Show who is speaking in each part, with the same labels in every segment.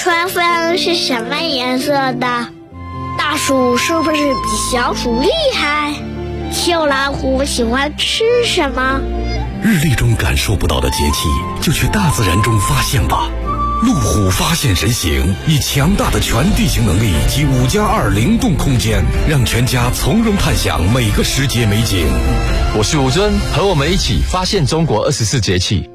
Speaker 1: 春分是什么颜色的？大鼠是不是比小鼠厉害？秋老虎喜欢吃什么？
Speaker 2: 日历中感受不到的节气，就去大自然中发现吧。路虎发现神行，以强大的全地形能力及5+2灵动空间，让全家从容探享每个时节美景。
Speaker 3: 我是吴尊，和我们一起发现中国24节气。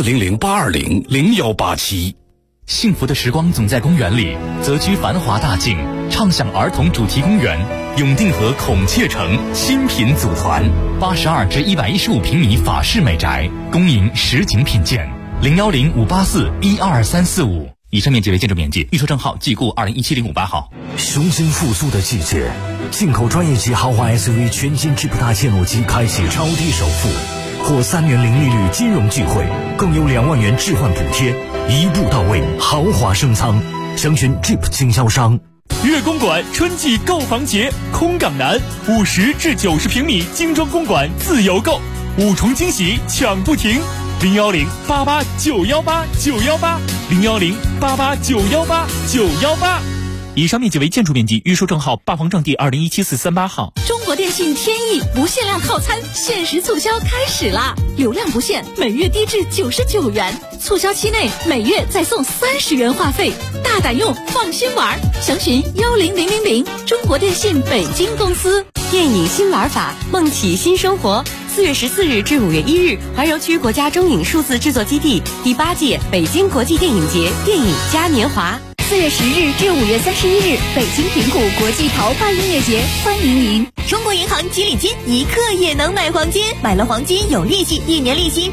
Speaker 2: 400-820-0187。
Speaker 4: 幸福的时光总在公园里，择居繁华大境，畅享儿童主题公园。永定河孔雀城新品组团，82至115平米法式美宅，恭迎实景品鉴。010-584-12345。以上面积为建筑面积，预售证号即故2017-05-8号。
Speaker 5: 雄心复苏的季节，进口专业级豪华 SUV 全新 Jeep 大切诺基开启超低首付，获3年零利率金融聚会，更有2万元置换补贴，一步到位，豪华升舱。详询 Jeep 经销商。
Speaker 6: 粤公馆春季购房节，空港南50至90平米精装公馆自由购，5重惊喜抢不停。010-88-918-918，010-88-918-918。以上面积为建筑面积，预售证号八方正地2017-438号。
Speaker 7: 中国电信天翼不限量套餐限时促销开始啦！流量不限，每月低至99元，促销期内每月再送30元话费，大胆用，放心玩。详询10000，中国电信北京公司。
Speaker 8: 电影新玩法，梦起新生活。4月14日至5月1日，怀柔区国家中影数字制作基地第8届北京国际电影节电影嘉年华。
Speaker 9: 4月10日至5月31日，北京平谷国际桃花音乐节，欢迎您！
Speaker 10: 中国银行积礼金，1克也能买黄金，买了黄金有利息，1年利息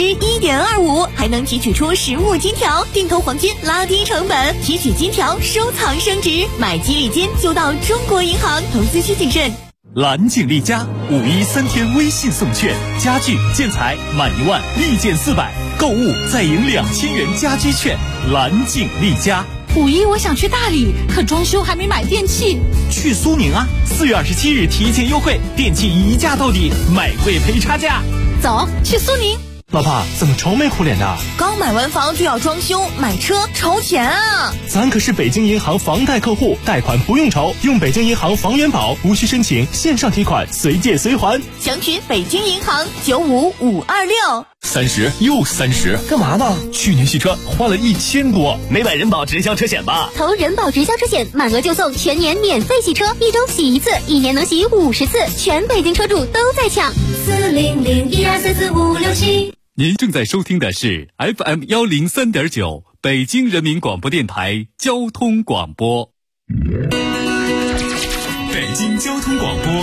Speaker 10: 1.25%，还能提取出实物金条，定投黄金拉低成本，提取金条收藏升值。买积礼金就到中国银行，投资需谨慎。
Speaker 6: 蓝景丽家5·1 3天微信送券，家具建材满1万立减400，购物再赢2000元家居券。蓝景丽家。
Speaker 7: 5·1我想去大理，可装修还没买电器。
Speaker 6: 去苏宁啊！4月27日提前优惠，电器一价到底，买贵赔差价。
Speaker 7: 走，去苏宁。
Speaker 11: 老婆，怎么愁眉苦脸的？
Speaker 10: 刚买完房就要装修，买车愁钱啊！
Speaker 11: 咱可是北京银行房贷客户，贷款不用愁，用北京银行房元宝，无需申请，线上提款，随借随还。
Speaker 10: 详询北京银行95526。
Speaker 6: 30又30，
Speaker 11: 干嘛呢？
Speaker 6: 去年洗车花了1000多，
Speaker 11: 没买人保直销车险吧？
Speaker 9: 投人保直销车险，满额就送全年免费洗车，1周洗1次，1年能洗50次，全北京车主都在抢。40012445667。
Speaker 12: 您正在收听的是 FM 103.9北京人民广播电台交通广播。
Speaker 13: 北京交通广播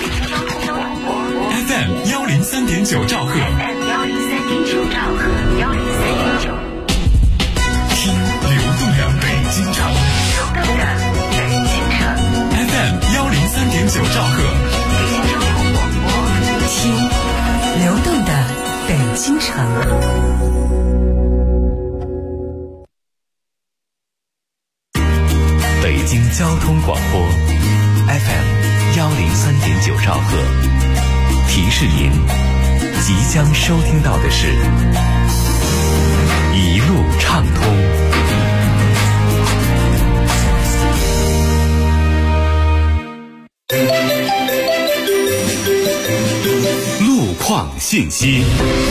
Speaker 13: FM 103.9兆赫，听流动的北京城，FM 103.9兆赫，
Speaker 14: 听流动的北京城。
Speaker 5: 北京交通广播 FM 103.9兆赫，提示您即将收听到的是一路畅通。
Speaker 12: 路况信息。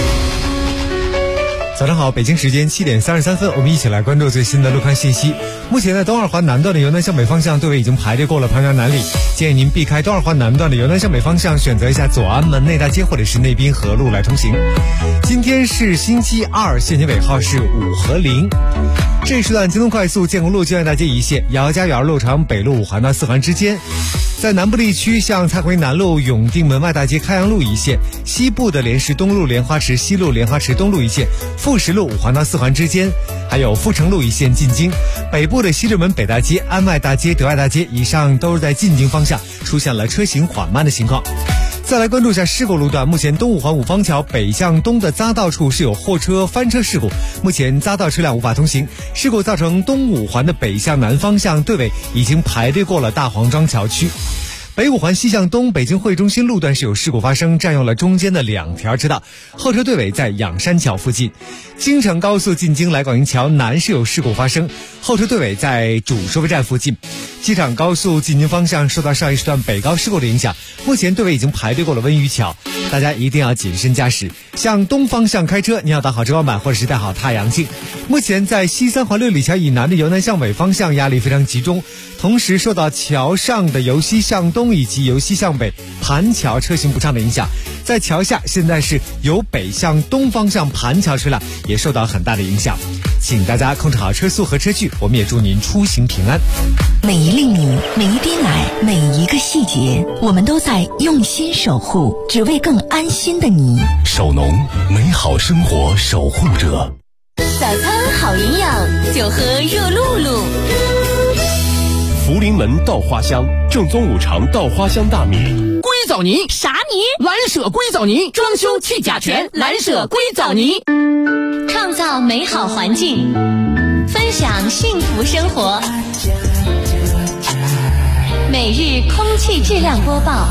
Speaker 15: 早上好，北京时间7点33分，我们一起来关注最新的路况信息。目前在东二环南段的由南向北方向队尾已经排队过了庞家南里，建议您避开东二环南段的由南向北方向，选择一下左安门内大街或者是内滨河路来通行。今天是星期二，限行尾号是5和0。这一时段京东快速建国路金源大街一线，姚家园路长北路5环到4环之间。在南部地区，像蔡回南路永定门外大街开阳路一线，西部的莲石东路莲花池西路莲花池东路一线，富石路5环到4环之间，还有富城路一线进京。北部的西直门北大街、安外大街、德外大街以上都是在进京方向出现了车行缓慢的情况。再来关注一下事故路段，目前东五环五方桥北向东的匝道处是有货车翻车事故，目前匝道车辆无法通行，事故造成东五环的北向南方向队尾已经排队过了大黄庄桥区。 北五环西向东北京会中心路段是有事故发生，占用了中间的2条车道，后车队尾在仰山桥附近。京承高速进京来广营桥南是有事故发生，后车队尾在主收费站附近。机场高速进京方向受到上一时段北高事故的影响，目前队尾已经排队过了温榆桥，大家一定要谨慎驾驶。向东方向开车，你要打好遮光板或者是戴好太阳镜。目前在西3环6里桥以南的由南向北方向压力非常集中，同时受到桥上的由西向东以及由西向北盘桥车行不畅的影响，在桥下现在是由北向东方向盘桥车辆也受到很大的影响，请大家控制好车速和车距，我们也祝您出行平安。
Speaker 10: 每一粒米，每一滴奶，每一个细节，我们都在用心守护，只为更安心的你。
Speaker 2: 守农，美好生活守护者。
Speaker 9: 早餐好营养，就喝热露露。
Speaker 16: 福临门稻花香，正宗五常稻花香大米。
Speaker 17: 硅藻泥
Speaker 9: 啥泥？
Speaker 17: 蓝舍硅藻泥，装修去甲醛，蓝舍硅藻泥。
Speaker 9: 创造美好环境，分享幸福生活。每日空气质量播报。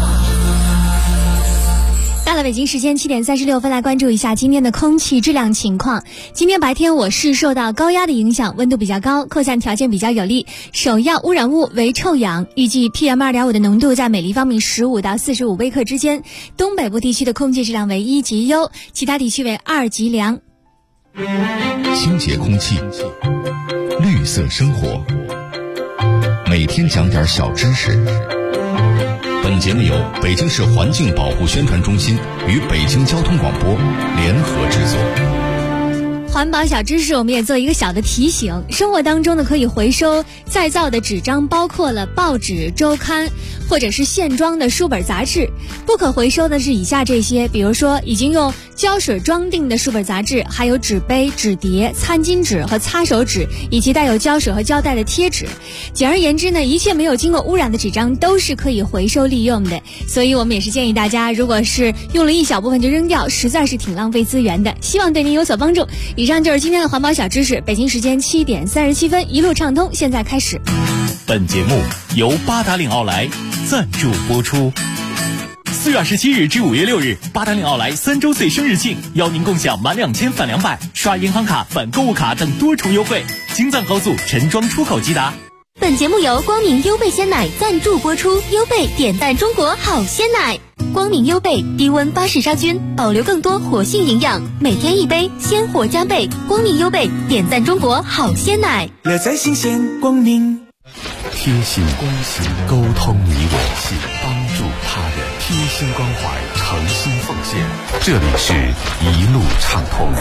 Speaker 18: 到了北京时间7点36分，来关注一下今天的空气质量情况。今天白天我市受到高压的影响，温度比较高，扩散条件比较有利，首要污染物为臭氧，预计 PM2.5 的浓度在每立方米15到45微克之间。东北部地区的空气质量为1级优，其他地区为2级良。
Speaker 19: 清洁空气，绿色生活，每天讲点小知识。本节目由北京市环境保护宣传中心与北京交通广播联合制作。
Speaker 18: 环保小知识，我们也做一个小的提醒。生活当中呢，可以回收再造的纸张包括了报纸、周刊或者是线装的书本杂志。不可回收的是以下这些，比如说已经用胶水装订的书本杂志，还有纸杯、纸碟、餐巾纸和擦手纸，以及带有胶水和胶带的贴纸。简而言之呢，一切没有经过污染的纸张都是可以回收利用的。所以我们也是建议大家，如果是用了一小部分就扔掉，实在是挺浪费资源的。希望对您有所帮助。以上就是今天的环保小知识。北京时间7点37分，一路畅通，现在开始。
Speaker 6: 本节目由八达岭奥莱赞助播出。4月27日至5月6日，八达岭奥莱3周岁生日庆，邀您共享满2000返200，刷银行卡返购物卡等多重优惠。京藏高速陈庄出口即达。
Speaker 9: 本节目由光明优贝鲜奶赞助播出，优贝点赞中国好鲜奶。光明优贝低温巴氏杀菌，保留更多活性营养，每天一杯，鲜活加倍。光明优贝点赞中国好鲜奶，
Speaker 20: 乐在新鲜光明。
Speaker 2: 贴心关心，沟通你我，帮助他人，贴心关怀，诚心奉献。这里是一路畅通。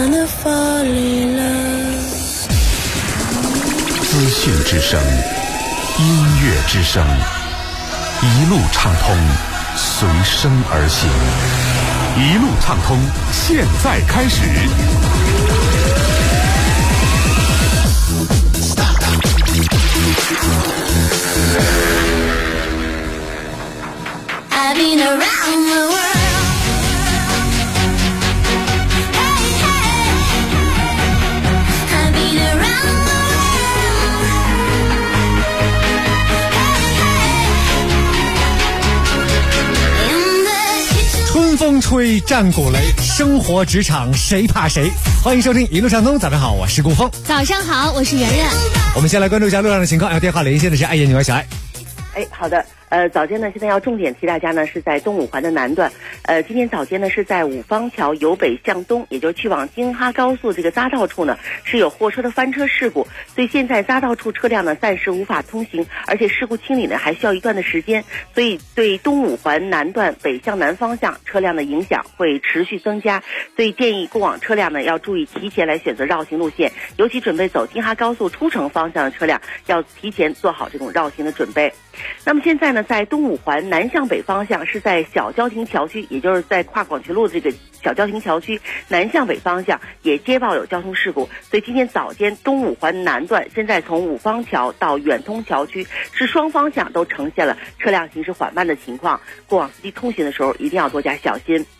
Speaker 2: 资讯之声，音乐之声，一路畅通，随声而行。一路畅通，现在开始。
Speaker 9: I've been around the world. Hey, hey. I've been around the world. Hey, hey. In the kitchen.
Speaker 15: 春风吹，战鼓擂，生活职场谁怕谁？欢迎收听一路畅通。早上好，我是顾峰。
Speaker 18: 早上好，我是圆圆。
Speaker 15: 我们先来关注一下路上的情况。电话连线的是爱燕女儿小爱。
Speaker 21: 好的。早间呢，现在要重点提大家呢是在东五环的南段。今天早间呢是在五方桥由北向东，也就是去往京哈高速这个匝道处呢是有货车的翻车事故，所以现在匝道处车辆呢暂时无法通行，而且事故清理呢还需要一段的时间，所以对东五环南段北向南方向车辆的影响会持续增加，所以建议过往车辆呢要注意提前来选择绕行路线，尤其准备走京哈高速出城方向的车辆要提前做好这种绕行的准备。那么现在呢，在东五环南向北方向是在小郊亭桥区，也就是在跨广渠路这个小郊亭桥区南向北方向也接报有交通事故，所以今天早间东五环南段现在从五方桥到远通桥区是双方向都呈现了车辆行驶缓慢的情况，过往司机通行的时候一定要多加小心。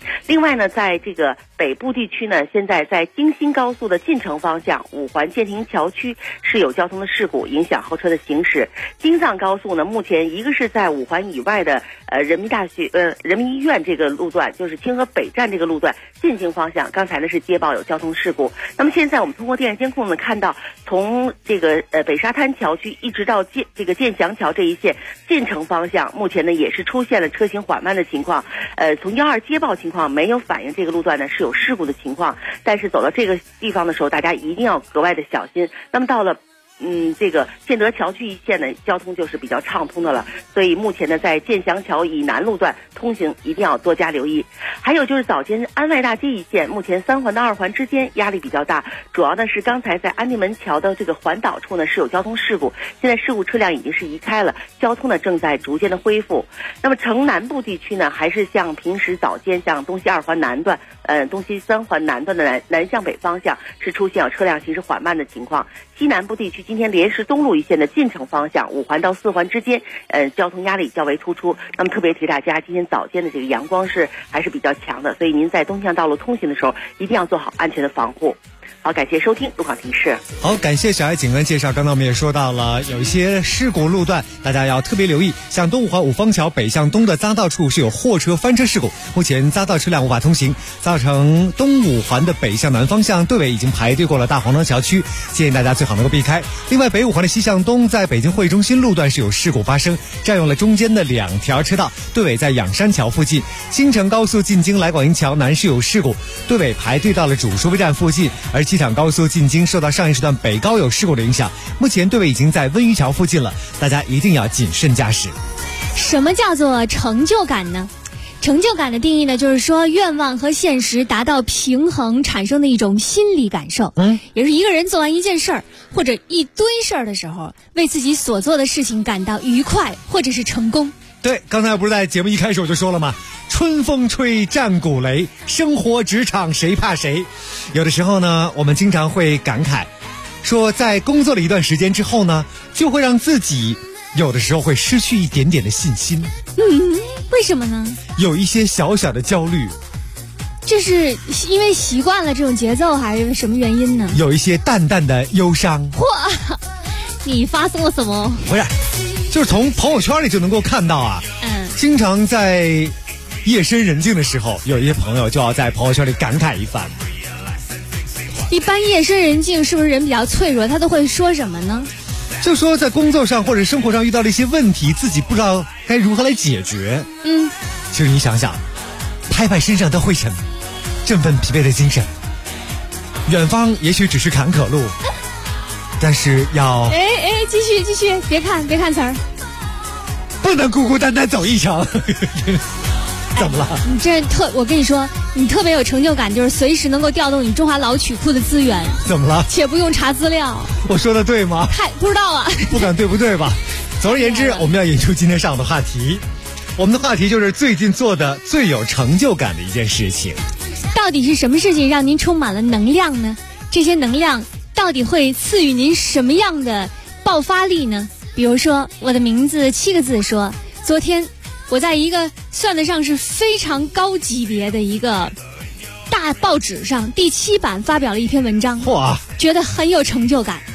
Speaker 21: 另外呢，在这个北部地区呢，现在在京新高速的进城方向五环建亭桥区是有交通的事故，影响后车的行驶。京藏高速呢，目前一个是在五环以外的人民医院这个路段，就是清河北站这个路段进京方向，刚才呢是接报有交通事故。那么现在我们通过电视监控呢看到，从这个北沙滩桥区一直到这个建祥桥这一线进城方向，目前呢也是出现了车行缓慢的情况。从12接报情况没有反映这个路段呢是有事故的情况，但是走到这个地方的时候，大家一定要格外的小心。那么到了这个建德桥区一线呢，交通就是比较畅通的了。所以目前呢，在建祥桥以南路段通行一定要多加留意。还有就是早间安外大街一线，目前3环到2环之间压力比较大，主要呢是刚才在安定门桥的这个环岛处呢是有交通事故，现在事故车辆已经是移开了，交通呢正在逐渐的恢复。那么城南部地区呢，还是像平时早间像东西2环南段、东西3环南段的南向北方向是出现车辆行驶缓慢的情况。西南部地区今天莲石东路一线的进城方向5环到4环之间，交通压力较为突出。那么特别提大家，今天早间的这个阳光还是比较强的，所以您在东向道路通行的时候一定要做好安全的防护。好，感谢收听路况提示。
Speaker 15: 好，感谢小爱警官介绍。刚才我们也说到了，有一些事故路段，大家要特别留意。像东五环五方桥北向东的匝道处是有货车翻车事故，目前匝道车辆无法通行，造成东五环的北向南方向队尾已经排队过了大黄庄桥区，建议大家最好能够避开。另外，北五环的西向东在北京会中心路段是有事故发生，占用了中间的2条车道，队尾在仰山桥附近。京承高速进京来广营桥南是有事故，队尾排队到了主收费站附近。而机场高速进京受到上一时段北高有事故的影响，目前队尾已经在温榆桥附近了，大家一定要谨慎驾驶。
Speaker 18: 什么叫做成就感呢？成就感的定义呢，就是说愿望和现实达到平衡产生的一种心理感受。也是一个人做完一件事儿或者一堆事儿的时候，为自己所做的事情感到愉快或者是成功。
Speaker 15: 对，刚才不是在节目一开始我就说了吗？春风吹战鼓擂，生活职场谁怕谁。有的时候呢，我们经常会感慨，说在工作了一段时间之后呢，就会让自己有的时候会失去一点点的信心。
Speaker 18: 为什么呢？
Speaker 15: 有一些小小的焦虑。
Speaker 18: 这是因为习惯了这种节奏，还是因为什么原因呢？
Speaker 15: 有一些淡淡的忧伤。
Speaker 18: 嚯，你发送了什么？
Speaker 15: 不是，就是从朋友圈里就能够看到啊。经常在夜深人静的时候，有一些朋友就要在朋友圈里感慨一番。
Speaker 18: 一般夜深人静是不是人比较脆弱，他都会说什么呢？
Speaker 15: 就说在工作上或者生活上遇到了一些问题，自己不知道该如何来解决。其实你想想，拍拍身上的灰尘，振奋疲惫的精神。远方也许只是坎坷路，但是要
Speaker 18: 继续，别看词儿，
Speaker 15: 不能孤孤单单走一程。怎么了？
Speaker 18: 你这我跟你说，你特别有成就感，就是随时能够调动你中华老曲库的资源。
Speaker 15: 怎么了？
Speaker 18: 且不用查资料。
Speaker 15: 我说的对吗？
Speaker 18: 不知道啊。
Speaker 15: 不管对不对吧？总而言之，我们要引出今天上午的话题。我们的话题就是最近做的最有成就感的一件事情。
Speaker 18: 到底是什么事情让您充满了能量呢？这些能量到底会赐予您什么样的爆发力呢？比如说，我的名字7个字说，昨天我在一个算得上是非常高级别的一个大报纸上第7版发表了一篇文章，
Speaker 15: 哇，
Speaker 18: 觉得很有成就感。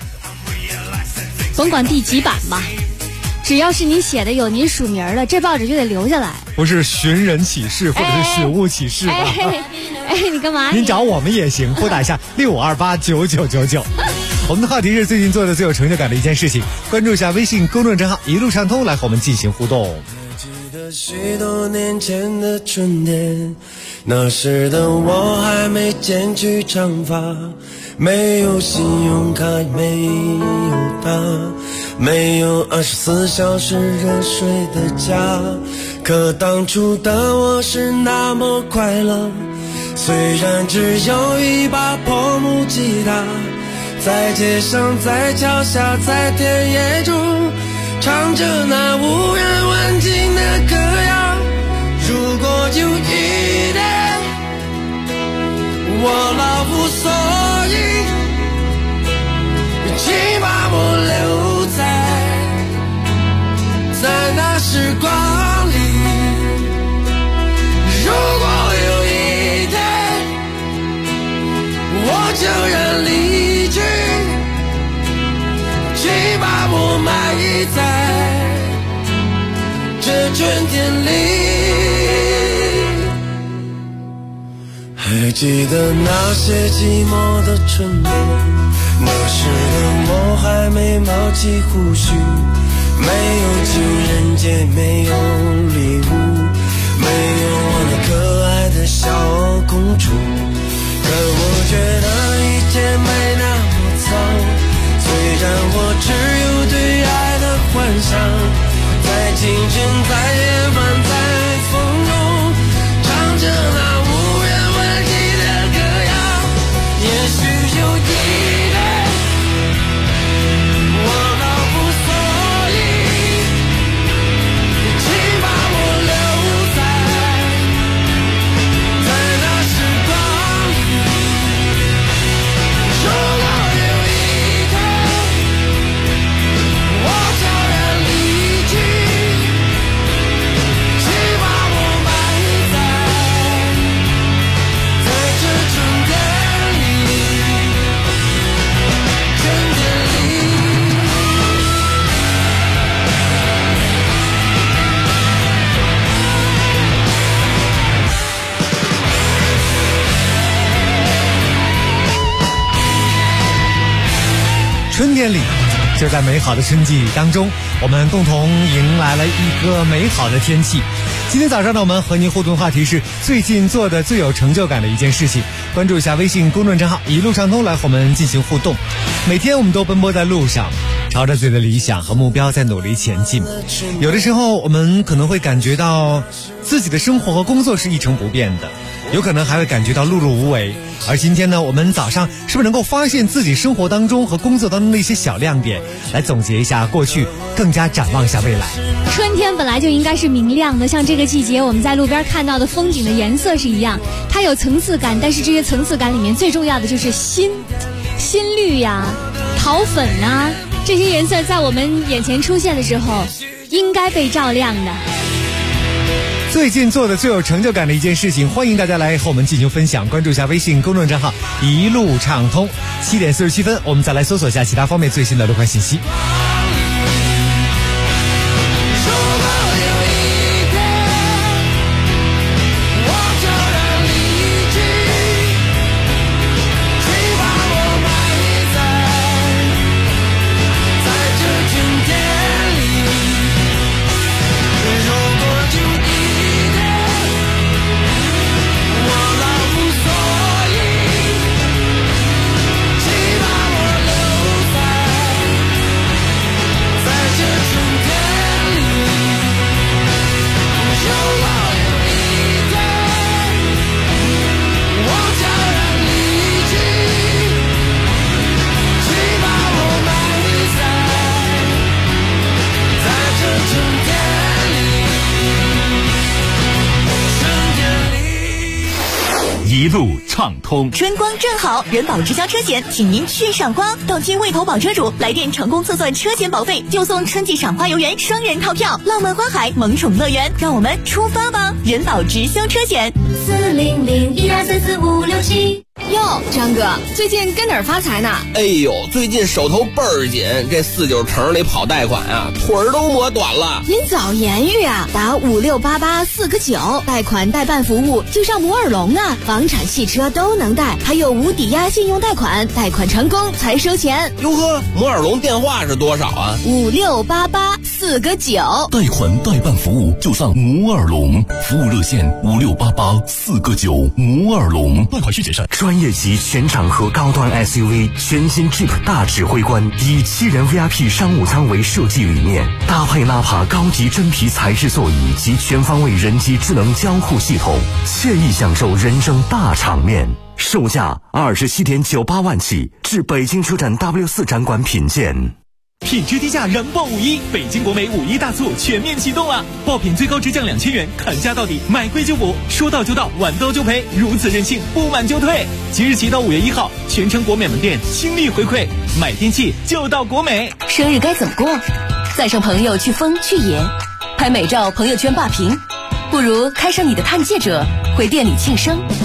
Speaker 18: 甭管第几版吧，只要是你写的有您署名的，这报纸就得留下来。
Speaker 15: 不是寻人启事或者是史无启事吧？
Speaker 18: 你干嘛？
Speaker 15: 您找我们也行，拨打一下65289999。我们的话题是最近做的最有成就感的一件事情，关注一下微信公众账号一路畅通，来和我们进行互动。
Speaker 1: 记得许多年前的春天，那时的我还没剪去长发，没有信用卡，没有他，没有24小时热水的家，可当初的我是那么快乐，虽然只有一把破木吉他，在街上，在桥下，在田野中，唱着那无人问津的歌谣。如果有一天我老无所依，请把我留在那时光里。如果有我埋在这春天里。还记得那些寂寞的春天，那时的我还没冒起胡须，没有情人节，没有礼物，没有我那可爱的小公主。可我觉得一切没那么糟，虽然我只有对爱的幻想，在清晨，在夜晚，在风中，唱着那无人问起的歌谣。也许有一天我老无所依，请把我留在那时光里。如果有一天我悄然离去，请把我埋在这春天里，春天里。
Speaker 15: 春天里，就在美好的春季当中，我们共同迎来了一个美好的天气。今天早上呢，我们和您互动话题是最近做的最有成就感的一件事情。关注一下微信公众账号一路畅通，来和我们进行互动。每天我们都奔波在路上，朝着自己的理想和目标在努力前进。有的时候我们可能会感觉到自己的生活和工作是一成不变的，有可能还会感觉到碌碌无为。而今天呢，我们早上是不是能够发现自己生活当中和工作当中的一些小亮点，来总结一下过去，更加展望一下未来。
Speaker 18: 春天本来就应该是明亮的，像这个季节我们在路边看到的风景的颜色是一样，它有层次感，但是这些层次感里面最重要的就是新绿呀、桃粉啊，这些颜色在我们眼前出现的时候应该被照亮的。
Speaker 15: 最近做的最有成就感的一件事情，欢迎大家来和我们进行分享。关注一下微信公众账号一路畅通。7点47分，我们再来搜索一下其他方面最新的路况信息。
Speaker 6: 一路畅通。
Speaker 10: 春光正好，人保直销车险请您去赏花。到期未投保车主来电成功测算车险保费，就送春季赏花游园双人套票，浪漫花海萌宠乐园。让我们出发吧！人保直销车险40012344567。
Speaker 17: 哟，张哥，最近跟哪儿发财呢？
Speaker 3: 哎呦，最近手头倍儿紧，这49城里跑贷款啊，腿儿都磨短了。
Speaker 17: 您早言语啊，打5688-4个9，贷款代办服务就上摩尔龙啊，房产、汽车都能贷，还有无抵押信用贷款，贷款成功才收钱。
Speaker 3: 哟呵，摩尔龙电话是多少啊
Speaker 17: ？5688-4个9。
Speaker 19: 贷款代办服务就上摩尔龙，服务热线5688-4个9，摩尔龙。贷款需谨慎。
Speaker 5: 专业级全场合高端 SUV 全新 Jeep 大指挥官，以7人 VIP 商务舱为设计理念，搭配纳帕高级真皮材质座椅及全方位人机智能交互系统，惬意享受人生大场面。售价27.98万起，至北京车展 W4 展馆品鉴。
Speaker 6: 品质低价燃爆5·1，北京国美5·1大促全面启动了，爆品最高直降2000元，砍价到底，买贵就补，说到就到，晚到就赔，如此任性，不满就退。即日起到5月1号，全城国美门店倾力回馈，买电器就到国美。
Speaker 8: 生日该怎么过？载上朋友去疯去野，拍美照朋友圈霸屏，不如开上你的探界者，回店里庆生。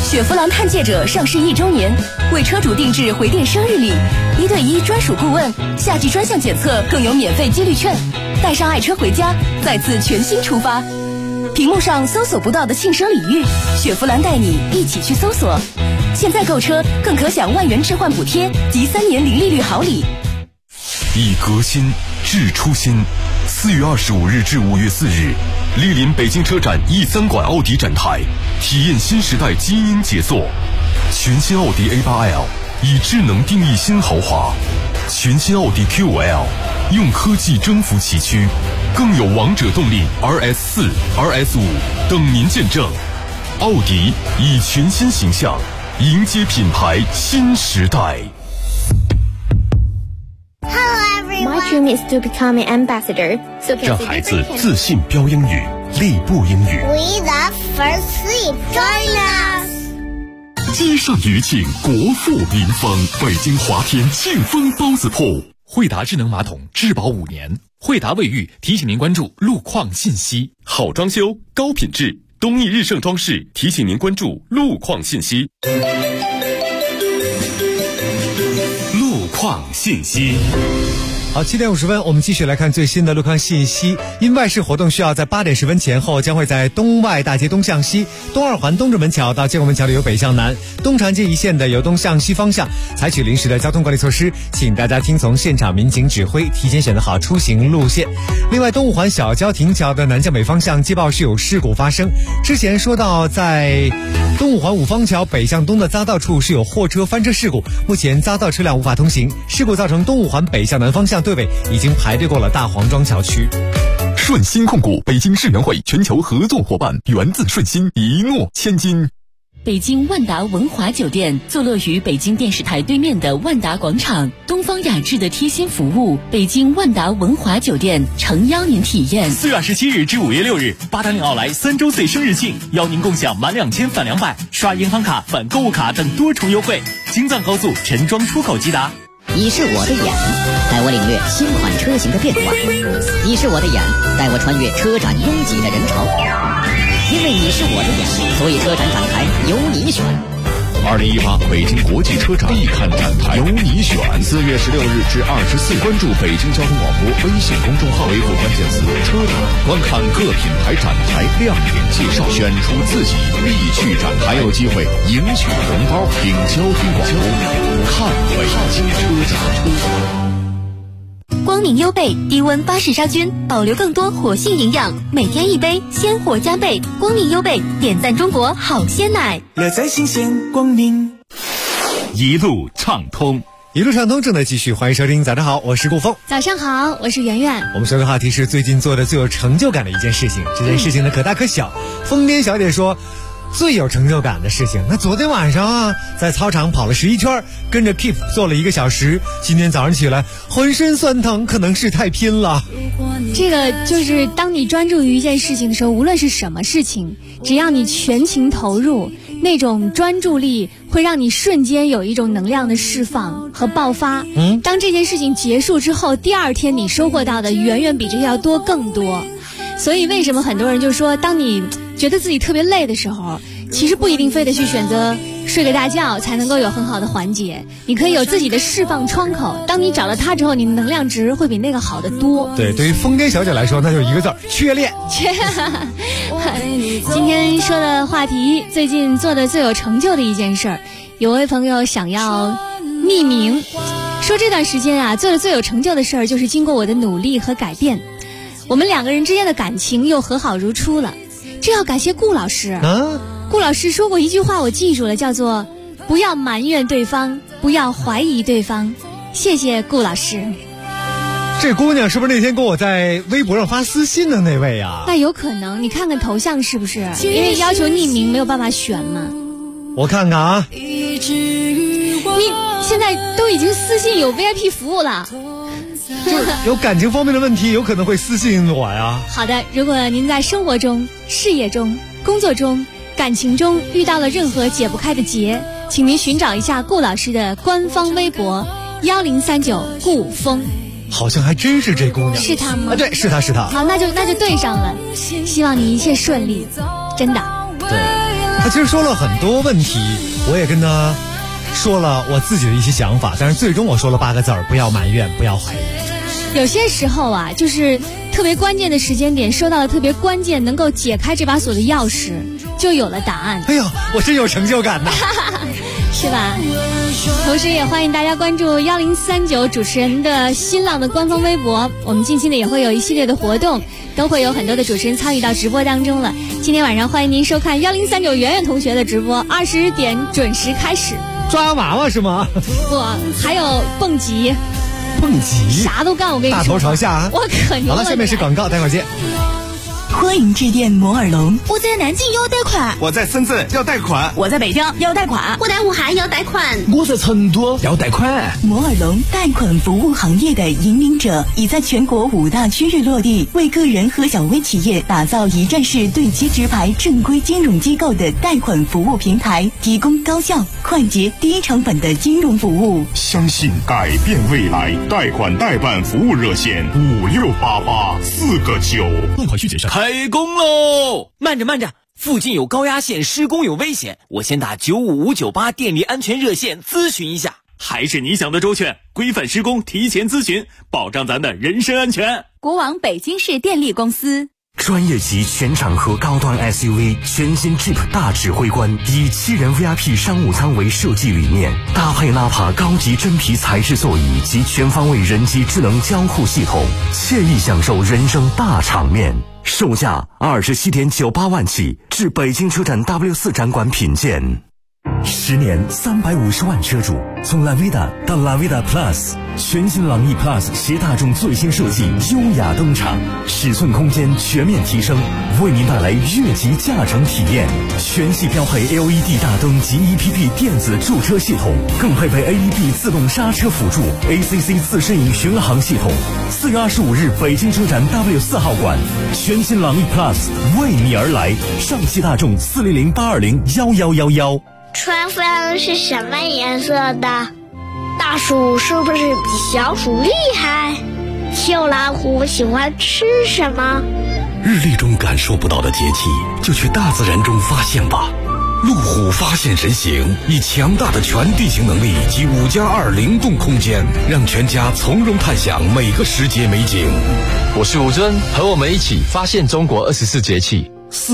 Speaker 10: 雪佛兰探界者上市1周年，为车主定制回电生日礼，1对1专属顾问，夏季专项检测更有免费几率券，带上爱车回家，再次全新出发。屏幕上搜索不到的庆生礼遇，雪佛兰带你一起去搜索。现在购车更可享万元置换补贴及3年零利率好礼。
Speaker 4: 以革新致初心。4月25日至5月4日，莅临北京车展E3馆奥迪展台，体验新时代基因杰作。全新奥迪 A8L 以智能定义新豪华，全新奥迪 Q5L 用科技征服崎岖，更有王者动力 RS4、RS5 等您见证。奥迪以全新形象迎接品牌新时代。
Speaker 22: My dream is to become an ambassador.
Speaker 16: 让孩子自信标英语，立步英语。
Speaker 22: We love first sleep. Join us.
Speaker 12: 街上余庆，国富民丰，北京华天庆丰包子铺。惠达智能马桶质保5年，惠达卫浴提醒您关注路况信息。
Speaker 4: 好装修，高品质，东义日盛装饰提醒您关注路况信息。
Speaker 12: 路况信息。
Speaker 15: 好，7点50分，我们继续来看最新的路况信息。因外事活动需要在8点10分前后，将会在东外大街东向西、东二环东直门桥到建国门桥的由北向南、东长街一线的由东向西方向采取临时的交通管理措施，请大家听从现场民警指挥，提前选择好出行路线。另外，东五环小交亭桥的南向北方向接报是有事故发生。之前说到，在东五环五方桥北向东的匝道处是有货车翻车事故，目前匝道车辆无法通行，事故造成东五环北向南方向队尾已经排队过了大黄庄桥区。
Speaker 4: 顺鑫控股北京世园会全球合作伙伴，源自顺鑫，一诺千金。
Speaker 10: 北京万达文华酒店坐落于北京电视台对面的万达广场，东方雅致的贴心服务，北京万达文华酒店诚邀您体验。
Speaker 6: 4月27日至5月6日，八达岭奥莱3周岁生日庆，邀您共享满2000返200，刷银行卡返购物卡等多重优惠。京藏高速陈庄出口即达。
Speaker 23: 你是我的眼，带我领略新款车型的变化；你是我的眼，带我穿越车展拥挤的人潮。因为你是我的眼，所以车展展台由你选。
Speaker 19: 2018北京国际车展必看展台，由你选。4月16日至24日，关注北京交通广播微信公众号，回复关键词“车展”，观看各品牌展台亮点介绍，选出自己必去展台，还有机会赢取红包。听交通广播，看北京车展。
Speaker 9: 光明优贝低温巴氏杀菌，保留更多活性营养，每天1杯，鲜活加倍。光明优贝点赞中国好鲜奶，
Speaker 20: 乐在新鲜光明。
Speaker 12: 一路畅通，
Speaker 15: 一路畅通正在继续，欢迎收听。早上好，我是顾峰。
Speaker 18: 早上好，我是圆圆。
Speaker 15: 我们说的话题是最近做的最有成就感的一件事情。这件事情呢，可大可小。疯癫小姐说，最有成就感的事情，那昨天晚上啊，在操场跑了11圈，跟着 Keep 做了1个小时。今天早上起来浑身酸疼，可能是太拼了。
Speaker 18: 这个就是当你专注于一件事情的时候，无论是什么事情，只要你全情投入，那种专注力会让你瞬间有一种能量的释放和爆发。当这件事情结束之后，第二天你收获到的远远比这个要多更多。所以为什么很多人就说，当你觉得自己特别累的时候，其实不一定非得去选择睡个大觉才能够有很好的缓解，你可以有自己的释放窗口。当你找到它之后，你的能量值会比那个好得多。
Speaker 15: 对，对于疯癫小姐来说，那就一个字儿：缺练。
Speaker 18: 今天说的话题，最近做的最有成就的一件事儿，有位朋友想要匿名，说这段时间啊，做的最有成就的事儿就是经过我的努力和改变，我们2个人之间的感情又和好如初了。这要感谢顾老师。顾老师说过一句话，我记住了，叫做不要埋怨对方，不要怀疑对方。谢谢顾老师。
Speaker 15: 这姑娘是不是那天跟我在微博上发私信的那位呀？
Speaker 18: 那有可能，你看看头像是不是？因为要求匿名没有办法选嘛。
Speaker 15: 我看看啊，
Speaker 18: 你现在都已经私信有 VIP 服务了。
Speaker 15: 就有感情方面的问题，有可能会私信我呀。
Speaker 18: 好的，如果您在生活中、事业中、工作中、感情中遇到了任何解不开的结，请您寻找一下顾老师的官方微博1039顾峰。
Speaker 15: 好像还真是这姑娘。
Speaker 18: 是她吗？
Speaker 15: 对，是她。
Speaker 18: 好，那就对上了。希望你一切顺利，真的。
Speaker 15: 对， 他其实说了很多问题，我也跟他说了我自己的一些想法，但是最终我说了8个字儿：不要埋怨，不要黑。
Speaker 18: 有些时候啊，就是特别关键的时间点，收到了特别关键能够解开这把锁的钥匙，就有了答案。
Speaker 15: 哎呀，我真有成就感呐，
Speaker 18: 是吧？同时也欢迎大家关注1039主持人的新浪的官方微博，我们近期呢也会有一系列的活动，都会有很多的主持人参与到直播当中了。今天晚上欢迎您收看1039圆圆同学的直播，20点准时开始。
Speaker 15: 抓娃娃是吗？
Speaker 18: 不，还有蹦极。
Speaker 15: 蹦极
Speaker 18: 啥都干，我跟你说，
Speaker 15: 大头朝下啊！
Speaker 18: 我可牛了。
Speaker 15: 好了，下面是广告，待会儿见。
Speaker 14: 欢迎致电摩尔龙。
Speaker 10: 我在南京要贷款，
Speaker 7: 我在深圳要贷款，
Speaker 10: 我在北京要贷款，
Speaker 22: 我在武汉要贷款，
Speaker 7: 我在成都要贷款。
Speaker 14: 摩尔龙贷款服务行业的引领者，已在全国5大区域落地，为个人和小微企业打造一站式对接直排正规金融机构的贷款服务平台，提供高效、快捷、低成本的金融服务。
Speaker 11: 相信改变未来，贷款代办服务热线5688 4个9。
Speaker 7: 贷款需谨慎。
Speaker 13: 开工喽！慢着，附近有高压线，施工有危险，我先打95598电力安全热线咨询一下。
Speaker 6: 还是你想的周全，规范施工，提前咨询，保障咱的人身安全。
Speaker 10: 国网北京市电力公司。
Speaker 5: 专业级全场合高端 SUV 全新 Jeep 大指挥官，以7人 VIP 商务舱为设计理念，搭配纳帕高级真皮材质座椅及全方位人机智能交互系统，惬意享受人生大场面。售价27.98万起，至北京车展 W4 展馆品鉴。10年350万车主，从 Lavida 到 Lavida Plus， 全新朗逸 Plus 携大众最新设计优雅登场，尺寸空间全面提升，为您带来越级驾乘体验。全系标配 LED 大灯及 EPP 电子驻车系统，更配备 AEB 自动刹车辅助 ACC 自适应巡航系统。4月25日北京车展 W4 号馆，全新朗逸 Plus 为你而来。上汽大众40082011111。
Speaker 22: 春分是什么颜色的？大鼠是不是比小鼠厉害？小老虎喜欢吃什么？
Speaker 2: 日历中感受不到的节气，就去大自然中发现吧。路虎发现神行，以强大的全地形能力及5+2灵动空间，让全家从容探享每个时节美景。
Speaker 24: 我是吴尊，和我们一起发现中国24节气。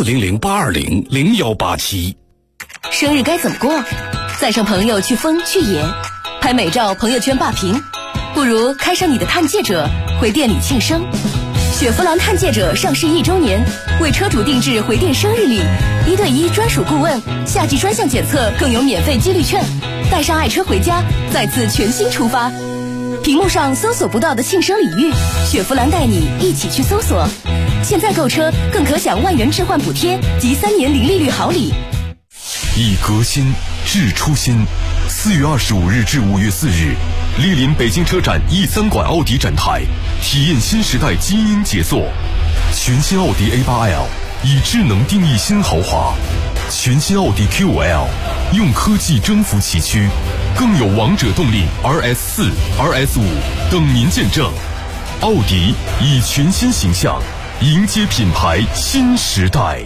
Speaker 2: 400820187。
Speaker 10: 生日该怎么过？载上朋友去疯去野，拍美照朋友圈霸屏，不如开上你的探界者，回店里庆生。雪佛兰探界者上市1周年，为车主定制回店生日礼，1对1专属顾问，夏季专项检测更有免费激励券，带上爱车回家，再次全新出发。屏幕上搜索不到的庆生礼遇，雪佛兰带你一起去搜索。现在购车更可享万元置换补贴及3年零利率好礼。
Speaker 4: 以革新治初心。4月25日至5月4日，莅临北京车展E3馆奥迪展台，体验新时代基因杰作。全新奥迪 A8L 以智能定义新豪华，全新奥迪 Q5L 用科技征服崎岖，更有王者动力 RS4、RS5 等您见证。奥迪以全新形象迎接品牌新时代。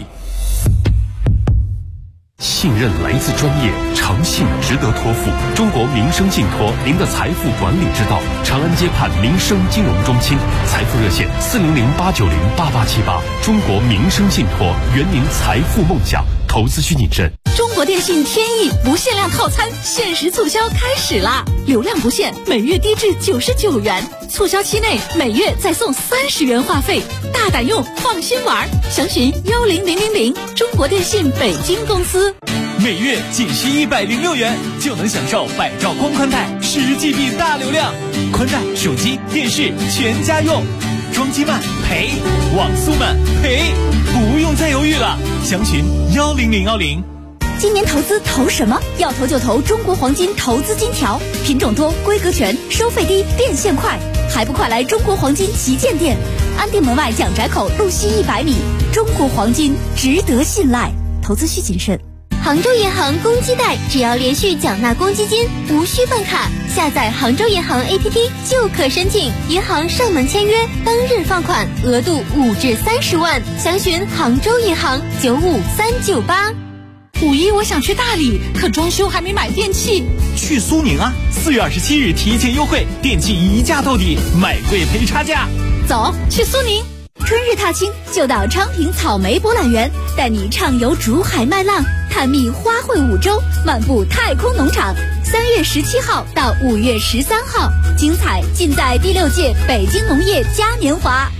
Speaker 16: 信任来自专业，诚信值得托付。中国民生信托，您的财富管理之道。长安街畔民生金融中心，财富热线400-890-8878。中国民生信托，圆您财富梦想。投资需谨慎。
Speaker 10: 中国电信天翼不限量套餐限时促销开始啦！流量不限，每月低至99元，促销期内每月再送30元话费，大胆用，放心玩。详询10000，中国电信北京公司。
Speaker 6: 每月仅需106元，就能享受百兆光宽带10GB 大流量，宽带、手机、电视全家用。装机慢赔，网速慢赔，不用再犹豫了。详询10010。
Speaker 10: 今年投资投什么？要投就投中国黄金投资金条，品种多，规格全，收费低，变现快，还不快来中国黄金旗舰店，安定门外蒋宅口路西100米。中国黄金值得信赖，投资需谨慎。
Speaker 9: 杭州银行公积贷，只要连续缴纳公积金，无需办卡，下载杭州银行 APP 就可申请，银行上门签约，当日放款，额度5至30万。详询杭州银行95398。
Speaker 1: 5·1我想去大理，可装修还没买电器。
Speaker 6: 去苏宁啊！4月27日提前优惠，电器一价到底，买贵赔差价。
Speaker 1: 走，去苏宁。
Speaker 10: 春日踏青就到昌平草莓博览园，带你畅游竹海麦浪，探秘花卉五洲，漫步太空农场。3月17号到5月13号，精彩尽在第6届北京农业嘉年华。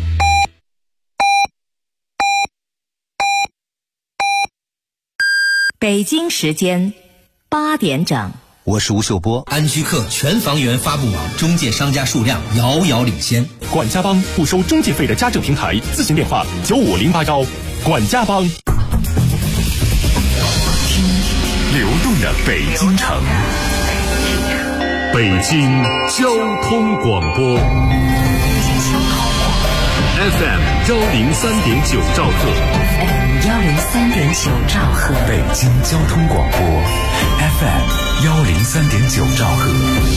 Speaker 3: 北京时间8点整。
Speaker 17: 我是吴秀波。安居客全房源发布网中介商家数量遥遥领先。
Speaker 4: 管家帮不收中介费的家政平台，咨询电话95081。管家帮。听
Speaker 11: 流动的北京城，北京交通广播 FM 103.9兆赫
Speaker 3: 103.9兆赫，
Speaker 5: 北京交通广播 FM 103.9兆赫。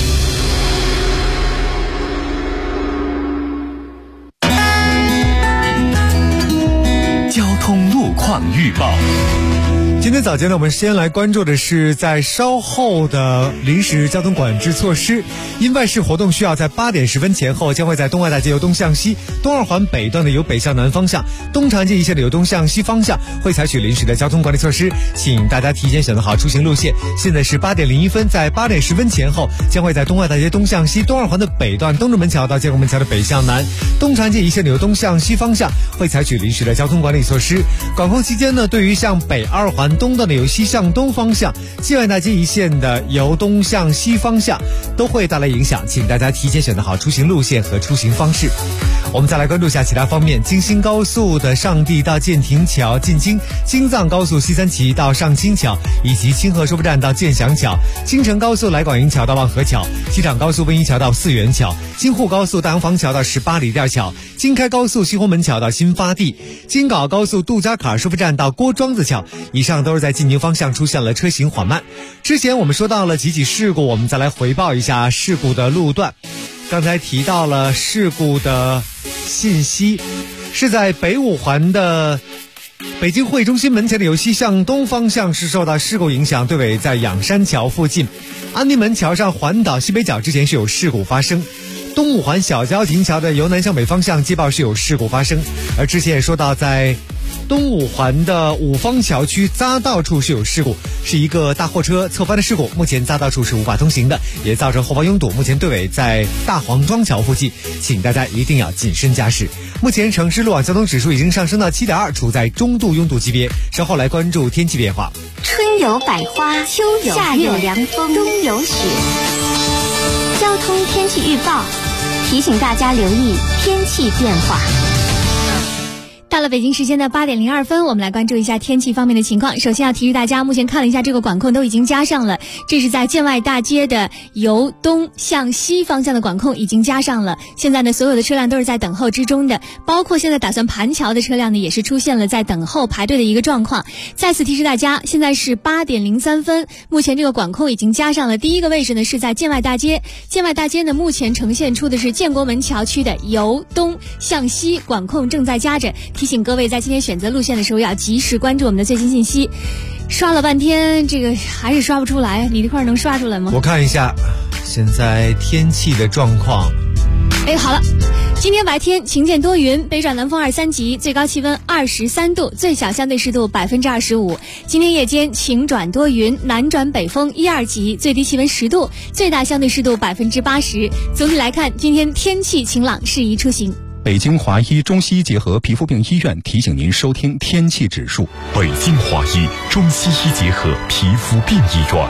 Speaker 2: 交通路况预报。
Speaker 15: 今天早间呢，我们先来关注的是在稍后的临时交通管制措施。因外事活动需要在8点10分前后，将会在东外大街由东向西、东二环北段的由北向南方向、东长安街一线的由东向西方向会采取临时的交通管理措施，请大家提前选择好出行路线。现在是8点01分，在8点10分前后，将会在东外大街东向西、东二环的北段、东直门桥到建国门桥的北向南、东长安街一线的由东向西方向会采取临时的交通管理措施。管控期间呢，对于向北二环东段的由西向东方向、建外大街一线的由东向西方向都会带来影响，请大家提前选择好出行路线和出行方式。我们再来关注一下其他方面。京新高速的上地到建亭桥进京，京藏高速西三旗到上清桥，以及清河收费站到建祥桥，京承高速来广营桥到望河桥，机场高速温沂桥到四元桥，京沪高速大洋坊桥到18里店桥，京开高速西红门桥到新发地，京港高速杜家坎收费站到郭庄子桥。以上都是在进京方向出现了车行缓慢。之前我们说到了几起事故，我们再来回报一下事故的路段。刚才提到了事故的信息，是在北五环的北京会中心门前的由西向东方向是受到事故影响，队尾在仰山桥附近。安定门桥上环岛西北角之前是有事故发生。东五环小交亭桥的由南向北方向接报是有事故发生。而之前也说到，在东五环的五方桥区匝道处是有事故，是一个大货车侧翻的事故，目前匝道处是无法通行的，也造成后方拥堵。目前队尾在大黄庄桥附近，请大家一定要谨慎驾驶。目前城市路网交通指数已经上升到7.2，处在中度拥堵级别。稍后来关注天气变化。
Speaker 9: 春有百花，秋有夏有凉风，冬有雪。交通天气预报提醒大家留意天气变化。
Speaker 18: 到了北京时间的8点02分，我们来关注一下天气方面的情况。首先要提示大家，目前看了一下这个管控都已经加上了，这是在建外大街的由东向西方向的管控已经加上了。现在呢，所有的车辆都是在等候之中的，包括现在打算盘桥的车辆呢，也是出现了在等候排队的一个状况。再次提示大家，现在是8点03分，目前这个管控已经加上了。第一个位置呢是在建外大街，建外大街呢目前呈现出的是建国门桥区的由东向西管控正在加着。提醒各位在今天选择路线的时候要及时关注我们的最新信息。刷了半天这个还是刷不出来，你这块能刷出来吗？
Speaker 15: 我看一下现在天气的状况。
Speaker 18: 好了，今天白天晴间多云，北转南风2、3级，最高气温23度，最小相对湿度25%。今天夜间晴转多云，南转北风1、2级，最低气温10度，最大相对湿度80%。总体来看，今天天气晴朗，适宜出行。
Speaker 19: 北京华医中西医结合皮肤病医院提醒您收听天气指数。
Speaker 4: 北京华医中西医结合皮肤病医院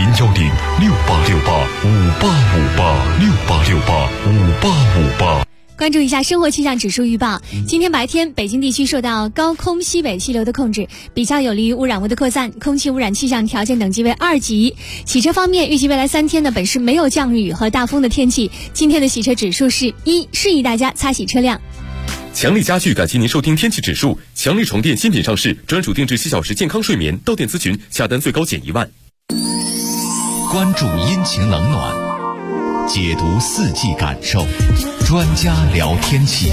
Speaker 4: ，010-6868-5858，6868-5858。
Speaker 18: 关注一下生活气象指数预报。今天白天，北京地区受到高空西北气流的控制，比较有利于污染物的扩散，空气污染气象条件等级为2级。洗车方面，预计未来3天呢，本市没有降雨和大风的天气。今天的洗车指数是1，适宜大家擦洗车辆。
Speaker 4: 强力家具感谢您收听天气指数。强力床垫新品上市，专属定制7小时健康睡眠，到店咨询，下单最高减1万。
Speaker 5: 关注阴晴冷暖，解读4季感受，专家聊天气。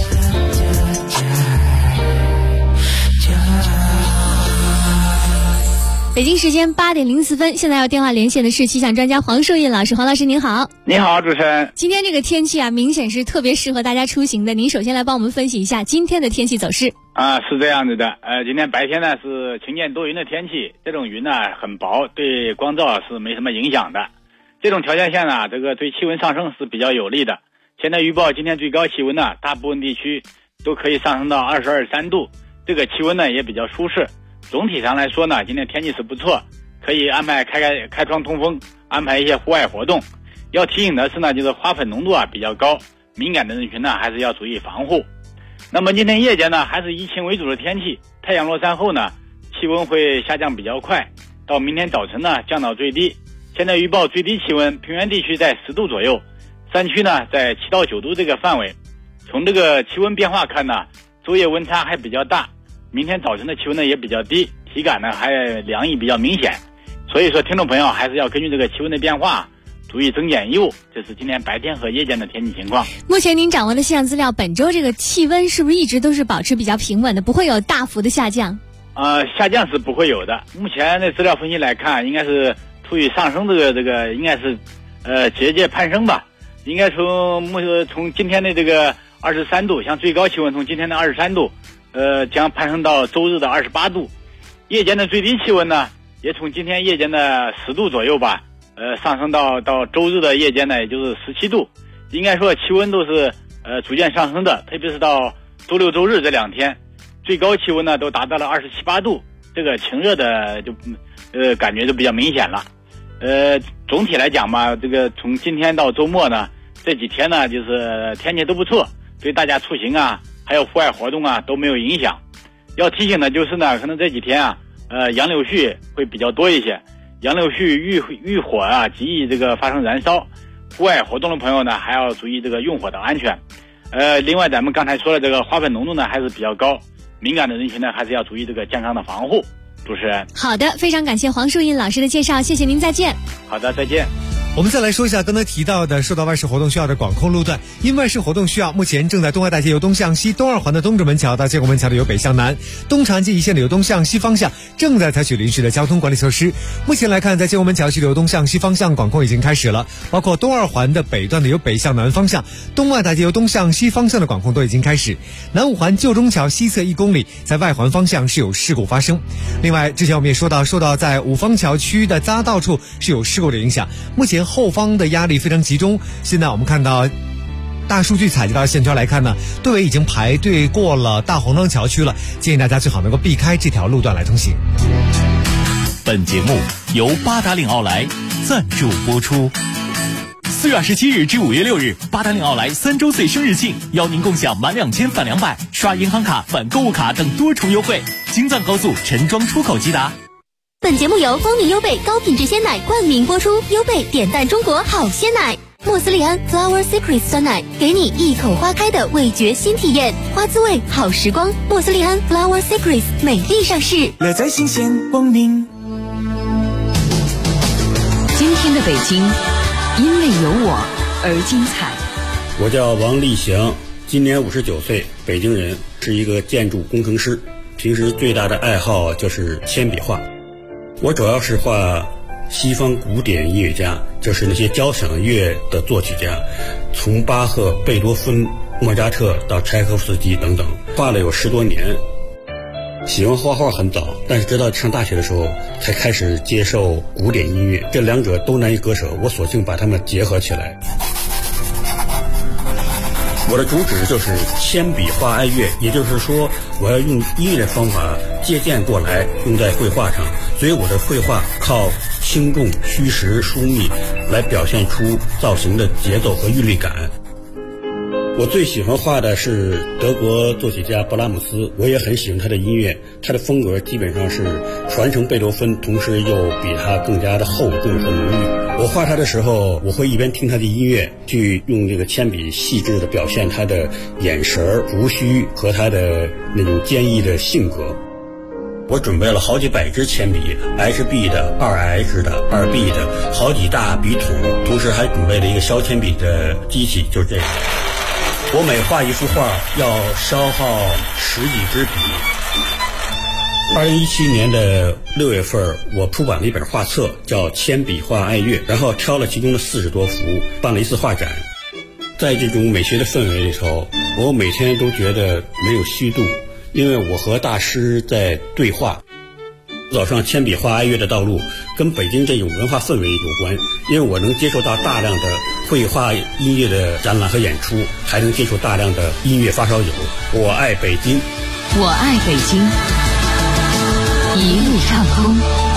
Speaker 18: 北京时间8点04分，现在要电话连线的是气象专家黄树印老师。黄老师您好。
Speaker 8: 你好，主持人。
Speaker 18: 今天这个天气啊，明显是特别适合大家出行的。您首先来帮我们分析一下今天的天气走势。
Speaker 8: 是这样子的，今天白天呢是晴间多云的天气，这种云呢很薄，对光照是没什么影响的。这种条件下呢，这个对气温上升是比较有利的。现在预报今天最高气温呢，大部分地区都可以上升到22、23度，这个气温呢也比较舒适。总体上来说呢，今天天气是不错，可以安排开窗通风，安排一些户外活动。要提醒的是呢，就是花粉浓度比较高，敏感的人群呢还是要注意防护。那么今天夜间呢，还是以晴为主的天气，太阳落山后呢，气温会下降比较快，到明天早晨呢降到最低。现在预报最低气温，平原地区在10度左右，山区呢在7到9度这个范围。从这个气温变化看呢，昼夜温差还比较大。明天早晨的气温呢也比较低，体感呢还凉意比较明显，所以说听众朋友还是要根据这个气温的变化注意增减衣物。这是今天白天和夜间的天气情况。
Speaker 18: 目前您掌握的气象资料，本周这个气温是不是一直都是保持比较平稳的，不会有大幅的下降？
Speaker 8: 下降是不会有的。目前的资料分析来看，应该是处于上升这个应该是节节攀升吧。应该从今天的这个23度，像最高气温从今天的23度将攀升到周日的28度，夜间的最低气温呢，也从今天夜间的10度左右吧，上升到周日的夜间呢，也就是17度。应该说气温都是逐渐上升的，特别是到周六周日这2天，最高气温呢都达到了27、8度，这个晴热的就感觉就比较明显了。总体来讲嘛，这个从今天到周末呢，这几天呢就是天气都不错，对大家出行还有户外活动都没有影响。要提醒的就是呢，可能这几天杨柳絮会比较多一些，杨柳絮遇火极易这个发生燃烧，户外活动的朋友呢还要注意这个用火的安全。另外咱们刚才说的这个花粉浓度呢还是比较高，敏感的人群呢还是要注意这个健康的防护。主持人，
Speaker 18: 好的，非常感谢黄树印老师的介绍，谢谢您，再见。
Speaker 8: 好的，再见。
Speaker 15: 我们再来说一下刚才提到的受到外事活动需要的管控路段。因外事活动需要，目前正在东外大街由东向西、东二环的东直门桥到建国门桥的由北向南、东长安街一线的由东向西方向正在采取临时的交通管理措施。目前来看，在建国门桥区的由东向西方向管控已经开始了，包括东二环的北段的由北向南方向、东外大街由东向西方向的管控都已经开始。南五环旧中桥西侧1公里在外环方向是有事故发生。另外，之前我们也说到，受到在五方桥区的匝道处是有事故的影响，目前后方的压力非常集中。现在我们看到大数据采集到的线圈来看呢，队委已经排队过了大红灯桥区了，建议大家最好能够避开这条路段来通行。
Speaker 6: 本节目由八达岭奥莱赞助播出。4月27日至5月6日，八达岭奥莱3周岁生日庆，邀您共享满2000返200，刷银行卡返购物卡等多重优惠。京藏高速陈庄出口即达。
Speaker 9: 本节目由光明优贝高品质鲜奶冠名播出，优贝点赞中国好鲜奶。莫斯利安 Flower Secrets 酸奶，给你一口花开的味觉新体验，花滋味好时光。莫斯利安 Flower Secrets 美丽上市，
Speaker 20: 乐在新鲜光明。
Speaker 3: 今天的北京，因为有我而精彩。
Speaker 21: 我叫王立祥，今年59岁，北京人，是一个建筑工程师。平时最大的爱好就是铅笔画。我主要是画西方古典音乐家，就是那些交响乐的作曲家，从巴赫、贝多芬、莫扎特到柴可夫斯基等等，画了有10多年。喜欢画画很早，但是直到上大学的时候才开始接受古典音乐，这两者都难以割舍，我索性把它们结合起来。我的主旨就是铅笔画爱乐，也就是说我要用音乐的方法借鉴过来用在绘画上，所以我的绘画靠轻重、虚实、疏密来表现出造型的节奏和韵律感。我最喜欢画的是德国作曲家勃拉姆斯，我也很喜欢他的音乐，他的风格基本上是传承贝多芬，同时又比他更加的厚重和浓郁。我画他的时候，我会一边听他的音乐，去用这个铅笔细致的表现他的眼神、胡须和他的那种坚毅的性格。我准备了好几百支铅笔 ，HB 的、2H 的、2B 的，好几大笔筒，同时还准备了一个削铅笔的机器，就是这个。我每画一幅画要消耗10几支笔。 2017年的6月份，我出版了一本画册，叫《铅笔画爱乐》，然后挑了其中的40多幅，办了一次画展。在这种美学的氛围里头，我每天都觉得没有虚度，因为我和大师在对话。走上铅笔画爱乐的道路，跟北京这种文化氛围有关，因为我能接受到大量的绘画音乐的展览和演出，还能接触大量的音乐发烧友。我爱北京，
Speaker 3: 我爱北京，一路畅通。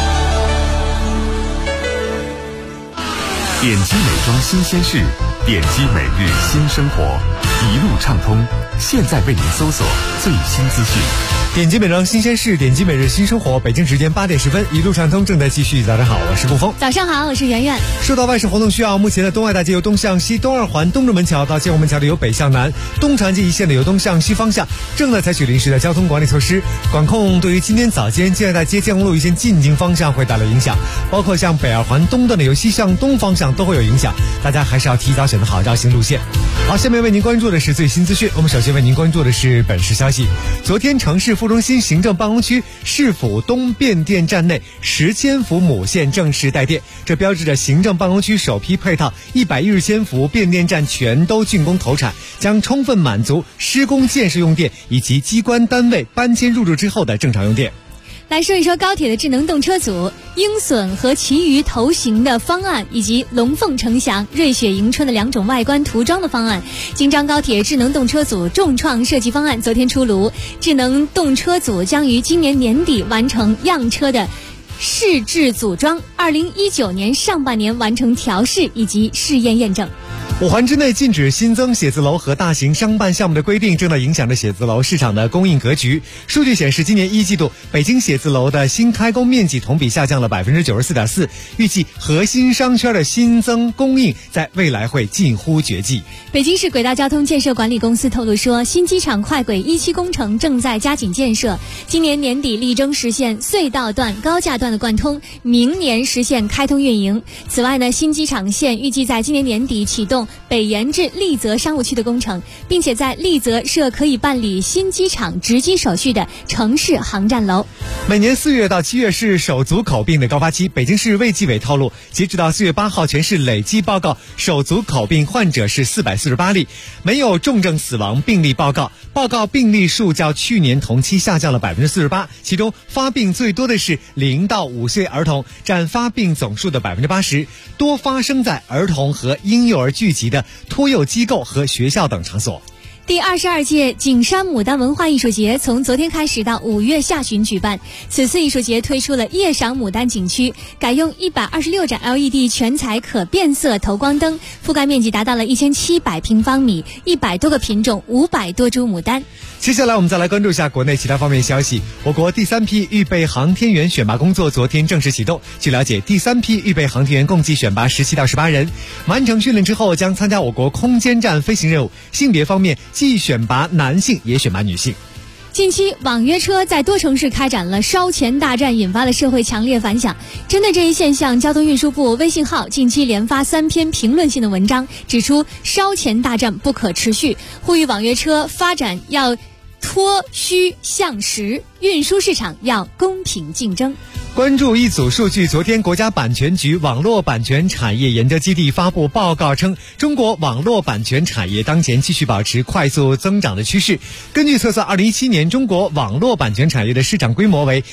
Speaker 4: 点击美妆新鲜事，点击每日新生活，一路畅通。现在为您搜索最新资讯。
Speaker 15: 点击美妆新鲜事，点击每日新生活。北京时间8点10分，一路畅通正在继续。早上好，我是顾峰。
Speaker 18: 早上好，我是圆圆。
Speaker 15: 受到外事活动需要，目前的东外大街由东向西，东二环东直门桥到建国门桥的由北向南，东长街一线的由东向西方向，正在采取临时的交通管理措施，管控对于今天早间建外大街建工路一线进京方向会带来影响，包括像北二环东段的由西向东方向都会有影响，大家还是要提早选择好绕行路线。好，下面为您关注的是最新资讯。我们首先为您关注的是本市消息。昨天城市副中心行政办公区市府东变电站内10千伏母线正式带电，这标志着行政办公区首批配套110千伏变电站全都竣工投产，将充分满足施工建设用电以及机关单位搬迁入住之后的正常用电。
Speaker 18: 来说一说高铁的智能动车组、鹰隼和其余头型的方案，以及龙凤呈祥、瑞雪迎春的2种外观涂装的方案。京张高铁智能动车组重创设计方案昨天出炉，智能动车组将于今年年底完成样车的试制组装，2019年上半年完成调试以及试验验证。
Speaker 15: 5环之内禁止新增写字楼和大型商办项目的规定正在影响着写字楼市场的供应格局。数据显示，今年1季度北京写字楼的新开工面积同比下降了 94.4%， 预计核心商圈的新增供应在未来会近乎绝迹。
Speaker 18: 北京市轨道交通建设管理公司透露说，新机场快轨1期工程正在加紧建设，今年年底力争实现隧道段、高架段的贯通，明年实现开通运营。此外呢，新机场线预计在今年年底启动北延至丽泽商务区的工程，并且在丽泽设可以办理新机场值机手续的城市航站楼。
Speaker 15: 每年4月到7月是手足口病的高发期，北京市卫计委透露，截止到4月8号，全市累计报告手足口病患者是448例，没有重症死亡病例报告，报告病例数较去年同期下降了 48%， 其中发病最多的是0到5岁儿童，占发病总数的 80%， 多发生在儿童和婴幼儿聚集的托幼机构和学校等场所。
Speaker 18: 第22届景山牡丹文化艺术节从昨天开始到5月下旬举办。此次艺术节推出了夜赏牡丹景区，改用126盏 LED 全彩可变色投光灯，覆盖面积达到了1700平方米，100多个品种，500多株牡丹。
Speaker 15: 接下来我们再来关注一下国内其他方面消息。我国第3批预备航天员选拔工作昨天正式启动。据了解，第3批预备航天员共计选拔17到18人，完成训练之后将参加我国空间站飞行任务。性别方面，既选拔男性也选拔女性。
Speaker 18: 近期网约车在多城市开展了烧钱大战，引发了社会强烈反响。针对这一现象，交通运输部微信号近期连发3篇评论性的文章，指出烧钱大战不可持续，呼吁网约车发展要脱虚向实，运输市场要公平竞争。
Speaker 15: 关注一组数据，昨天国家版权局网络版权产业研究基地发布报告称，中国网络版权产业当前继续保持快速增长的趋势。根据测算，2017年中国网络版权产业的市场规模为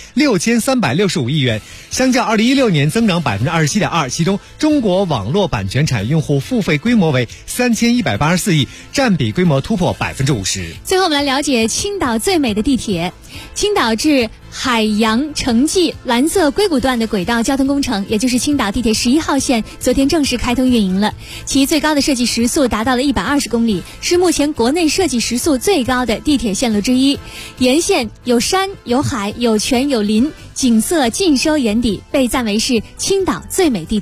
Speaker 15: 6365亿元，相较2016年增长 27.2%， 其中中国网络版权产业用户付费规模为3184亿，占比规模突破 50%。
Speaker 18: 最后我们来了解青岛最美的地铁。青岛至海洋城际蓝色硅谷段的轨道交通工程，也就是青岛地铁11号线，昨天正式开通运营了。其最高的设计时速达到了120公里，是目前国内设计时速最高的地铁线路之一。沿线有山有海有泉有林，景色尽收眼底，被赞为是青岛最美地铁。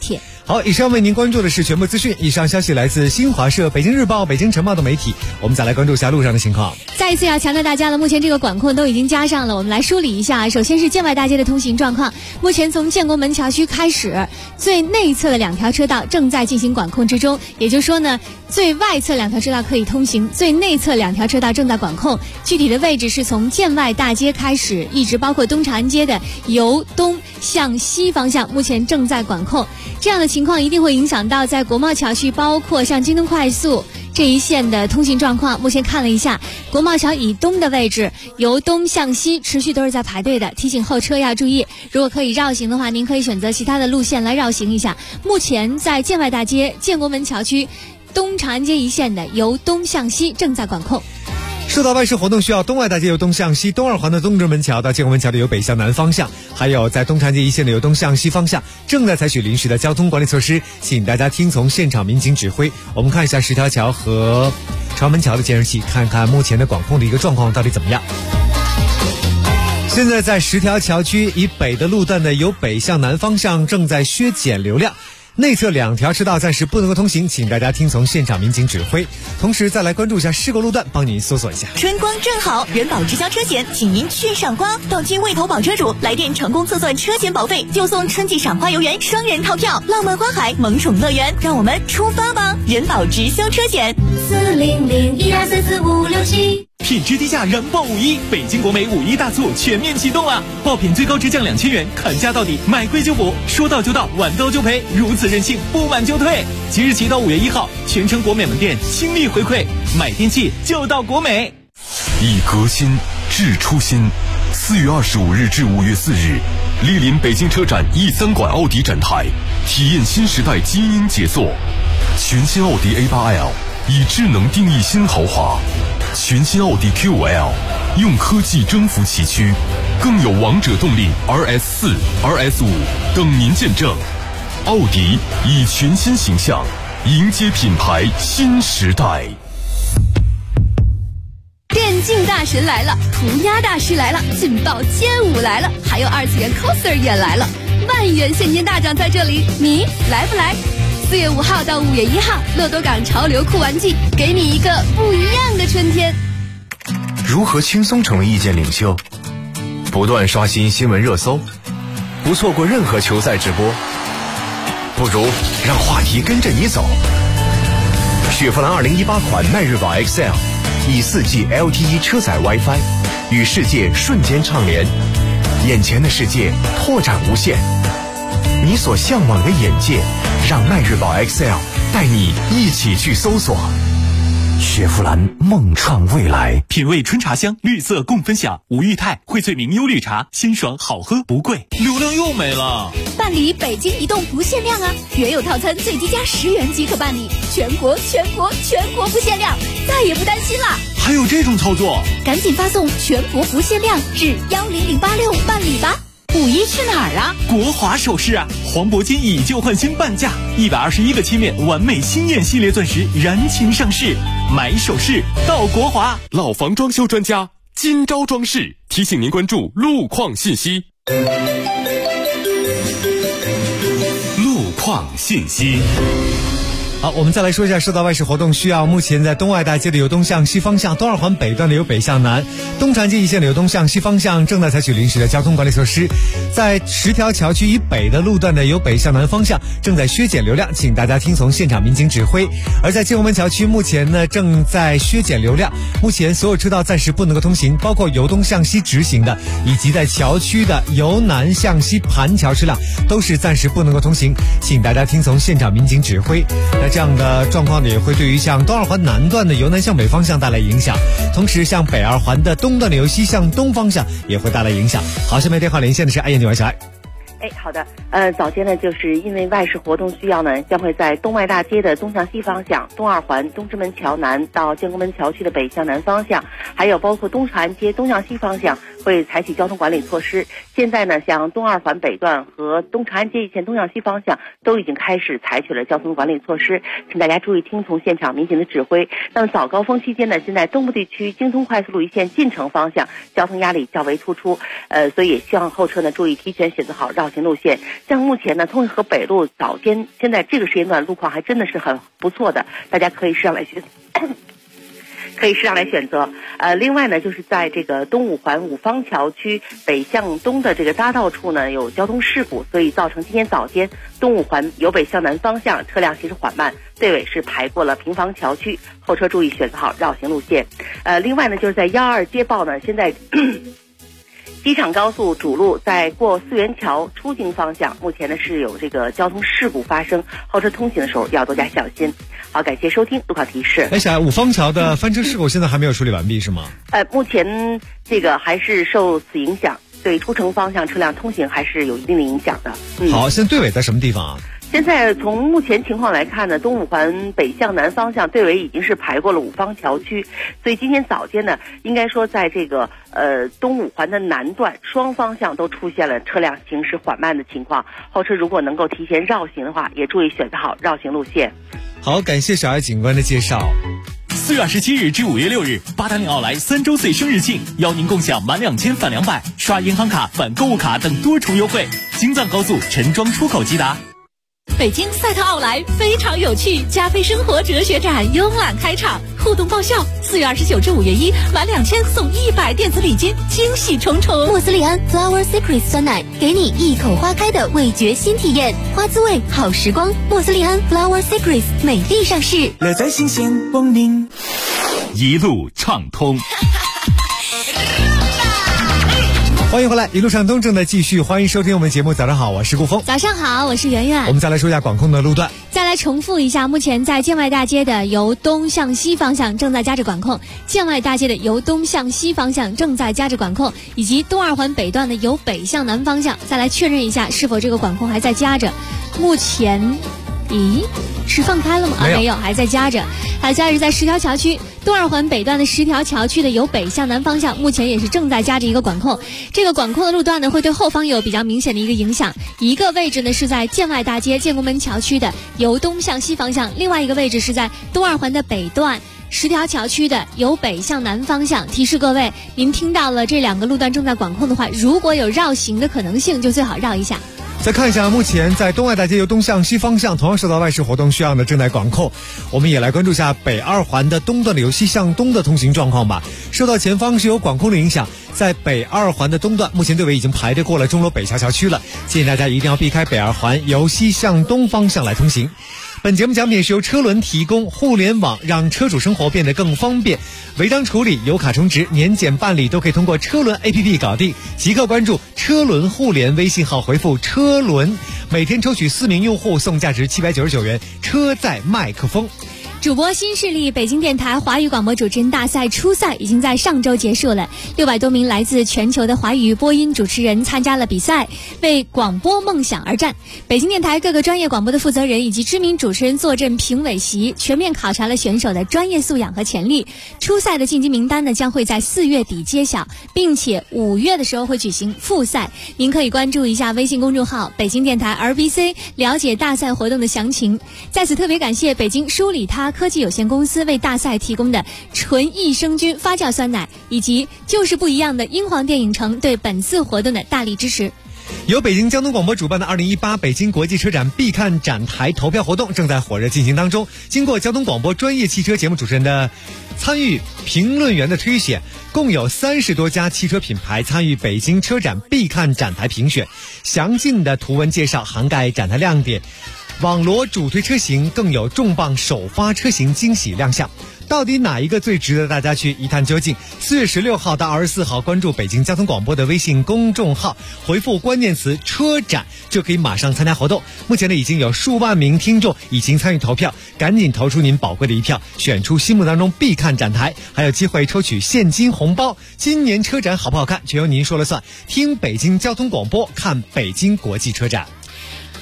Speaker 15: 好，以上为您关注的是全部资讯。以上消息来自新华社、北京日报、北京晨报的媒体。我们再来关注一下路上的情况。
Speaker 18: 再一次要强调大家了，目前这个管控都已经加上了，我们来梳理一下。首先是建外大街的通行状况，目前从建国门桥区开始，最内侧的2条车道正在进行管控之中，也就是说呢，最外侧2条车道可以通行，最内侧2条车道正在管控。具体的位置是从建外大街开始，一直包括东长安街的由东向西方向，目前正在管控。这样的情况一定会影响到在国贸桥区，包括像京东快速这一线的通行状况。目前看了一下，国贸桥以东的位置，由东向西持续都是在排队的，提醒后车要注意。如果可以绕行的话，您可以选择其他的路线来绕行一下。目前在建外大街、建国门桥区、东长安街一线的由东向西正在管控。
Speaker 15: 受到外事活动需要，东外大街由东向西，东2环的东直门桥到建国门桥的由北向南方向，还有在东长安街一线的由东向西方向，正在采取临时的交通管理措施，请大家听从现场民警指挥。我们看一下10条桥和朝阳门桥的监视器，看看目前的管控的一个状况到底怎么样。现在在10条桥区以北的路段呢，由北向南方向正在削减流量。内侧2条车道暂时不能够通行，请大家听从现场民警指挥。同时再来关注一下事故路段，帮您搜索一下。
Speaker 10: 春光正好，人保直销车险，请您去赏花。到期未投保车主来电成功测算车险保费，就送春季赏花游园双人套票，浪漫花海萌宠乐园，让我们出发吧！人保直销车险
Speaker 6: 40012344567。品质低价燃爆5·1，北京国美5·1大促全面启动了，爆品最高直降2000元，砍价到底，买贵就补，说到就到，晚到就赔，如此任性，不满就退。即日起到5月1号，全城国美门店倾力回馈，买电器就到国美。
Speaker 4: 以革新治初心。4月25日至5月4日，莅临北京车展E3馆奥迪展台，体验新时代基因杰作。全新奥迪A8L以智能定义新豪华，全新奥迪Q5L 用科技征服崎岖，更有王者动力 RS4、RS5 等您见证。奥迪以全新形象迎接品牌新时代。
Speaker 7: 电竞大神来了，涂鸦大师来了，劲爆街舞来了，还有2次元 coser 也来了，万元现金大奖在这里，你来不来？4月5号到5月1号，乐多港潮流酷玩季，给你一个不一样的春天。
Speaker 12: 如何轻松成为意见领袖？不断刷新新闻热搜，不错过任何球赛直播，不如让话题跟着你走。雪佛兰2018款迈锐宝 XL 以4G LTE 车载 WiFi 与世界瞬间畅联，眼前的世界拓展无限，你所向往的眼界，让迈锐宝 XL 带你一起去搜索。雪佛兰梦创未来，
Speaker 6: 品味春茶香，绿色共分享。吴裕泰荟萃明优绿茶，鲜爽好喝不贵。流量又没了，
Speaker 7: 办理北京移动不限量啊！原有套餐最低加10元即可办理，全国不限量，再也不担心了。
Speaker 6: 还有这种操作？
Speaker 7: 赶紧发送全国不限量至10086办理吧。
Speaker 1: 5·1去哪儿啊？
Speaker 6: 国华首饰啊，黄铂金以旧换新半价，121个切面完美新艳系列钻石燃情上市，买首饰到国华。
Speaker 4: 老房装修专家金招装饰提醒您关注路况信息。
Speaker 2: 路况信息。
Speaker 15: 好，我们再来说一下受到外事活动需要，目前在东外大街的由东向西方向，东2环北段的由北向南，东长安街一线的由东向西方向正在采取临时的交通管理措施。在10条桥区以北的路段的由北向南方向正在削减流量，请大家听从现场民警指挥。而在建国门桥区目前呢正在削减流量，目前所有车道暂时不能够通行，包括由东向西直行的以及在桥区的由南向西盘桥车辆都是暂时不能够通行，请大家听从现场民警指挥。这样的状况呢，也会对于像东2环南段的由南向北方向带来影响，同时像北2环的东段的由西向东方向也会带来影响。好，下面电话连线的是爱燕女王小爱。
Speaker 14: 好的，早间呢，就是因为外事活动需要呢，将会在东外大街的东向西方向、东2环东直门桥南到建国门桥区的北向南方向，还有包括东长安街东向西方向、 会采取交通管理措施。现在呢，像东二环北段和东长安街一线东向西方向都已经开始采取了交通管理措施，请大家注意听从现场民警的指挥。那么早高峰期间呢，现在东部地区京通快速路一线进城方向交通压力较为突出，所以也希望后车呢注意提前选择好绕行路线。像目前呢，通惠河北路早间现在这个时间段路况还真的是很不错的，大家可以适当来选择。另外呢，就是在这个东五环五方桥区北向东的这个匝道处呢有交通事故，所以造成今天早间东五环由北向南方向车辆行驶缓慢，队尾是排过了平房桥区，后车注意选择好绕行路线。另外呢，就是在12街道呢，现在机场高速主路在过四元桥出京方向，目前呢是有这个交通事故发生，后车通行的时候要多加小心。好，感谢收听路况提示。
Speaker 15: 小艾，五方桥的翻车事故现在还没有处理完毕是吗？
Speaker 14: 目前这个还是受此影响，对出城方向车辆通行还是有一定的影响的。
Speaker 15: 好，现在队尾在什么地方啊？
Speaker 14: 现在从目前情况来看呢，东五环北向南方向队尾已经是排过了五方桥区，所以今天早间呢，应该说在这个东五环的南段双方向都出现了车辆行驶缓慢的情况，后车如果能够提前绕行的话，也注意选择好绕行路线。
Speaker 15: 好，感谢小艾警官的介绍。
Speaker 6: 4月27日至5月6日，八达岭奥莱3周岁生日庆，邀您共享满2000返200，刷银行卡返购物卡等多重优惠。京藏高速陈庄出口即达。
Speaker 1: 北京赛特奥莱非常有趣，加菲生活哲学展慵懒开场，互动爆笑。4月29至5月1，满2000送100电子礼金，惊喜重重。
Speaker 9: 莫斯利安 Flower Secrets 酸奶，给你一口花开的味觉新体验，花滋味好时光。莫斯利安 Flower Secrets 美丽上市，
Speaker 20: 乐在新鲜光临，
Speaker 16: 一路畅通。
Speaker 15: 欢迎回来，一路畅通正在继续，欢迎收听我们节目。早上好，我是顾峰。
Speaker 18: 早上好，我是圆圆。
Speaker 15: 我们再来说一下管控的路段。
Speaker 18: 再来重复一下，目前在建外大街的由东向西方向正在加着管控，建外大街的由东向西方向正在加着管控，以及东二环北段的由北向南方向。再来确认一下是否这个管控还在加着。目前是放开了吗？没有，还在加着。还加着在十条桥区东二环北段的十条桥区的由北向南方向，目前也是正在加着一个管控。这个管控的路段呢，会对后方有比较明显的一个影响。一个位置呢是在建外大街建国门桥区的由东向西方向，另外一个位置是在东二环的北段十条桥区的由北向南方向。提示各位，您听到了这两个路段正在管控的话，如果有绕行的可能性，就最好绕一下。
Speaker 15: 再看一下，目前在东外大街由东向西方向同样受到外事活动需要的正在管控。我们也来关注一下北二环的东段的由西向东的通行状况吧。受到前方是有管控的影响，在北二环的东段，目前队尾已经排着过了钟楼北桥桥区了，建议大家一定要避开北二环由西向东方向来通行。本节目奖品是由车轮提供，互联网让车主生活变得更方便，违章处理、油卡充值、年检办理都可以通过车轮 APP 搞定。即刻关注车轮互联微信号，回复车轮，每天抽取4名用户送价值799元车载麦克风。
Speaker 18: 主播新势力北京电台华语广播主持人大赛初赛已经在上周结束了，600多名来自全球的华语播音主持人参加了比赛，为广播梦想而战。北京电台各个专业广播的负责人以及知名主持人坐镇评委席，全面考察了选手的专业素养和潜力。初赛的晋级名单呢，将会在4月底揭晓，并且5月的时候会举行复赛。您可以关注一下微信公众号北京电台 RBC， 了解大赛活动的详情。在此特别感谢北京舒里他科技有限公司为大赛提供的纯益生菌发酵酸奶，以及就是不一样的英皇电影城对本次活动的大力支持。
Speaker 15: 由北京交通广播主办的2018北京国际车展必看展台投票活动正在火热进行当中。经过交通广播专业汽车节目主持人的参与，评论员的推选，共有30多家汽车品牌参与北京车展必看展台评选。详尽的图文介绍涵盖展台亮点，网罗主推车型，更有重磅首发车型惊喜亮相。到底哪一个最值得大家去一探究竟？4月16号到24号，关注北京交通广播的微信公众号，回复关键词车展，就可以马上参加活动。目前呢，已经有数万名听众已经参与投票，赶紧投出您宝贵的一票，选出心目当中必看展台，还有机会抽取现金红包。今年车展好不好看，全由您说了算。听北京交通广播，看北京国际车展。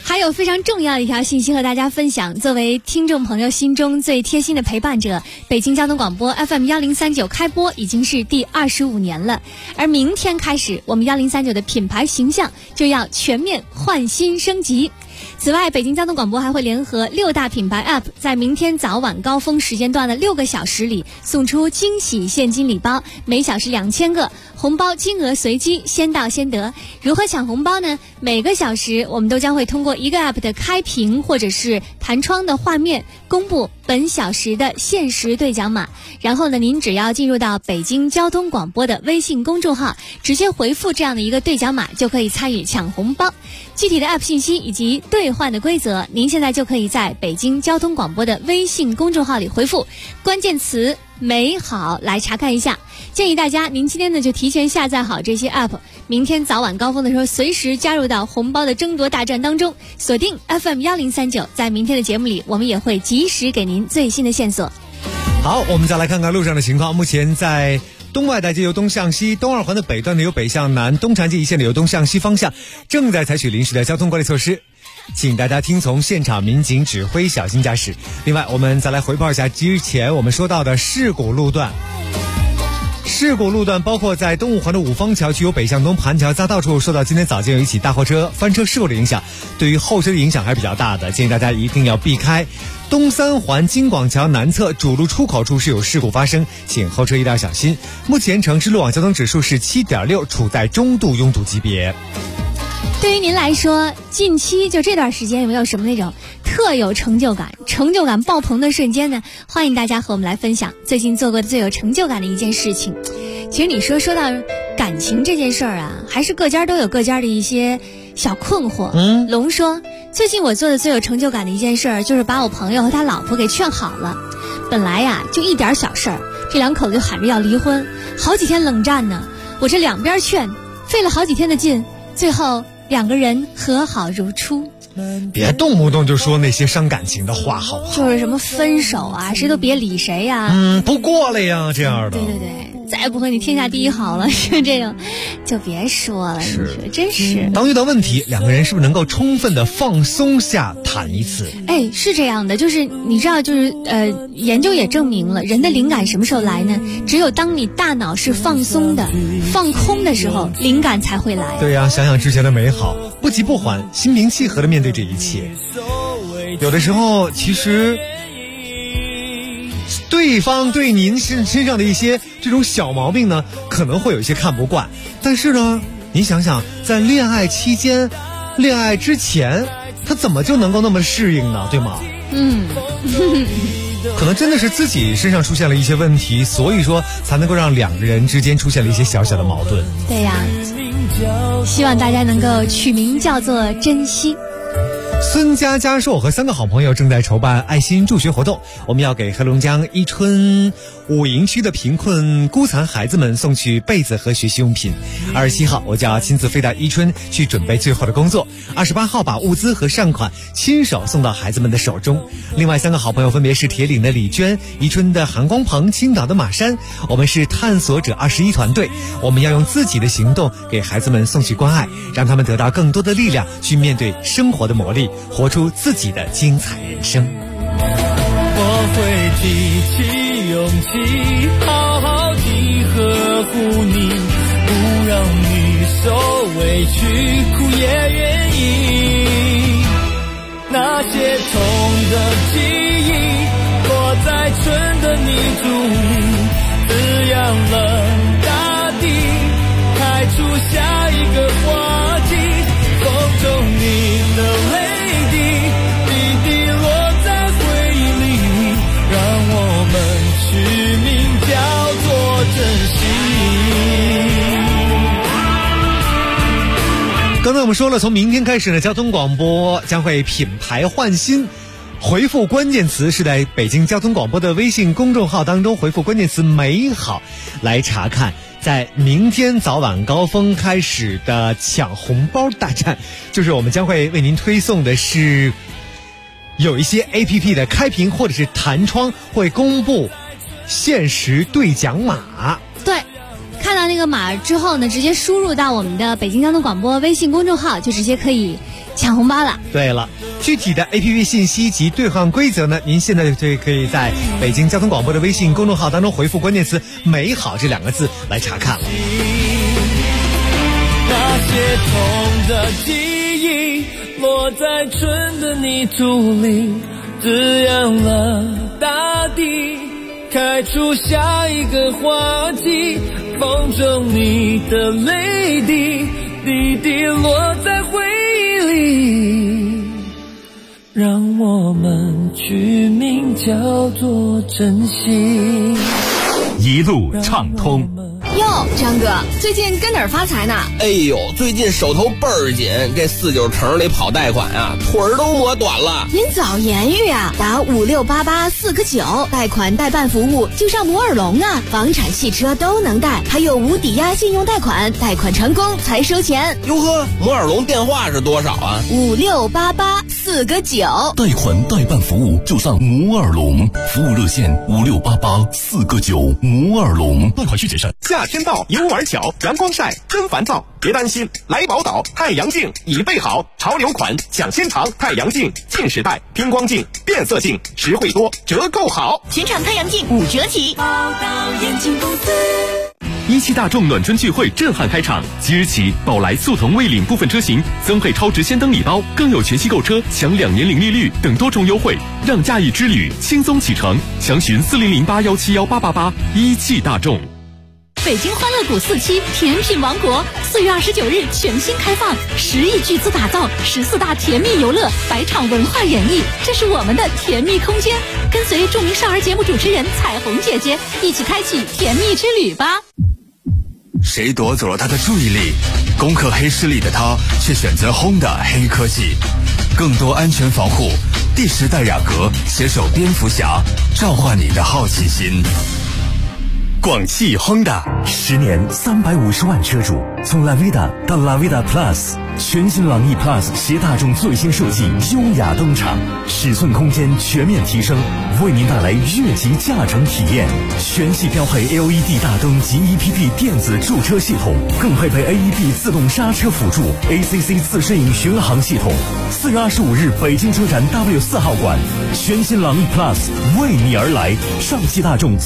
Speaker 18: 还有非常重要的一条信息和大家分享，作为听众朋友心中最贴心的陪伴者，北京交通广播 FM1039 开播已经是第25年了，而明天开始我们1039的品牌形象就要全面换新升级。此外，北京交通广播还会联合6大品牌 App， 在明天早晚高峰时间段的6个小时里送出惊喜现金礼包，每小时2000个，红包金额随机，先到先得。如何抢红包呢？每个小时我们都将会通过一个 App 的开屏或者是弹窗的画面公布本小时的限时兑奖码，然后呢，您只要进入到北京交通广播的微信公众号，直接回复这样的一个兑奖码，就可以参与抢红包。具体的 App 信息以及兑换的规则，您现在就可以在北京交通广播的微信公众号里回复关键词美好来查看一下。建议大家您今天呢就提前下载好这些 App， 明天早晚高峰的时候随时加入到红包的争夺大战当中，锁定 FM1039， 在明天的节目里我们也会及时给您最新的线索。
Speaker 15: 好，我们再来看看路上的情况。目前在东外大街由东向西，东二环的北段呢由北向南，东长街一线的由东向西方向正在采取临时的交通管理措施，请大家听从现场民警指挥，小心驾驶。另外，我们再来回报一下之前我们说到的事故路段。事故路段包括在东五环的五方桥区由北向东盘桥匝道处，受到今天早间有一起大货车翻车事故的影响，对于后车的影响还是比较大的，建议大家一定要避开。东三环金广桥南侧主路出口处是有事故发生，请后车一定要小心。目前城市路网交通指数是 7.6， 处在中度拥堵级别。
Speaker 18: 对于您来说，近期就这段时间有没有什么那种特有成就感爆棚的瞬间呢？欢迎大家和我们来分享最近做过的最有成就感的一件事情。其实你说到感情这件事儿啊，还是各家都有各家的一些小困惑。龙说，最近我做的最有成就感的一件事儿，就是把我朋友和他老婆给劝好了。本来呀就一点小事儿，这两口子就喊着要离婚，好几天冷战呢，我这两边劝，费了好几天的劲，最后2个人和好如初。
Speaker 15: 别动不动就说那些伤感情的话好不好？
Speaker 18: 就是什么分手啊，谁都别理谁呀，
Speaker 15: 不过了呀，这样的。
Speaker 18: 对，再也不和你天下第一好了，是这种，就别说了。你说真是。
Speaker 15: 当遇到问题，2个人是不是能够充分的放松下谈一次？
Speaker 18: 是这样的，就是你知道，就是研究也证明了，人的灵感什么时候来呢？只有当你大脑是放松的、放空的时候，灵感才会来。
Speaker 15: 对呀，想想之前的美好，不急不缓，心平气和的面对这一切。有的时候其实对方对您身上的一些这种小毛病呢，可能会有一些看不惯，但是呢，您想想，在恋爱期间、恋爱之前，他怎么就能够那么适应呢？对吗？可能真的是自己身上出现了一些问题，所以说才能够让2个人之间出现了一些小小的矛盾。
Speaker 18: 对呀，希望大家能够取名叫做珍惜。
Speaker 15: 孙佳佳说，我和3个好朋友正在筹办爱心助学活动，我们要给黑龙江伊春五营区的贫困孤残孩子们送去被子和学习用品。27号我就要亲自飞到伊春去准备最后的工作，28号把物资和善款亲手送到孩子们的手中。另外3个好朋友分别是铁岭的李娟、伊春的韩光鹏、青岛的马山。我们是探索者21团队，我们要用自己的行动给孩子们送去关爱，让他们得到更多的力量去面对生活的磨砺，活出自己的精彩人生。
Speaker 13: 我会提起勇气，好好地呵护你，不让你受委屈，苦也愿意。那些痛的记忆，落在春的泥土里，滋养了大地，开出下一个花季。风中你的泪
Speaker 15: 刚才我们说了，从明天开始呢，交通广播将会品牌换新。回复关键词是在北京交通广播的微信公众号当中回复关键词美好来查看，在明天早晚高峰开始的抢红包大战，就是我们将会为您推送的是有一些 APP 的开屏或者是弹窗会公布限时兑奖码。
Speaker 18: 对，看到那个码之后呢，直接输入到我们的北京交通广播微信公众号，就直接可以抢红包了。
Speaker 15: 对了，具体的 APP 信息及兑换规则呢，您现在就可以在北京交通广播的微信公众号当中回复关键词美好这2个字来查看了。
Speaker 13: 那些痛的记忆落在春的泥土里，滋养了大地，开出下一个花季。风中你的泪滴滴滴落在回忆里，让我们取名叫做珍惜。
Speaker 4: 一路畅通。
Speaker 7: 哟，张哥，最近跟哪儿发财呢？
Speaker 17: 哎呦，最近手头倍儿紧，这49城里跑贷款啊，腿儿都磨短了。
Speaker 7: 您早言语啊，打5688-4个9，贷款代办服务就上摩尔龙啊，房产、汽车都能贷，还有无抵押信用贷款，贷款成功才收钱。
Speaker 17: 哟呵，摩尔龙电话是多少啊
Speaker 7: ？5688-4个9，
Speaker 19: 贷款代办服务就上摩尔龙，服务热线5688-4个9，摩尔龙，贷款需谨慎。
Speaker 22: 夏天到，游玩巧，阳光晒，真烦躁。别担心，来宝岛太阳镜已备好，潮流款抢先尝，太阳镜近视带、偏光镜、变色镜，实惠多，折扣好，
Speaker 10: 全场太阳镜5折起。宝岛眼镜公司。
Speaker 4: 17大众暖春聚会震撼开场，即日起，宝来速腾蔚领部分车型增配超值先登礼包，更有全系购车享2年零利率等多重优惠，让假日之旅轻松启程。详询4008171888。17大众。
Speaker 1: 北京欢乐谷4期甜品王国4月29日全新开放，10亿巨资打造14大甜蜜游乐，100场文化演绎，这是我们的甜蜜空间。跟随著名少儿节目主持人彩虹姐姐一起开启甜蜜之旅吧。
Speaker 12: 谁夺走了他的注意力？攻克黑势力的他却选择 Honda 黑科技，更多安全防护。第10代雅阁携手蝙蝠侠，召唤你的好奇心。广汽 Honda 10年350万车主，从 Lavida 到 Lavida Plus， 全新朗逸 Plus 携大众最新设计优雅登场，尺寸空间全面提升，为您带来越级驾乘体验。全系标配 LED 大灯及 EPP 电子驻车系统，更配备 AEB 自动刹车辅助、ACC 自适应巡航系统。4月25日北京车展 W4 号馆，全新朗逸 Plus 为你而来。上汽大众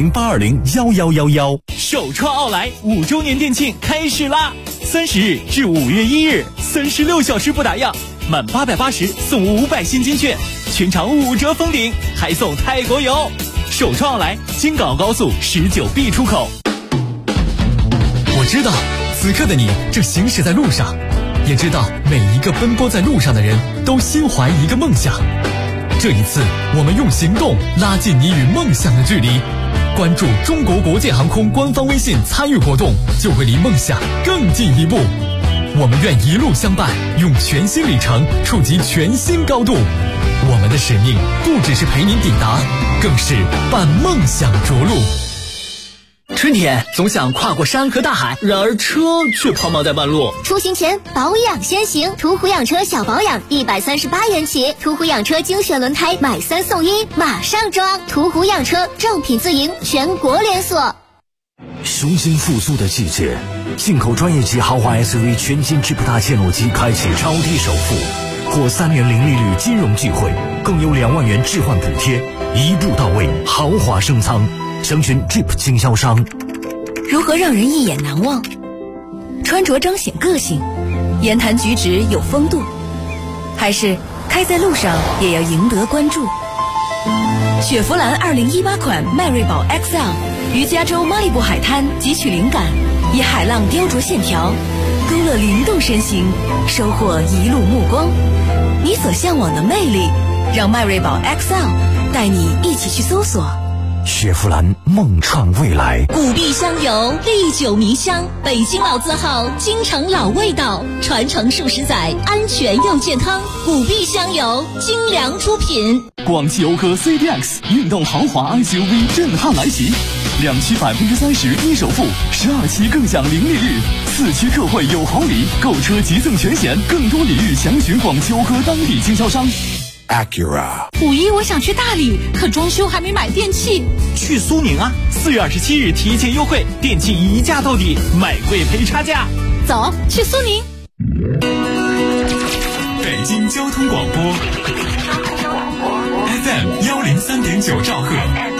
Speaker 12: 400-820-1111。
Speaker 6: 首创奥莱5周年店庆开始啦！30日至5月1日，36小时不打烊，满880送500现金券，全场5折封顶，还送泰国游。首创奥莱京港澳高速19B 出口。
Speaker 23: 我知道，此刻的你正行驶在路上，也知道每一个奔波在路上的人都心怀一个梦想。这一次，我们用行动拉近你与梦想的距离。关注中国国际航空官方微信参与活动，就会离梦想更进一步。我们愿一路相伴，用全新里程触及全新高度。我们的使命不只是陪您抵达，更是伴梦想着陆。
Speaker 6: 春天总想跨过山和大海，然而车却抛锚在半路。
Speaker 9: 出行前保养先行，途虎养车小保养138元起，途虎养车精选轮胎买3送1，马上装！途虎养车正品自营，全国连锁。
Speaker 5: 雄心复苏的季节，进口专业级豪华 SUV 全新智普大切诺基开启超低首付，或3年零利率金融聚会，更有2万元置换补贴，一步到位，豪华升舱。详询 Jeep 经销商。
Speaker 10: 如何让人一眼难忘？穿着彰显个性，言谈举止有风度，还是开在路上也要赢得关注？雪佛兰2018款迈锐宝 XL 于加州马里布海滩汲取灵感，以海浪雕琢线条，勾勒灵动身形，收获一路目光。你所向往的魅力，让迈锐宝 XL 带你一起去搜索。
Speaker 5: 雪佛兰梦创未来，
Speaker 1: 古碧香油，历久弥香，北京老字号，京城老味道，传承数十载，安全又健康。古碧香油，精良出品。
Speaker 6: 广汽讴歌 CDX 运动豪华 SUV 震撼来袭，2期30%低首付，12期更享零利率，4期特惠有好礼，购车即赠全险，更多礼遇详询广汽讴歌当地经销商。
Speaker 12: Acura
Speaker 1: 5一我想去大理，可装修还没买电器。
Speaker 6: 去苏宁啊！4月27日提前优惠，电器一价到底，买贵赔差价。
Speaker 1: 走，去苏宁。
Speaker 4: 北
Speaker 6: 京交通广播 FM 103.9兆赫，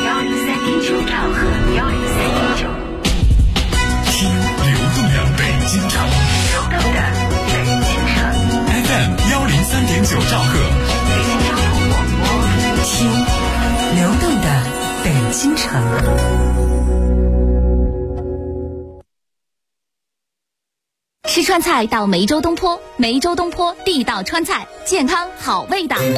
Speaker 6: 听流动的北京城，FM 103.9兆赫，
Speaker 3: 听流动的北京城。
Speaker 1: 吃川菜到梅州东坡，梅州东坡地道川菜，健康好味道。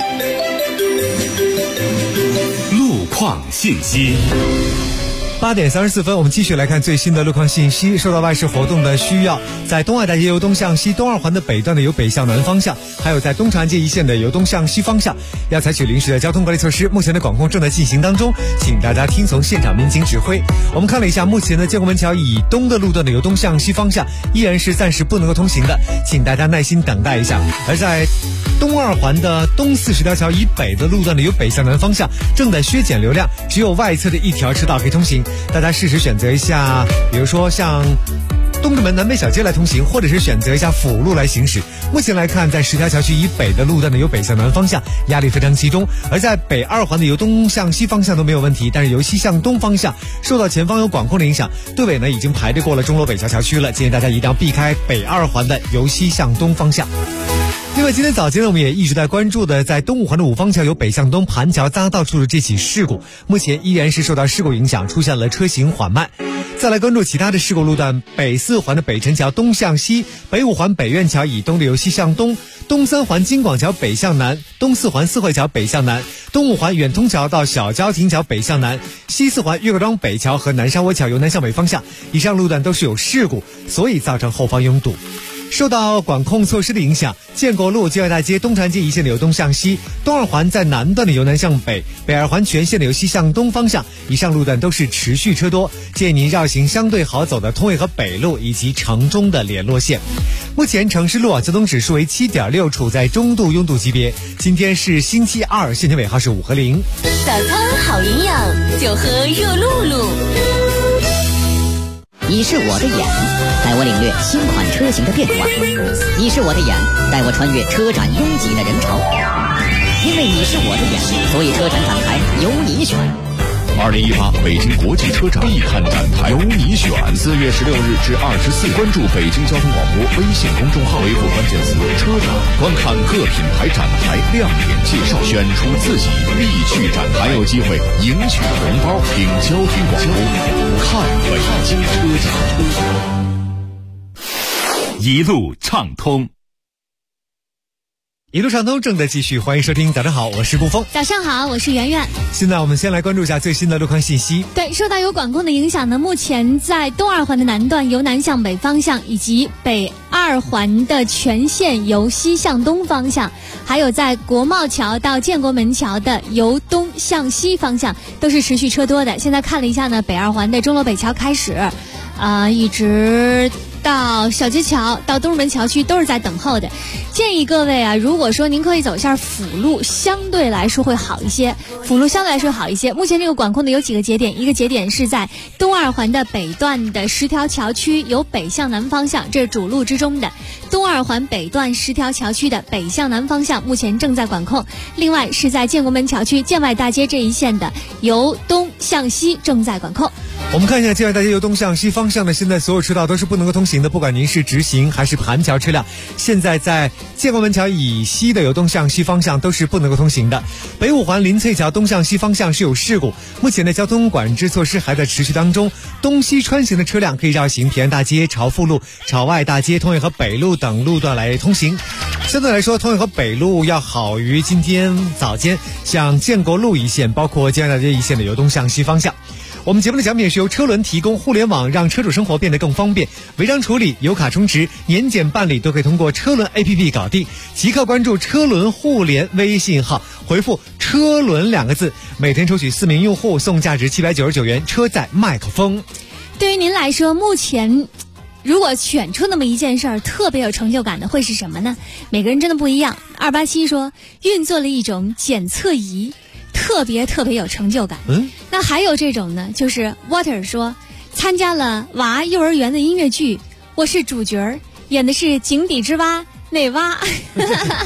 Speaker 6: 路况信息。
Speaker 15: 8点34分，我们继续来看最新的路况信息。受到外事活动的需要，在东海大街由东向西、东二环的北段的由北向南方向，还有在东长安街一线的由东向西方向，要采取临时的交通管理措施。目前的管控正在进行当中，请大家听从现场民警指挥。我们看了一下，目前的建国门桥以东的路段的由东向西方向依然是暂时不能够通行的，请大家耐心等待一下。而在东二环的东40条桥以北的路段的由北向南方向正在削减流量，只有外侧的一条车道可以通行。大家适时选择一下，比如说像东直门南北小街来通行，或者是选择一下辅路来行驶。目前来看，在10条桥区以北的路段呢，由北向南方向压力非常集中，而在北二环的由东向西方向都没有问题，但是由西向东方向受到前方有管控的影响，队尾呢已经排队过了钟楼北桥桥区了，建议大家一定要避开北二环的由西向东方向。另外，今天早间呢，我们也一直在关注的，在东五环的五方桥由北向东盘桥匝道处的这起事故，目前依然是受到事故影响，出现了车行缓慢。再来关注其他的事故路段，北4环的北辰桥东向西，北5环北苑桥以东的由西向东，东3环京广桥北向南，东4环四惠桥北向南，东5环远通桥到小郊亭桥北向南，西4环岳各庄北桥和南山窝桥由南向北方向，以上路段都是有事故，所以造成后方拥堵。受到管控措施的影响，建国路、建外大街、东长安街一线的由东向西，东二环在南段的由南向北，北二环全线的由西向东方向，以上路段都是持续车多，建议您绕行相对好走的通渭河北路以及城中的联络线。目前城市路网交通指数为7.6，处在中度拥堵级别。今天是星期二，现场尾号是5和0。
Speaker 10: 早餐好营养，就喝热露露。
Speaker 8: 你是我的眼，带我领略新款车型的变化；你是我的眼，带我穿越车展拥挤的人潮。因为你是我的眼，所以车展展台由你选。
Speaker 19: 2018北京国际车展必看展台，由你选。4月16日至24日，关注北京交通广播微信公众号，回复关键词“车展”，观看各品牌展台亮点介绍，选出自己必去展台，还有机会赢取红包。听交通广播，看北京车展，
Speaker 6: 一路畅通。
Speaker 15: 一路畅通正在继续，欢迎收听。早上好，我是顾峰。
Speaker 18: 早上好，我是圆圆。
Speaker 15: 现在我们先来关注一下最新的路况信息。
Speaker 18: 对，受到有管控的影响呢，目前在东二环的南段由南向北方向，以及北二环的全线由西向东方向，还有在国贸桥到建国门桥的由东向西方向都是持续车多的。现在看了一下呢，北二环的钟楼北桥开始，一直到小街桥到东直门桥区都是在等候的。建议各位啊，如果说您可以走一下辅路，相对来说会好一些。辅路相对来说好一些。目前这个管控的有几个节点，一个节点是在东二环的北段的10条桥区由北向南方向，这是主路之中的东二环北段10条桥区的北向南方向，目前正在管控。另外是在建国门桥区建外大街这一线的由东向西正在管控。
Speaker 15: 我们看一下建外大街由东向西方向的，现在所有车道都是不能够通行的，不管您是直行还是盘桥车辆，现在在建国门桥以西的由东向西方向都是不能够通行的。北5环林翠桥东向西方向是有事故，目前的交通管制措施还在持续当中，东西穿行的车辆可以绕行平安大街、朝富路、朝外大街、通渭河北路等路段来通行。相对来说，通渭河北路要好于今天早间像建国路一线，包括建外大街一线的由东向西方向。我们节目的奖品是由车轮提供，互联网让车主生活变得更方便，违章处理、油卡充值、年检办理都可以通过车轮 APP 搞定。即刻关注车轮互联微信号，回复车轮2个字，每天抽取4名用户送价值799元车载麦克风。
Speaker 18: 对于您来说，目前如果选出那么一件事儿特别有成就感的会是什么呢？每个人真的不一样。287说运作了一种检测仪，特别有成就感。那还有这种呢，就是 Water 说参加了娃幼儿园的音乐剧，我是主角，演的是井底之蛙那蛙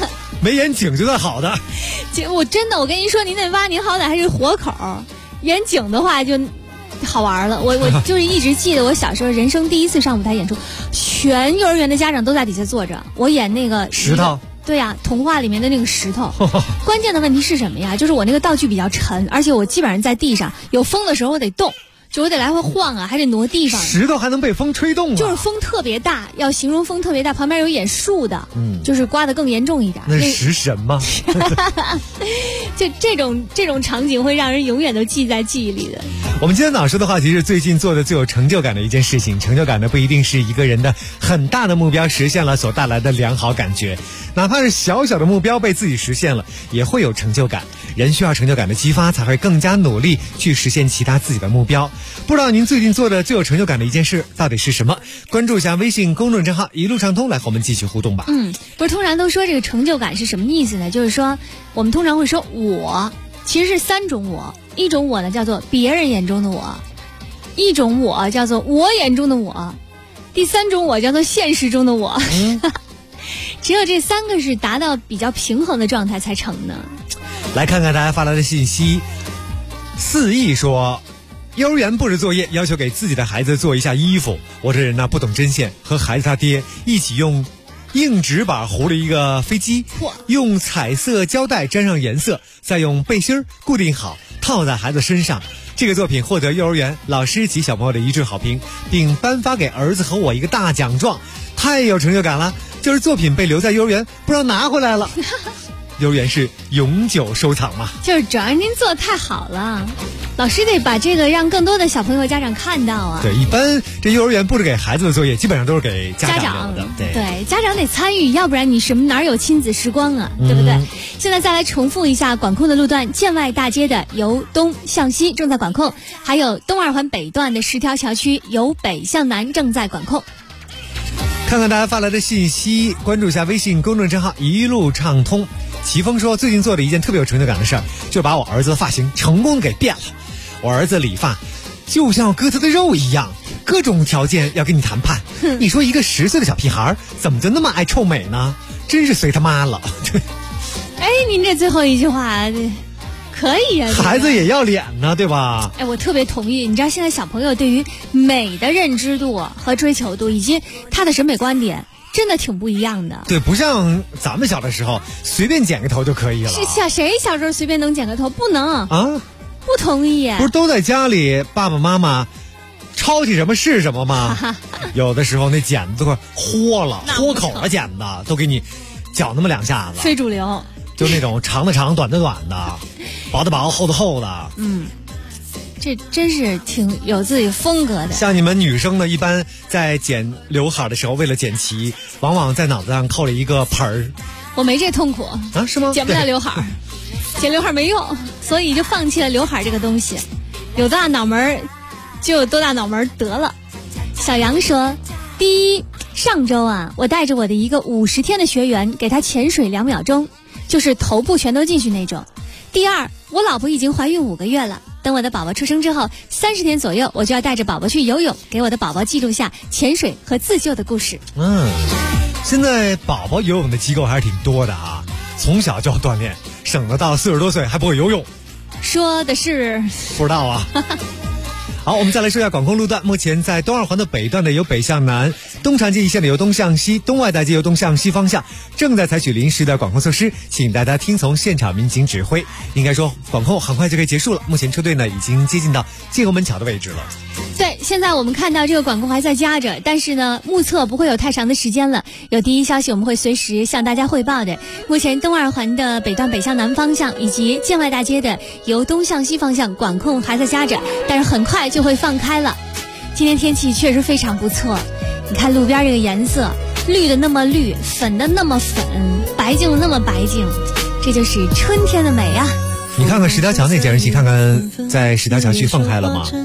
Speaker 15: 没眼井就算好的。
Speaker 18: 我真的，我跟您说，您那挖您好歹还是活口，眼井的话就好玩了。我就是一直记得我小时候人生第一次上舞台演出，全幼儿园的家长都在底下坐着，我演那个
Speaker 15: 石头。
Speaker 18: 对呀，童话里面的那个石头。关键的问题是什么呀？就是我那个道具比较沉，而且我基本上在地上，有风的时候我得动，就我得来回晃啊，还得挪地方。
Speaker 15: 石头还能被风吹动啊？
Speaker 18: 就是风特别大，要形容风特别大，旁边有一点树的，就是刮得更严重一点。
Speaker 15: 那是食神吗？
Speaker 18: 就这种场景会让人永远都记在记忆里的。
Speaker 15: 我们今天老师的话题是最近做的最有成就感的一件事情。成就感呢，不一定是一个人的很大的目标实现了所带来的良好感觉，哪怕是小小的目标被自己实现了，也会有成就感。人需要成就感的激发，才会更加努力去实现其他自己的目标。不知道您最近做的最有成就感的一件事到底是什么？关注一下微信公众账号一路畅通，来和我们继续互动吧。
Speaker 18: 不是通常都说这个成就感是什么意思呢？就是说我们通常会说我，其实是3种我。一种我呢叫做别人眼中的我，一种我叫做我眼中的我，第3种我叫做现实中的我。只有这3个是达到比较平衡的状态才成的。
Speaker 15: 来看看大家发来的信息。4亿说，幼儿园布置作业要求给自己的孩子做一下衣服，我这人呢不懂针线，和孩子他爹一起用硬纸板糊了一个飞机，用彩色胶带粘上颜色，再用背心固定好，套在孩子身上。这个作品获得幼儿园老师及小朋友的一致好评，并颁发给儿子和我一个大奖状，太有成就感了。就是作品被留在幼儿园，不知道拿回来了。幼儿园是永久收藏嘛？就是
Speaker 18: 主要您做的太好了，老师得把这个让更多的小朋友家长看到啊。
Speaker 15: 对，一般这幼儿园布置给孩子的作业基本上都是给家长留的。
Speaker 18: 对，家长得参与，要不然你哪有亲子时光啊，对不对？现在再来重复一下管控的路段：建外大街的由东向西正在管控，还有东2环北段的10条桥区由北向南正在管控。
Speaker 15: 看看大家发来的信息，关注一下微信公众账号一路畅通。齐峰说，最近做的一件特别有成就感的事儿，就是把我儿子的发型成功给变了。我儿子理发就像割他的肉一样，各种条件要跟你谈判。你说一个10岁的小屁孩怎么就那么爱臭美呢？真是随他妈了。
Speaker 18: 哎，您这最后一句话可以啊，
Speaker 15: 孩子也要脸呢，对吧？
Speaker 18: 哎，我特别同意。你知道现在小朋友对于美的认知度和追求度，以及他的审美观点，真的挺不一样的。
Speaker 15: 对，不像咱们小的时候随便剪个头就可以了。
Speaker 18: 是谁小时候随便能剪个头？不能
Speaker 15: 啊！
Speaker 18: 不同意。
Speaker 15: 不是都在家里，爸爸妈妈抄起什么是什么吗？有的时候那剪子都快豁了，豁口的剪子都给你搅那么2下子。
Speaker 18: 非主流。
Speaker 15: 就那种长的长，短的短的，薄的薄，厚的厚的。
Speaker 18: 这真是挺有自己风格的。
Speaker 15: 像你们女生呢，一般在剪刘海的时候，为了剪齐，往往在脑子上扣了一个盆儿。
Speaker 18: 我没这痛苦
Speaker 15: 啊？是吗？
Speaker 18: 剪不了刘海，剪刘海没用，所以就放弃了刘海这个东西。有多大脑门就有多大脑门得了。小杨说，第一，上周我带着我的一个50天的学员给他潜水2秒钟，就是头部全都进去那种。第二，我老婆已经怀孕5个月了，等我的宝宝出生之后30天左右，我就要带着宝宝去游泳，给我的宝宝记录下潜水和自救的故事。
Speaker 15: 现在宝宝游泳的机构还是挺多的啊，从小就要锻炼，省得到40多岁还不会游泳。
Speaker 18: 说的是
Speaker 15: 不知道啊。好，我们再来说一下管控路段。目前在东2环的北段的由北向南，东长街一线的由东向西，东外大街由东向西方向正在采取临时的管控措施，请大家听从现场民警指挥。应该说管控很快就可以结束了，目前车队呢已经接近到建国门桥的位置了。
Speaker 18: 对，现在我们看到这个管控还在加着，但是呢目测不会有太长的时间了，有第一消息我们会随时向大家汇报的。目前东2环的北段北向南方向以及建外大街的由东向西方向管控还在加着，但是很快就会放开了。今天天气确实非常不错，你看路边这个颜色，绿的那么绿，粉的那么粉，白净的那么白净，这就是春天的美啊。
Speaker 15: 你看看10条桥那件事情，看看在10条桥区放开了吗？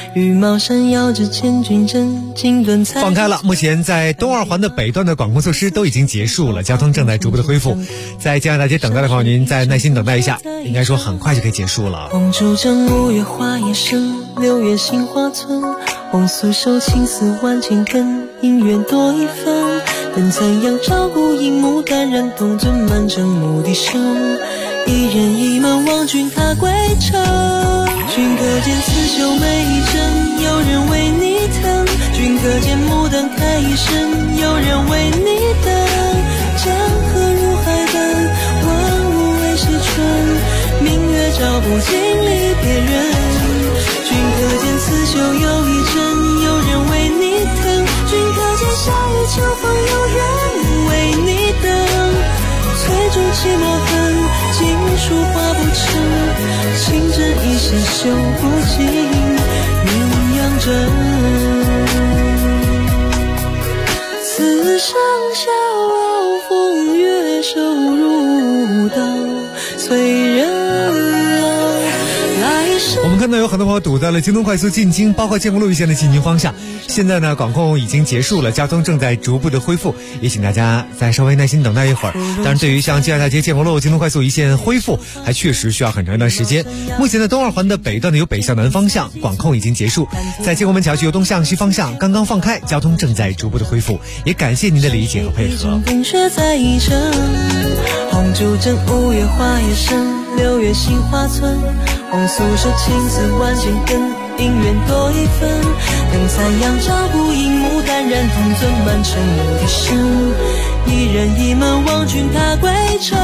Speaker 15: 放开了。目前在东2环的北段的管控措施都已经结束了，交通正在逐步的恢复。在建安大街等待的朋友，您再耐心等待一下，应该说很快就可以结束了。
Speaker 2: 红烛正5月花叶生，6月杏花村，红酥手青丝万千根，姻缘多一分。 等残阳照顾荧幕，感染同尊满城牧笛声，一人一门望君踏归程。君可见刺绣每一针，有人为你疼。君可见牡丹开一生，有人为你等。江河入海奔，万物为谁春？明月照不尽离别人。君可见刺绣有一针，有人为你疼。君可见夏雨秋风，有人为你等。翠竹寂寞恨，锦书画不成。情针一线绣不尽鸳鸯针。此生笑傲风月，手如刀，催人老。
Speaker 15: 我们看到有很多朋友堵在了京东快速进京，包括建国路一线的进京方向。现在呢，管控已经结束了，交通正在逐步的恢复，也请大家再稍微耐心等待一会儿。当然，对于像建安大街、建国路、京东快速一线恢复，还确实需要很长一段时间。目前的东二环的北段呢，由北向南方向管控已经结束，在建国门桥区由东向西方向刚刚放开，交通正在逐步的恢复，也感谢您的理解和配合。
Speaker 2: 风雪在一城，红烛枕五月花叶深，六月杏花村。红素手青丝万千根，姻缘多一分。等残阳照顾荧幕，感染同尊满城牧笛声，一人一门望君踏归程。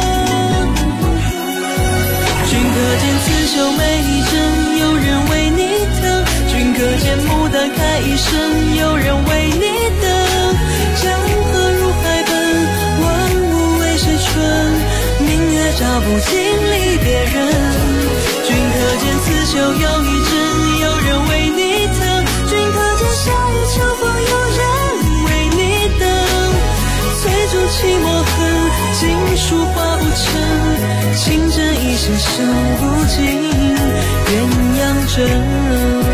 Speaker 2: 君可见刺绣每一针，有人为你疼。君可见牡丹开一生，有人为你等。江河入海奔，万物为谁春？明月照不尽离别人。君可见刺绣有一针，有人为你疼。君可见夏雨秋风，有人为你等。翠竹寂寞恨，锦书画不成。情针一线绣不尽鸳鸯针。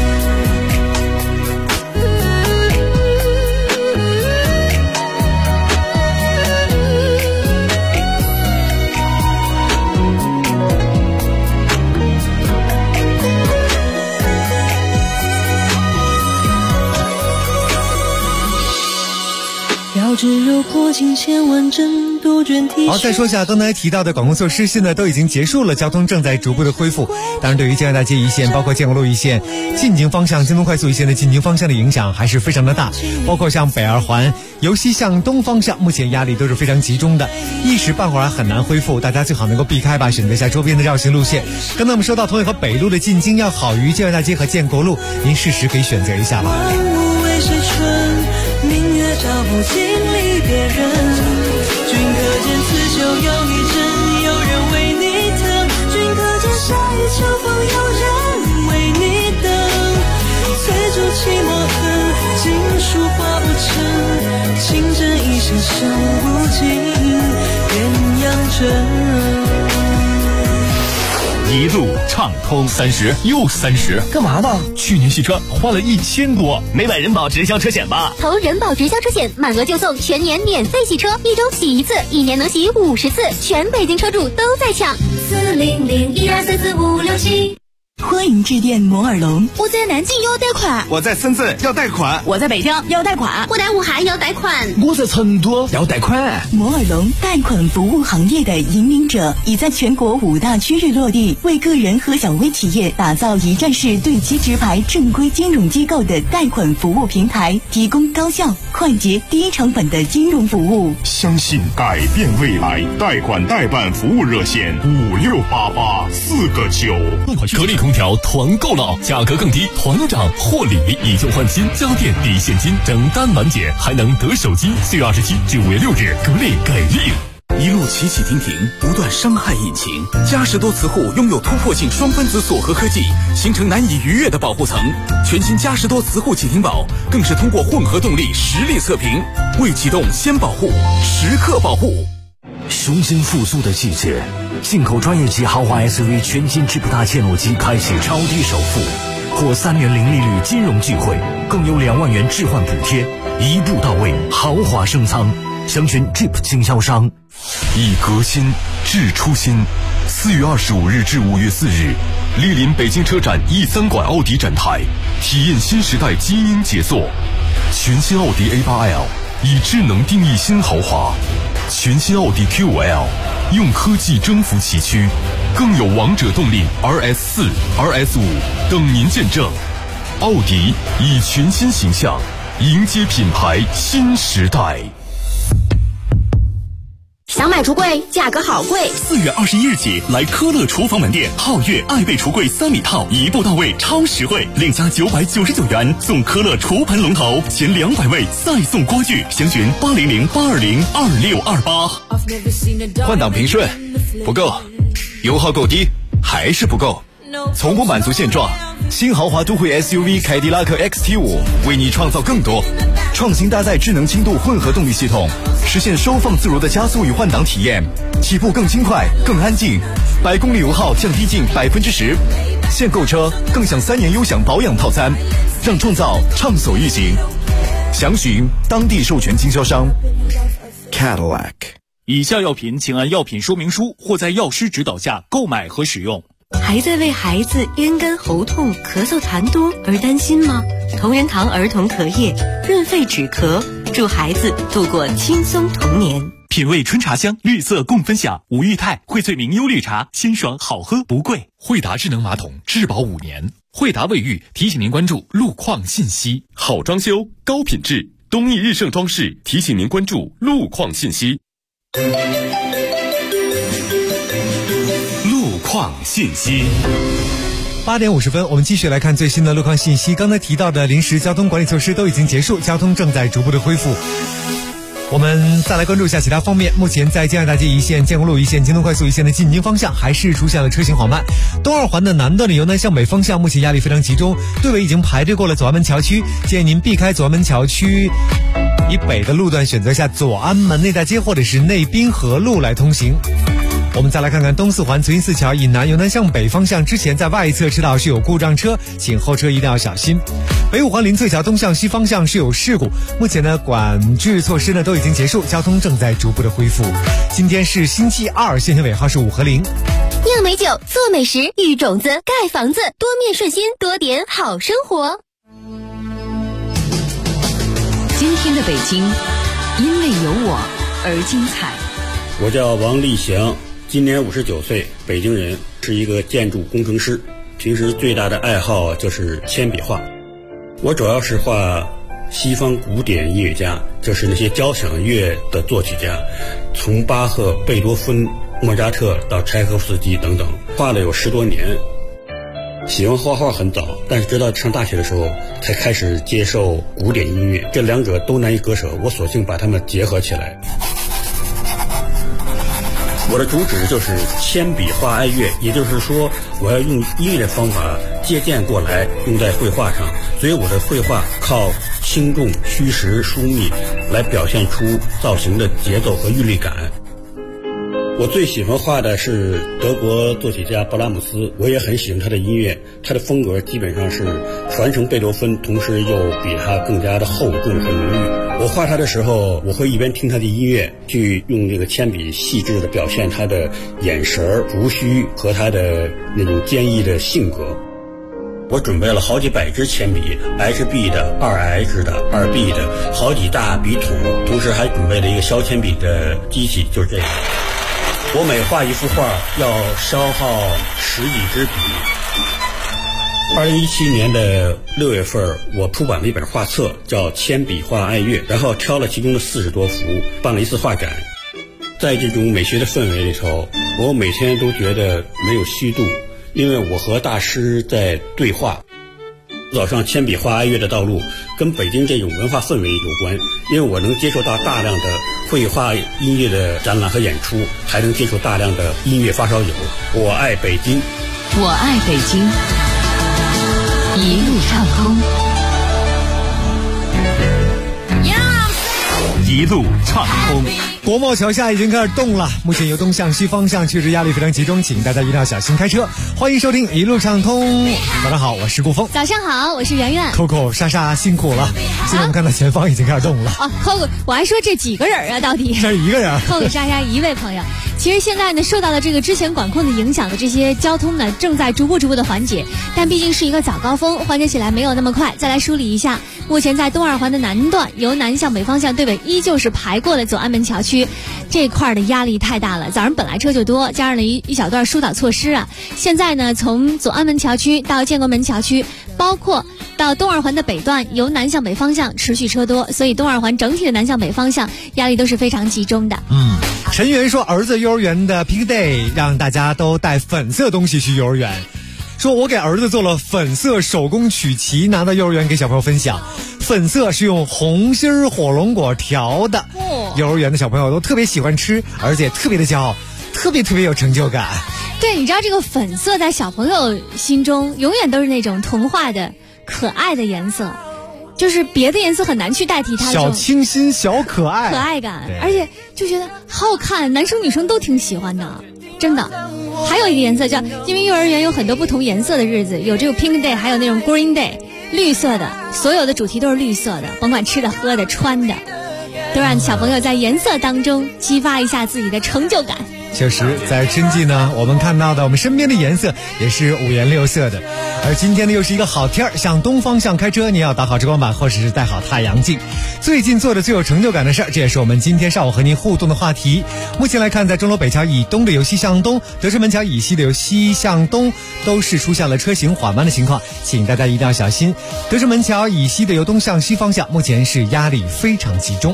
Speaker 2: 只有过尽千万针，杜鹃啼。
Speaker 15: 好，再说一下刚才提到的管控措施，现在都已经结束了，交通正在逐步的恢复。当然，对于建安大街一线，包括建国路一线进京方向、京东快速一线的进京方向的影响还是非常的大，包括像北二环由西向东方向，目前压力都是非常集中的，一时半会儿很难恢复，大家最好能够避开吧，选择一下周边的绕行路线。刚才我们说到同济和北路的进京要好于建安大街和建国路，您适时可以选择一下吧。
Speaker 2: 万物为谁春？明月照不尽离别人。君可见刺绣有一针，有人为你疼。君可见夏雨秋风，有人为你等。翠竹寂寞恨，锦书画不成。情针一线绣不尽鸳鸯针。
Speaker 6: 一路畅通，30又30，
Speaker 11: 干嘛呢？
Speaker 6: 去年洗车花了1000多，没买人保直销车险吧？
Speaker 9: 投人保直销车险，满额就送全年免费洗车，1周洗1次，1年能洗50次，全北京车主都在抢。40012344567。
Speaker 10: 欢迎致电摩尔龙。
Speaker 1: 我在南京要贷款，
Speaker 22: 我在深圳要贷款，
Speaker 1: 我在北京要贷款，
Speaker 9: 我在武汉要贷款，
Speaker 11: 我在成都要贷款。
Speaker 10: 摩尔龙贷款服务行业的引领者，已在全国5大区域落地，为个人和小微企业打造一站式对接直排正规金融机构的贷款服务平台，提供高效、快捷、低成本的金融服务。
Speaker 14: 相信改变未来，贷款代办服务热线5688-4个9。
Speaker 16: 格力空调团购了，价格更低，团长获礼，以旧换新，家电抵现金，整单满减，还能得手机。4月27至5月6日，格力给力。
Speaker 21: 一路起起停停，不断伤害引擎。嘉实多磁护拥有突破性双分子锁合科技，形成难以逾越的保护层。全新嘉实多磁护启停宝更是通过混合动力实力测评，未启动先保护，时刻保护。
Speaker 5: 雄心复苏的季节，进口专业级豪华 SUV 全新智普大切诺基开启超低首付，获3年零利率金融聚会，更有2万元置换补贴，一步到位，豪华升舱。详询 Jeep 经销商。
Speaker 4: 以革新治初心。4月25日至5月4日，莅临北京车展E3馆奥迪展台，体验新时代基因杰作。全新奥迪A8L 以智能定义新豪华。全新奥迪 QL 用科技征服崎岖，更有王者动力 RS4、RS5 等您见证。奥迪以全新形象迎接品牌新时代。
Speaker 13: 想买橱柜，价格好贵。
Speaker 21: 4月21日起，来科乐厨房门店，皓月爱贝橱柜3米套，一步到位，超实惠，另加999元送科乐厨盆龙头，前200位再送锅具，详询800-820-2628。
Speaker 12: 换挡平顺不够，油耗够低还是不够，从不满足现状。新豪华都会 SUV 凯迪拉克 XT5 为你创造更多，创新搭载智能轻度混合动力系统，实现收放自如的加速与换挡体验，起步更轻快更安静，100公里油耗降低近10%。现购车更享3年优享保养套餐，让创造畅所欲行。详询当地授权经销商 Cadillac。
Speaker 6: 以下药品请按药品说明书或在药师指导下购买和使用。
Speaker 17: 还在为孩子咽干喉痛、咳嗽痰多而担心吗？同仁堂儿童咳液润肺止咳，助孩子度过轻松童年。
Speaker 6: 品味春茶香，绿色共分享。五裕泰荟萃明优绿茶，鲜爽好喝不贵。
Speaker 20: 惠达智能马桶质保5年。惠达卫浴提醒您关注路况信息。
Speaker 4: 好装修高品质，东益日盛装饰提醒您关注路况信息。
Speaker 6: 路况信息。
Speaker 15: 8点50分，我们继续来看最新的路况信息。刚才提到的临时交通管理措施都已经结束，交通正在逐步的恢复。我们再来关注一下其他方面。目前在建安大街一线、建国路一线、京东快速一线的进京方向还是出现了车行缓慢。东二环的南段的由南向北方向目前压力非常集中，队尾已经排队过了左安门桥区，建议您避开左安门桥区以北的路段，选择下左安门内大街或者是内滨河路来通行。我们再来看看东四环慈云寺桥以南由南向北方向，之前在外侧车道是有故障车，请后车一定要小心。北五环林翠桥东向西方向是有事故，目前呢管制措施呢都已经结束，交通正在逐步的恢复。今天是星期二，县城尾号是5和0。
Speaker 9: 酿美酒，做美食，育种子，盖房子，多面顺心，多点好生活。
Speaker 3: 今天的北京，因为有我而精彩。
Speaker 24: 我叫王立祥，今年59岁，北京人，是一个建筑工程师。平时最大的爱好就是铅笔画。我主要是画西方古典音乐家，就是那些交响乐的作曲家，从巴赫、贝多芬、莫扎特到柴可夫斯基等等，画了有10多年。喜欢画画很早，但是直到上大学的时候才开始接受古典音乐，这两者都难以割舍，我索性把它们结合起来。我的主旨就是铅笔画哀乐，也就是说我要用音乐的方法借鉴过来用在绘画上，所以我的绘画靠轻重、虚实、疏密来表现出造型的节奏和韵律感。我最喜欢画的是德国作曲家勃拉姆斯，我也很喜欢他的音乐，他的风格基本上是传承贝多芬，同时又比他更加的厚重和浓郁。我画他的时候，我会一边听他的音乐，去用这个铅笔细致的表现他的眼神、胡须和他的那种坚毅的性格。我准备了好几百支铅笔 ，HB 的、2H 的、2B 的，好几大笔筒，同时还准备了一个削铅笔的机器，就是这个。我每画一幅画要消耗10几支笔。2017年的6月份，我出版了一本画册，叫《铅笔画哀乐》，然后挑了其中的40多幅，办了一次画展。在这种美学的氛围里头，我每天都觉得没有虚度，因为我和大师在对话。走上铅笔画哀乐的道路，跟北京这种文化氛围有关，因为我能接受到大量的绘画音乐的展览和演出，还能接触大量的音乐发烧友。我爱北京，
Speaker 3: 我爱北京，一路畅通，
Speaker 6: 一路畅通。
Speaker 15: 国贸桥下已经开始动了，目前由东向西方向确实压力非常集中，请大家一定要小心开车。欢迎收听一路畅通。早上好，我是顾峰。
Speaker 18: 早上好，我是圆圆。
Speaker 15: Coco 莎莎辛苦了，现在我们看到前方已经开始动了。
Speaker 18: 哦，Coco，我还说这几个人啊，到底？
Speaker 15: 这是一个人。
Speaker 18: Coco 莎莎一位朋友。 其实现在呢，受到了这个之前管控的影响的这些交通呢，正在逐步的缓解，但毕竟是一个早高峰，缓解起来没有那么快。再来梳理一下，目前在东二环的南段，由南向北方向对北依旧是排过了左安门桥区，这块的压力太大了。早上本来车就多，加上了一小段疏导措施啊。现在呢，从左安门桥区到建国门桥区，包括到东二环的北段，由南向北方向持续车多，所以东二环整体的南向北方向压力都是非常集中的。
Speaker 15: 陈源说，儿子幼儿园的 Pink Day 让大家都带粉色东西去幼儿园，说我给儿子做了粉色手工曲奇，拿到幼儿园给小朋友分享。粉色是用红心火龙果调的，幼儿园的小朋友都特别喜欢吃，儿子也特别的骄傲，特别有成就感。
Speaker 18: 对，你知道这个粉色在小朋友心中永远都是那种童话的可爱的颜色，就是别的颜色很难去代替它，
Speaker 15: 小清新小可爱
Speaker 18: 感，而且就觉得好好看，男生女生都挺喜欢的，真的。还有一个颜色叫，因为幼儿园有很多不同颜色的日子，有这个 Pink Day， 还有那种 Green Day， 绿色的，所有的主题都是绿色的，甭管吃的喝的穿的，都让小朋友在颜色当中激发一下自己的成就感。
Speaker 15: 确实，在春季呢，我们看到的我们身边的颜色也是五颜六色的。而今天呢，又是一个好天儿，向东方向开车，你要打好遮光板，或者是戴好太阳镜。最近做的最有成就感的事儿，这也是我们今天上午和您互动的话题。目前来看，在钟楼北桥以东的由西向东，德胜门桥以西的由西向东，都是出现了车行缓慢的情况，请大家一定要小心。德胜门桥以西的由东向西方向，目前是压力非常集中。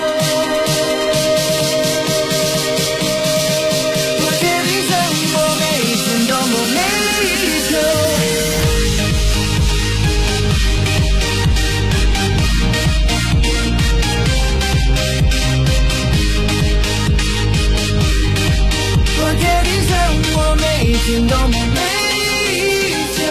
Speaker 2: 多么美酒。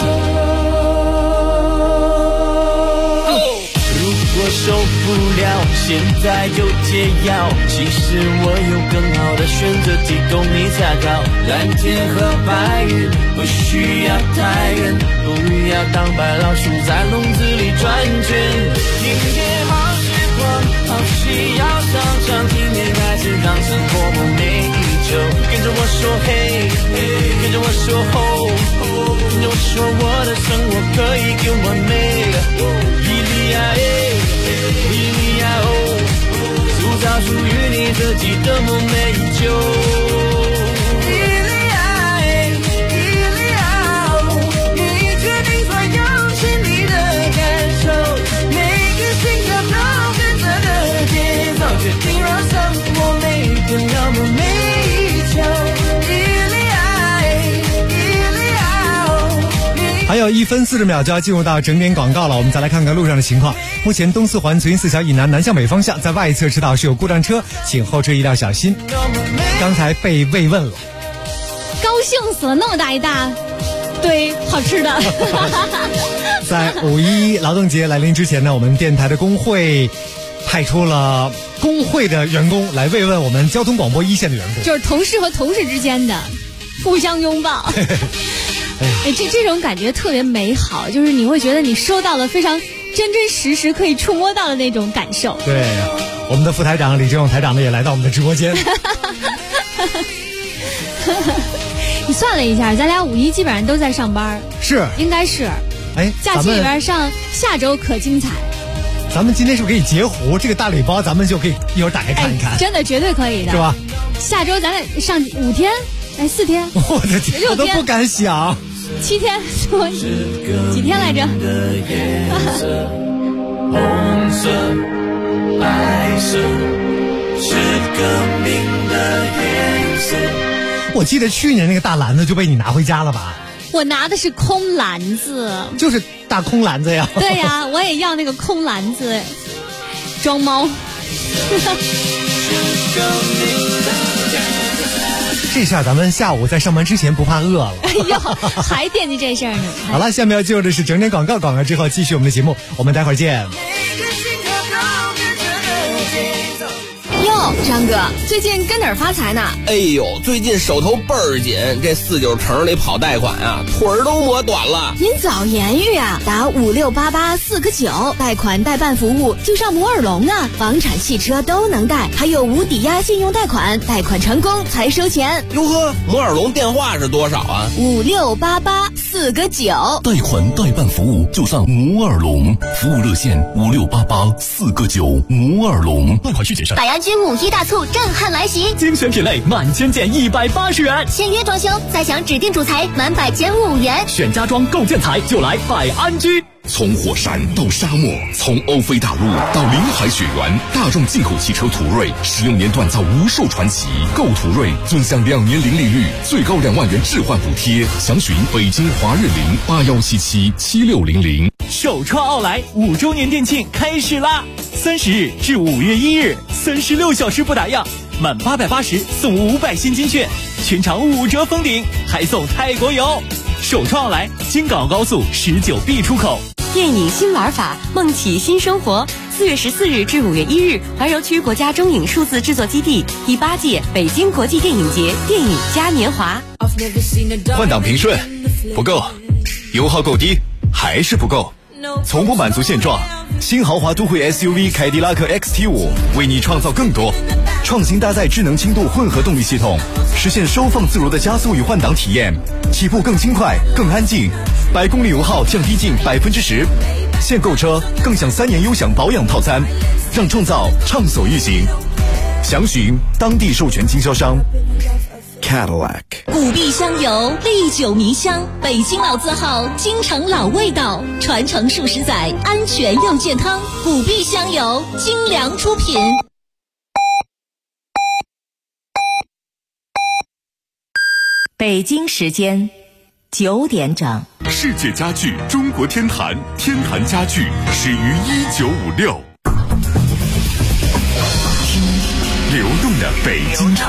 Speaker 2: 如果受不了，现在就解药。其实我有更好的选择提供你参考。蓝天和白云不需要太远，不要当白老鼠在笼子里转圈。今天好时光，好戏要上场，今天开始让生活不美酒。跟着我说嘿，跟着我说吼，跟着我说我的生活可以更完美。伊利亚伊利亚塑造属于你自己的梦美酒。
Speaker 15: 还有1分40秒就要进入到整点广告了，我们再来看看路上的情况。目前东四环慈云寺桥以南南向北方向，在外侧车道是有故障车，请后车一定要小心。刚才被慰问了，
Speaker 18: 高兴死了，那么大一大堆好吃的。
Speaker 15: 在5·11劳动节来临之前呢，我们电台的工会派出了工会的员工来慰问我们交通广播一线的员工，
Speaker 18: 就是同事和同事之间的互相拥抱。这种感觉特别美好，就是你会觉得你收到了非常真真实实可以触摸到的那种感受。
Speaker 15: 对，我们的副台长李志勇台长呢也来到我们的直播间。
Speaker 18: 你算了一下，咱俩5·11基本上都在上班，
Speaker 15: 是，
Speaker 18: 应该是。假期里边上下周可精彩。
Speaker 15: 咱们今天是不是可以截胡这个大礼包？咱们就可以一会儿打开看一看。
Speaker 18: 真的绝对可以的，
Speaker 15: 是吧？
Speaker 18: 下周咱俩上5天，4天，
Speaker 15: 我的天，我都不敢想。
Speaker 18: 7天，几天来着？
Speaker 2: 红色、白色是革命的颜色。
Speaker 15: 我记得去年那个大篮子就被你拿回家了吧？
Speaker 18: 我拿的是空篮子，
Speaker 15: 就是大空篮子呀。
Speaker 18: 对呀，我也要那个空篮子装猫。
Speaker 15: 这下咱们下午在上班之前不怕饿了。
Speaker 18: 哎呦，还惦记这事儿呢。
Speaker 15: 好了，下面要进入的是整点广告，广告之后继续我们的节目，我们待会儿见。
Speaker 9: 优
Speaker 13: 哟，张哥，最近跟哪儿发财呢？
Speaker 7: 哎呦，最近手头倍儿紧，这49城里跑贷款啊，腿儿都磨短了。
Speaker 13: 您早言语啊，打5688-4个9，贷款代办服务就上摩尔龙啊，房产、汽车都能贷，还有无抵押信用贷款，贷款成功才收钱。
Speaker 7: 哟呵，摩尔龙电话是多少啊
Speaker 13: ？5688-4个9，
Speaker 4: 贷款代办服务就上摩尔龙，服务热线5688-4个9，摩尔龙。贷款需谨慎。
Speaker 9: 百安居5·1大促震撼来袭，
Speaker 6: 精选品类满千件180元，
Speaker 9: 签约装修再享指定主材满100减5元，
Speaker 6: 选家装购建材就来百安居。
Speaker 4: 从火山到沙漠，从欧菲大陆到临海雪原，大众进口汽车途锐16年锻造无数传奇。购途锐尊享2年零利率，最高2万元置换补贴。详询北京华润081777600。
Speaker 6: 首创奥莱5周年店庆开始啦！30日至5月1日，36小时不打烊，满880送500现金券，全场5折封顶，还送泰国游。首创奥莱京港澳高速19B 出口。
Speaker 17: 电影新玩法，梦起新生活。4月14日至5月1日，怀柔区国家中影数字制作基地第8届北京国际电影节电影嘉年华。
Speaker 12: 换挡平顺不够，油耗够低还是不够，从不满足现状。新豪华都会 SUV 凯迪拉克 XT5 为你创造更多，创新搭载智能轻度混合动力系统，实现收放自如的加速与换挡体验，起步更轻快更安静，100公里油耗降低近10%。现购车更享3年优享保养套餐，让创造畅所欲行。详询当地授权经销商。Cadillac
Speaker 1: 古碧香油，历久弥香，北京老字号，京城老味道，传承数十载，安全又健康。古碧香油，精良出品。
Speaker 10: 北京时间9点整。
Speaker 14: 世界家具中国天坛，天坛家具始于1956。听流动的北京城。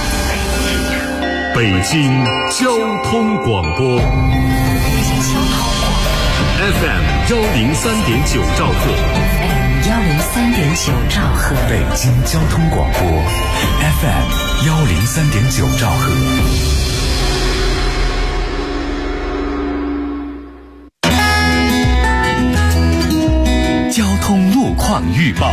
Speaker 14: 北京交通广播 FM 103.9兆赫，
Speaker 5: 103.9兆赫，北京交通广播 FM 103.9兆赫。
Speaker 4: 交通路况预报。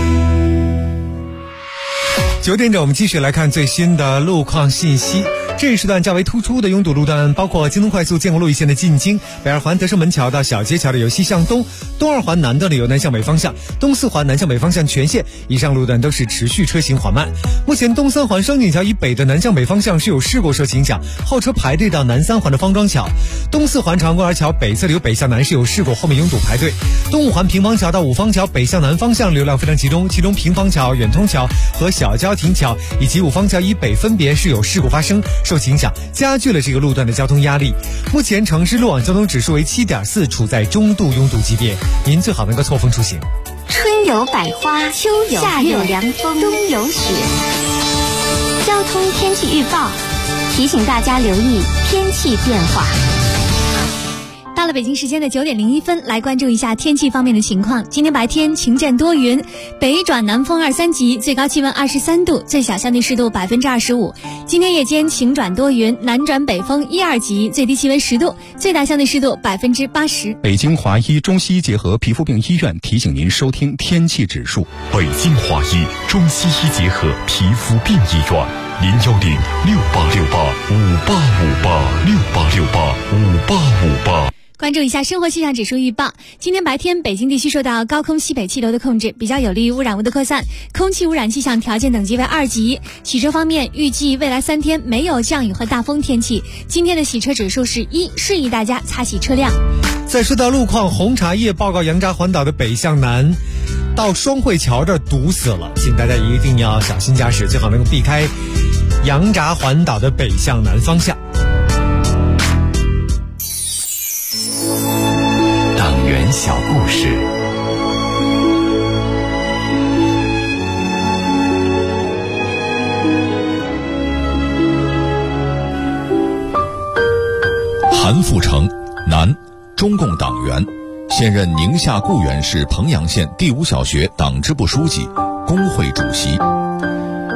Speaker 15: 9点整，我们继续来看最新的路况信息。这一时段较为突出的拥堵路段包括京东快速建国路一线的进京，北二环德胜门桥到小街桥的由西向东，东二环南段的由南向北方向，东四环南向北方向全线以上路段都是持续车行缓慢。目前东三环双井桥以北的南向北方向是有事故受影响，后车排队到南三环的方庄桥，东四环长安公园桥北侧的由北向南是有事故，后面拥堵排队。东五环平房桥到五方桥北向南方向流量非常集中，其中平房桥、远通桥和小交亭桥以及五方桥以北分别是有事故发生，受其影响加剧了这个路段的交通压力。目前城市路网交通指数为7.4，处在中度拥堵级别，您最好能够错峰出行。
Speaker 9: 春有百花，秋有夏有凉风，冬有雪。交通天气预报提醒大家留意天气变化。
Speaker 18: 到了北京时间的9点01分，来关注一下天气方面的情况。今天白天晴间多云，北转南风2、3级，最高气温23度，最小相对湿度25%。今天夜间晴转多云，南转北风1、2级，最低气温10度，最大相对湿度80%。
Speaker 8: 北京华医中西医结合皮肤病医院提醒您收听天气指数。
Speaker 14: 北京华医中西医结合皮肤病医院，010-6868-5858，6868-5858。
Speaker 18: 关注一下生活气象指数预报。今天白天北京地区受到高空西北气流的控制，比较有利于污染物的扩散，空气污染气象条件等级为2级。洗车方面，预计未来3天没有降雨和大风天气。今天的洗车指数是1，示意大家擦洗车辆。
Speaker 15: 再说到路况，红茶叶报告杨闸环岛的北向南到双汇桥这儿堵死了，请大家一定要小心驾驶，最好能够避开杨闸环岛的北向南方向。
Speaker 4: 党员小故事。
Speaker 19: 韩富成，男，中共党员，现任宁夏固原市彭阳县第5小学党支部书记、工会主席。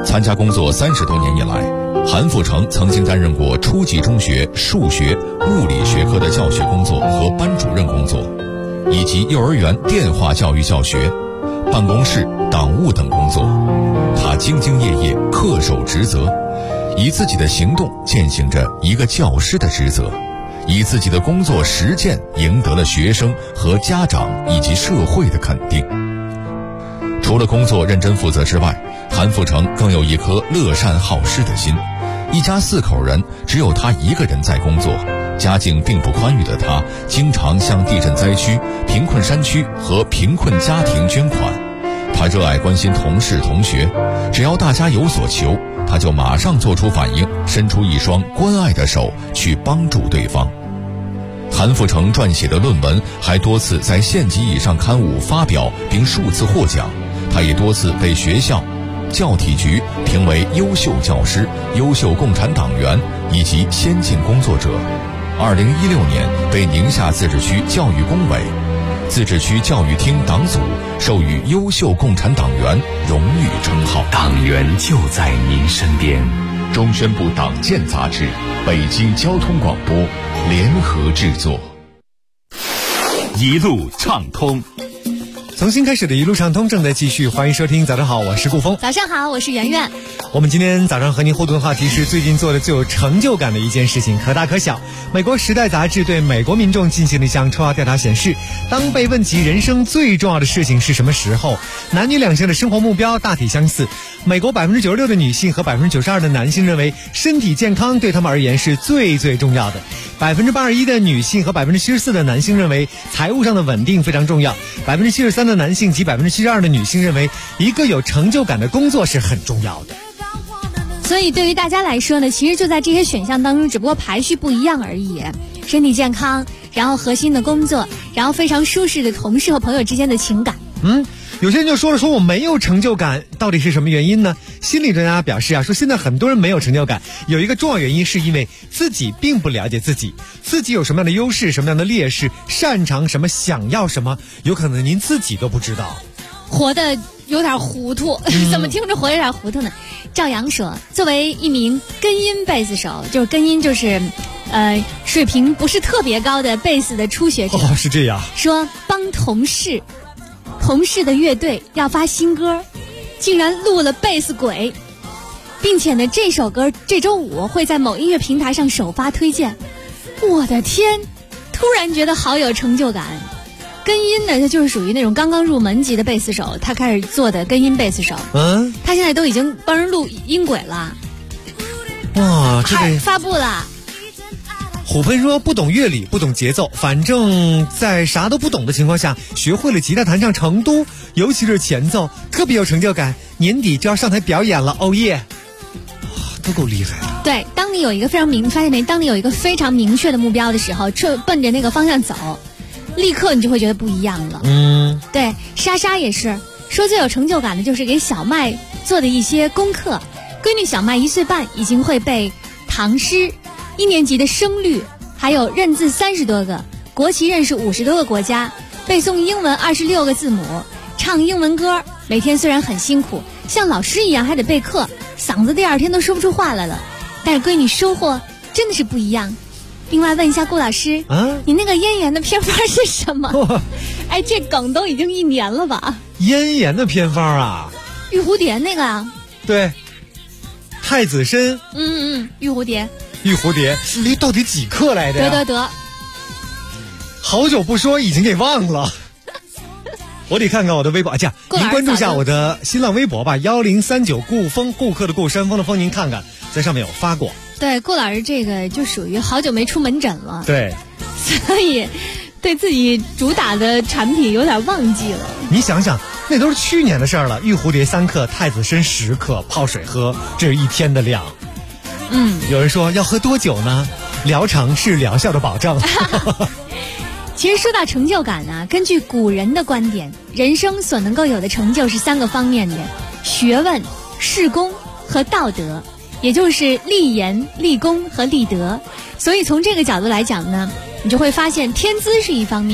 Speaker 19: 参加工作30多年以来，韩富成曾经担任过初级中学数学、物理学科的教学工作和班主任工作，以及幼儿园电话教育教学、办公室、党务等工作。他兢兢业业，恪守职责，以自己的行动践行着一个教师的职责，以自己的工作实践赢得了学生和家长以及社会的肯定。除了工作认真负责之外，韩富成更有一颗乐善好施的心。一家4口人，只有他一个人在工作，家境并不宽裕的他，经常向地震灾区、贫困山区和贫困家庭捐款。他热爱关心同事同学，只要大家有所求，他就马上做出反应，伸出一双关爱的手去帮助对方。韩富成撰写的论文还多次在县级以上刊物发表，并数次获奖。他也多次被学校、教体局评为优秀教师、优秀共产党员以及先进工作者。2016年被宁夏自治区教育工委、自治区教育厅党组授予优秀共产党员荣誉称号。
Speaker 11: 党员就在您身边。
Speaker 4: 中宣部党建杂志、北京交通广播联合制作。
Speaker 11: 一路畅通。
Speaker 15: 从新开始的一路畅通正在继续，欢迎收听。早上好，我是顾峰。
Speaker 18: 早上好，我是圆圆。
Speaker 15: 我们今天早上和您互动的话题是最近做的最有成就感的一件事情，可大可小。美国《时代》杂志对美国民众进行了一项抽样调查，显示当被问及人生最重要的事情是什么时候，男女两性的生活目标大体相似。美国96%的女性和92%的男性认为身体健康对他们而言是最重要的。81%的女性和74%的男性认为财务上的稳定非常重要。73%的男性及72%的女性认为一个有成就感的工作是很重要的。
Speaker 18: 所以对于大家来说呢，其实就在这些选项当中，只不过排序不一样而已。身体健康，然后核心的工作，然后非常舒适的同事和朋友之间的情感。
Speaker 15: 有些人就说我没有成就感，到底是什么原因呢？心理专家表示说现在很多人没有成就感，有一个重要原因是因为自己并不了解自己有什么样的优势，什么样的劣势，擅长什么，想要什么，有可能您自己都不知道，
Speaker 18: 活得有点糊涂。怎么听着活有点糊涂呢？赵阳说，作为一名根音贝斯手，就是根音就是水平不是特别高的贝斯的初学者，
Speaker 15: 是这样，
Speaker 18: 说帮同事的乐队要发新歌，竟然录了贝斯轨，并且呢这首歌这周5会在某音乐平台上首发推荐。我的天，突然觉得好有成就感。根音呢，他就是属于那种刚刚入门级的贝斯手，他开始做的根音贝斯手。他现在都已经帮人录音轨了。
Speaker 15: 哇，这个
Speaker 18: 发布了。
Speaker 15: 虎喷说不懂乐理，不懂节奏，反正在啥都不懂的情况下，学会了吉他弹唱成都，尤其是前奏，特别有成就感。年底就要上台表演了，哦耶！都够厉害的。
Speaker 18: 对，当你有一个非常发现没？当你有一个非常明确的目标的时候，奔着那个方向走，立刻你就会觉得不一样了。对，莎莎也是说最有成就感的就是给小麦做的一些功课。闺女小麦1岁半已经会背唐诗，1年级的声律，还有认字30多个，国旗认识50多个国家，背诵英文26个字母，唱英文歌。每天虽然很辛苦，像老师一样还得备课，嗓子第2天都说不出话来了，但是闺女收获真的是不一样。另外问一下顾老师，你那个咽炎的偏方是什么？这梗都已经1年了吧？
Speaker 15: 咽炎的偏方啊？
Speaker 18: 玉蝴蝶那个啊？
Speaker 15: 对，太子参。
Speaker 18: 玉蝴蝶。
Speaker 15: 到底几克来的呀？
Speaker 18: 得，
Speaker 15: 好久不说，已经给忘了。我得看看我的微博，您关注一下我的新浪微博吧，1039顾风，顾客的顾，山峰的峰，您看看，在上面有发过。
Speaker 18: 对，顾老师这个就属于好久没出门诊了，
Speaker 15: 对，
Speaker 18: 所以对自己主打的产品有点忘记了。
Speaker 15: 你想想，那都是去年的事儿了。玉蝴蝶3克，太子参10克，泡水喝，这是1天的量。有人说要喝多久呢？疗程是疗效的保证。
Speaker 18: 其实说到成就感啊，根据古人的观点，人生所能够有的成就是3个方面的：学问、事功和道德，也就是立言、立功和立德。所以从这个角度来讲呢，你就会发现天资是一方面，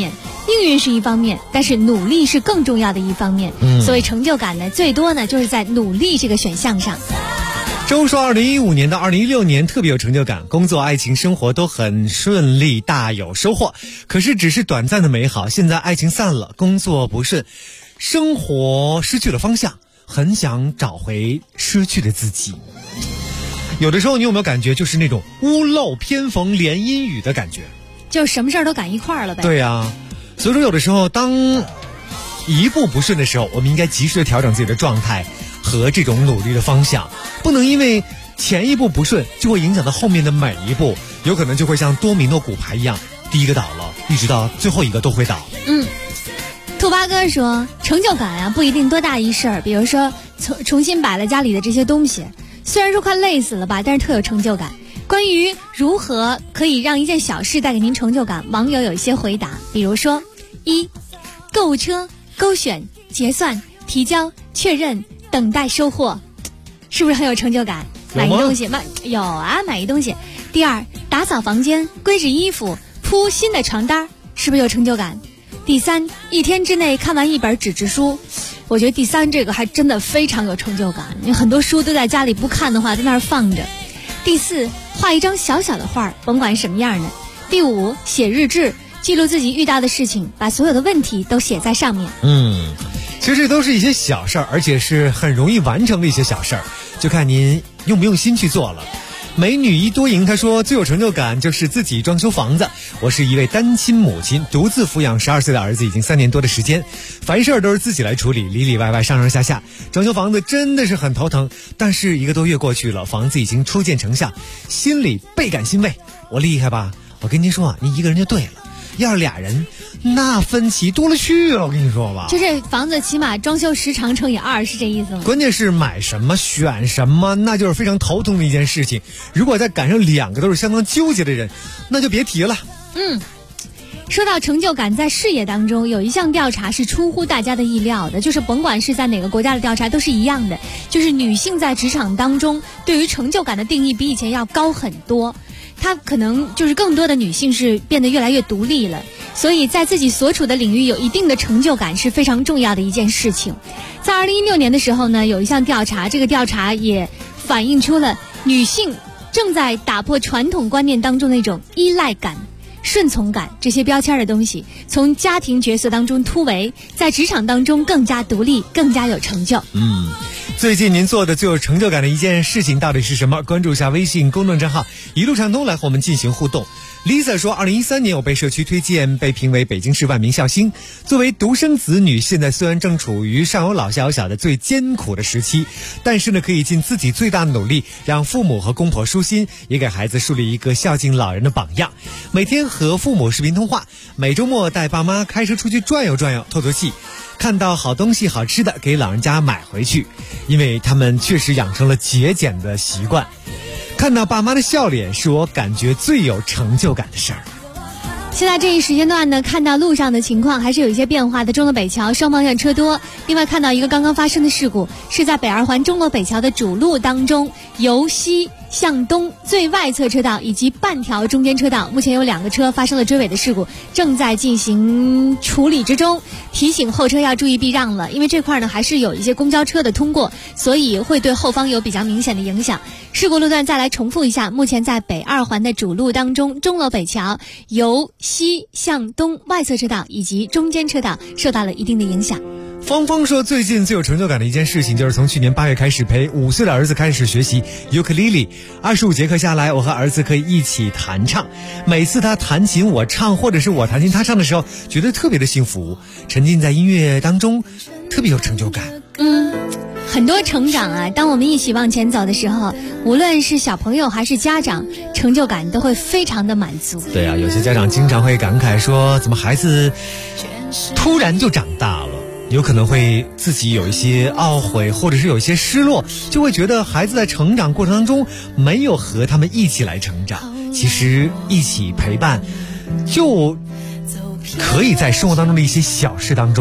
Speaker 18: 命运是一方面，但是努力是更重要的一方面。所以成就感呢，最多呢就是在努力这个选项上。
Speaker 15: 周说2015年到2016年特别有成就感，工作、爱情、生活都很顺利，大有收获。可是只是短暂的美好，现在爱情散了，工作不顺，生活失去了方向，很想找回失去的自己。有的时候你有没有感觉就是那种屋漏偏逢连阴雨的感觉，
Speaker 18: 就什么事儿都赶一块儿了呗。
Speaker 15: 对啊，所以说有的时候当一步不顺的时候，我们应该及时的调整自己的状态和这种努力的方向，不能因为前一步不顺就会影响到后面的每一步，有可能就会像多米诺骨牌一样，第一个倒了，一直到最后一个都会倒。
Speaker 18: 兔八哥说，成就感啊不一定多大一事儿，比如说重新摆了家里的这些东西，虽然说快累死了吧，但是特有成就感。关于如何可以让一件小事带给您成就感，网友有一些回答，比如说：1. 购物车勾选、结算、提交、确认、等待收获，是不是很有成就感？买一东西买一东西。第2，打扫房间、归置衣服、铺新的床单，是不是有成就感？第3，一天之内看完一本纸质书。我觉得第3这个还真的非常有成就感，因为很多书都在家里不看的话在那儿放着。第4，画一张小小的画，甭管什么样的。第5，写日志，记录自己遇到的事情，把所有的问题都写在上面。
Speaker 15: 其实这都是一些小事儿，而且是很容易完成的一些小事儿，就看您用不用心去做了。美女一多赢，她说最有成就感就是自己装修房子。我是一位单亲母亲，独自抚养12岁的儿子已经3年多的时间，凡事都是自己来处理，里里外外上上下下，装修房子真的是很头疼。但是1个多月过去了，房子已经初见成效，心里倍感欣慰。我厉害吧？我跟您说啊，您一个人就对了，要是俩人，那分歧多了去了。我跟你说吧，
Speaker 18: 就这房子起码装修时长乘以2，是这意思吗？
Speaker 15: 关键是买什么选什么，那就是非常头疼的一件事情。如果再赶上2个都是相当纠结的人，那就别提了。
Speaker 18: 说到成就感，在事业当中有一项调查是出乎大家的意料的，就是甭管是在哪个国家的调查都是一样的，就是女性在职场当中对于成就感的定义比以前要高很多。她可能就是更多的女性是变得越来越独立了，所以在自己所处的领域有一定的成就感是非常重要的一件事情。在2016年的时候呢，有一项调查，这个调查也反映出了女性正在打破传统观念当中那种依赖感、顺从感这些标签的东西，从家庭角色当中突围，在职场当中更加独立，更加有成就。
Speaker 15: 最近您做的最有成就感的一件事情到底是什么？关注一下微信公众账号一路畅通来和我们进行互动。Lisa 说，2013年我被社区推荐，被评为北京市万名孝星。作为独生子女，现在虽然正处于上有老下有小的最艰苦的时期，但是呢，可以尽自己最大的努力，让父母和公婆舒心，也给孩子树立一个孝敬老人的榜样。每天和父母视频通话，每周末带爸妈开车出去转悠转悠，透透气。看到好东西好吃的给老人家买回去，因为他们确实养成了节俭的习惯。看到爸妈的笑脸是我感觉最有成就感的事儿。
Speaker 18: 现在这一时间段呢，看到路上的情况还是有一些变化的。钟楼北桥双方向车多，另外看到一个刚刚发生的事故，是在北二环钟楼北桥的主路当中，由西向东最外侧车道以及半条中间车道，目前有2个车发生了追尾的事故，正在进行处理之中。提醒后车要注意避让了，因为这块呢还是有一些公交车的通过，所以会对后方有比较明显的影响。事故路段再来重复一下，目前在北二环的主路当中，钟楼北桥由西向东外侧车道以及中间车道受到了一定的影响。
Speaker 15: 芳芳说，最近最有成就感的一件事情就是从去年8月开始陪5岁的儿子开始学习尤克里里，25节课下来，我和儿子可以一起弹唱。每次他弹琴我唱，或者是我弹琴他唱的时候，觉得特别的幸福，沉浸在音乐当中，特别有成就感。
Speaker 18: 很多成长啊，当我们一起往前走的时候，无论是小朋友还是家长，成就感都会非常的满足。
Speaker 15: 对啊，有些家长经常会感慨说，怎么孩子突然就长大了，有可能会自己有一些懊悔，或者是有一些失落，就会觉得孩子在成长过程当中没有和他们一起来成长。其实一起陪伴，就可以在生活当中的一些小事当中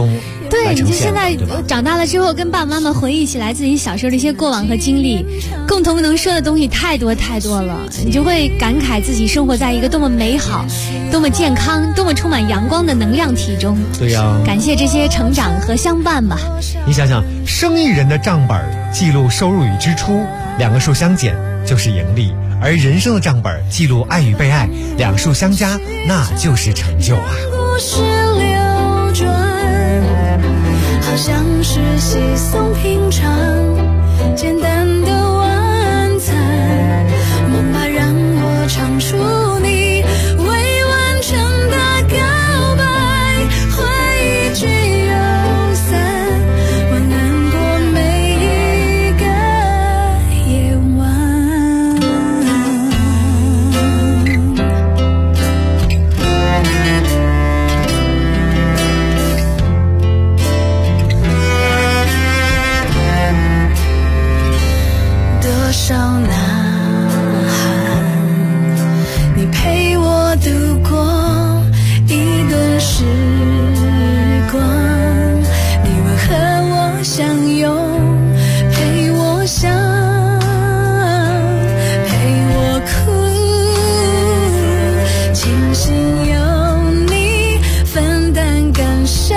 Speaker 18: 对，你就现在长大了之后，跟爸爸妈妈回忆起来自己小时候的一些过往和经历，共同能说的东西太多太多了，你就会感慨自己生活在一个多么美好、多么健康、多么充满阳光的能量体中。
Speaker 15: 对呀，
Speaker 18: 感谢这些成长和相伴吧。
Speaker 15: 你想想，生意人的账本记录收入与支出，2个数相减就是盈利，而人生的账本记录爱与被爱，2数相加那就是成就啊。
Speaker 2: 故事流转，好像是稀松平常，简单的晚餐，梦吧让我唱出你未完成的告白，回忆聚又散，晚安过每一个夜晚。多少呐喊，你陪我度过一段时光，你为和我相拥，陪我想，陪我哭，庆幸有你分担感受。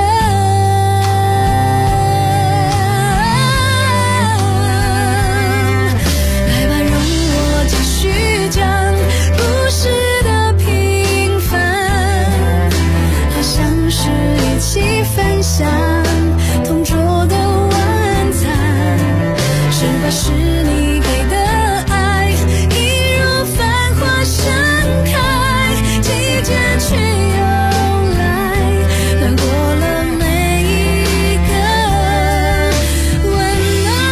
Speaker 2: 分享同桌的晚餐，是把是你给的爱，一如繁花盛开，季节去又来，暖过了每一个温暖。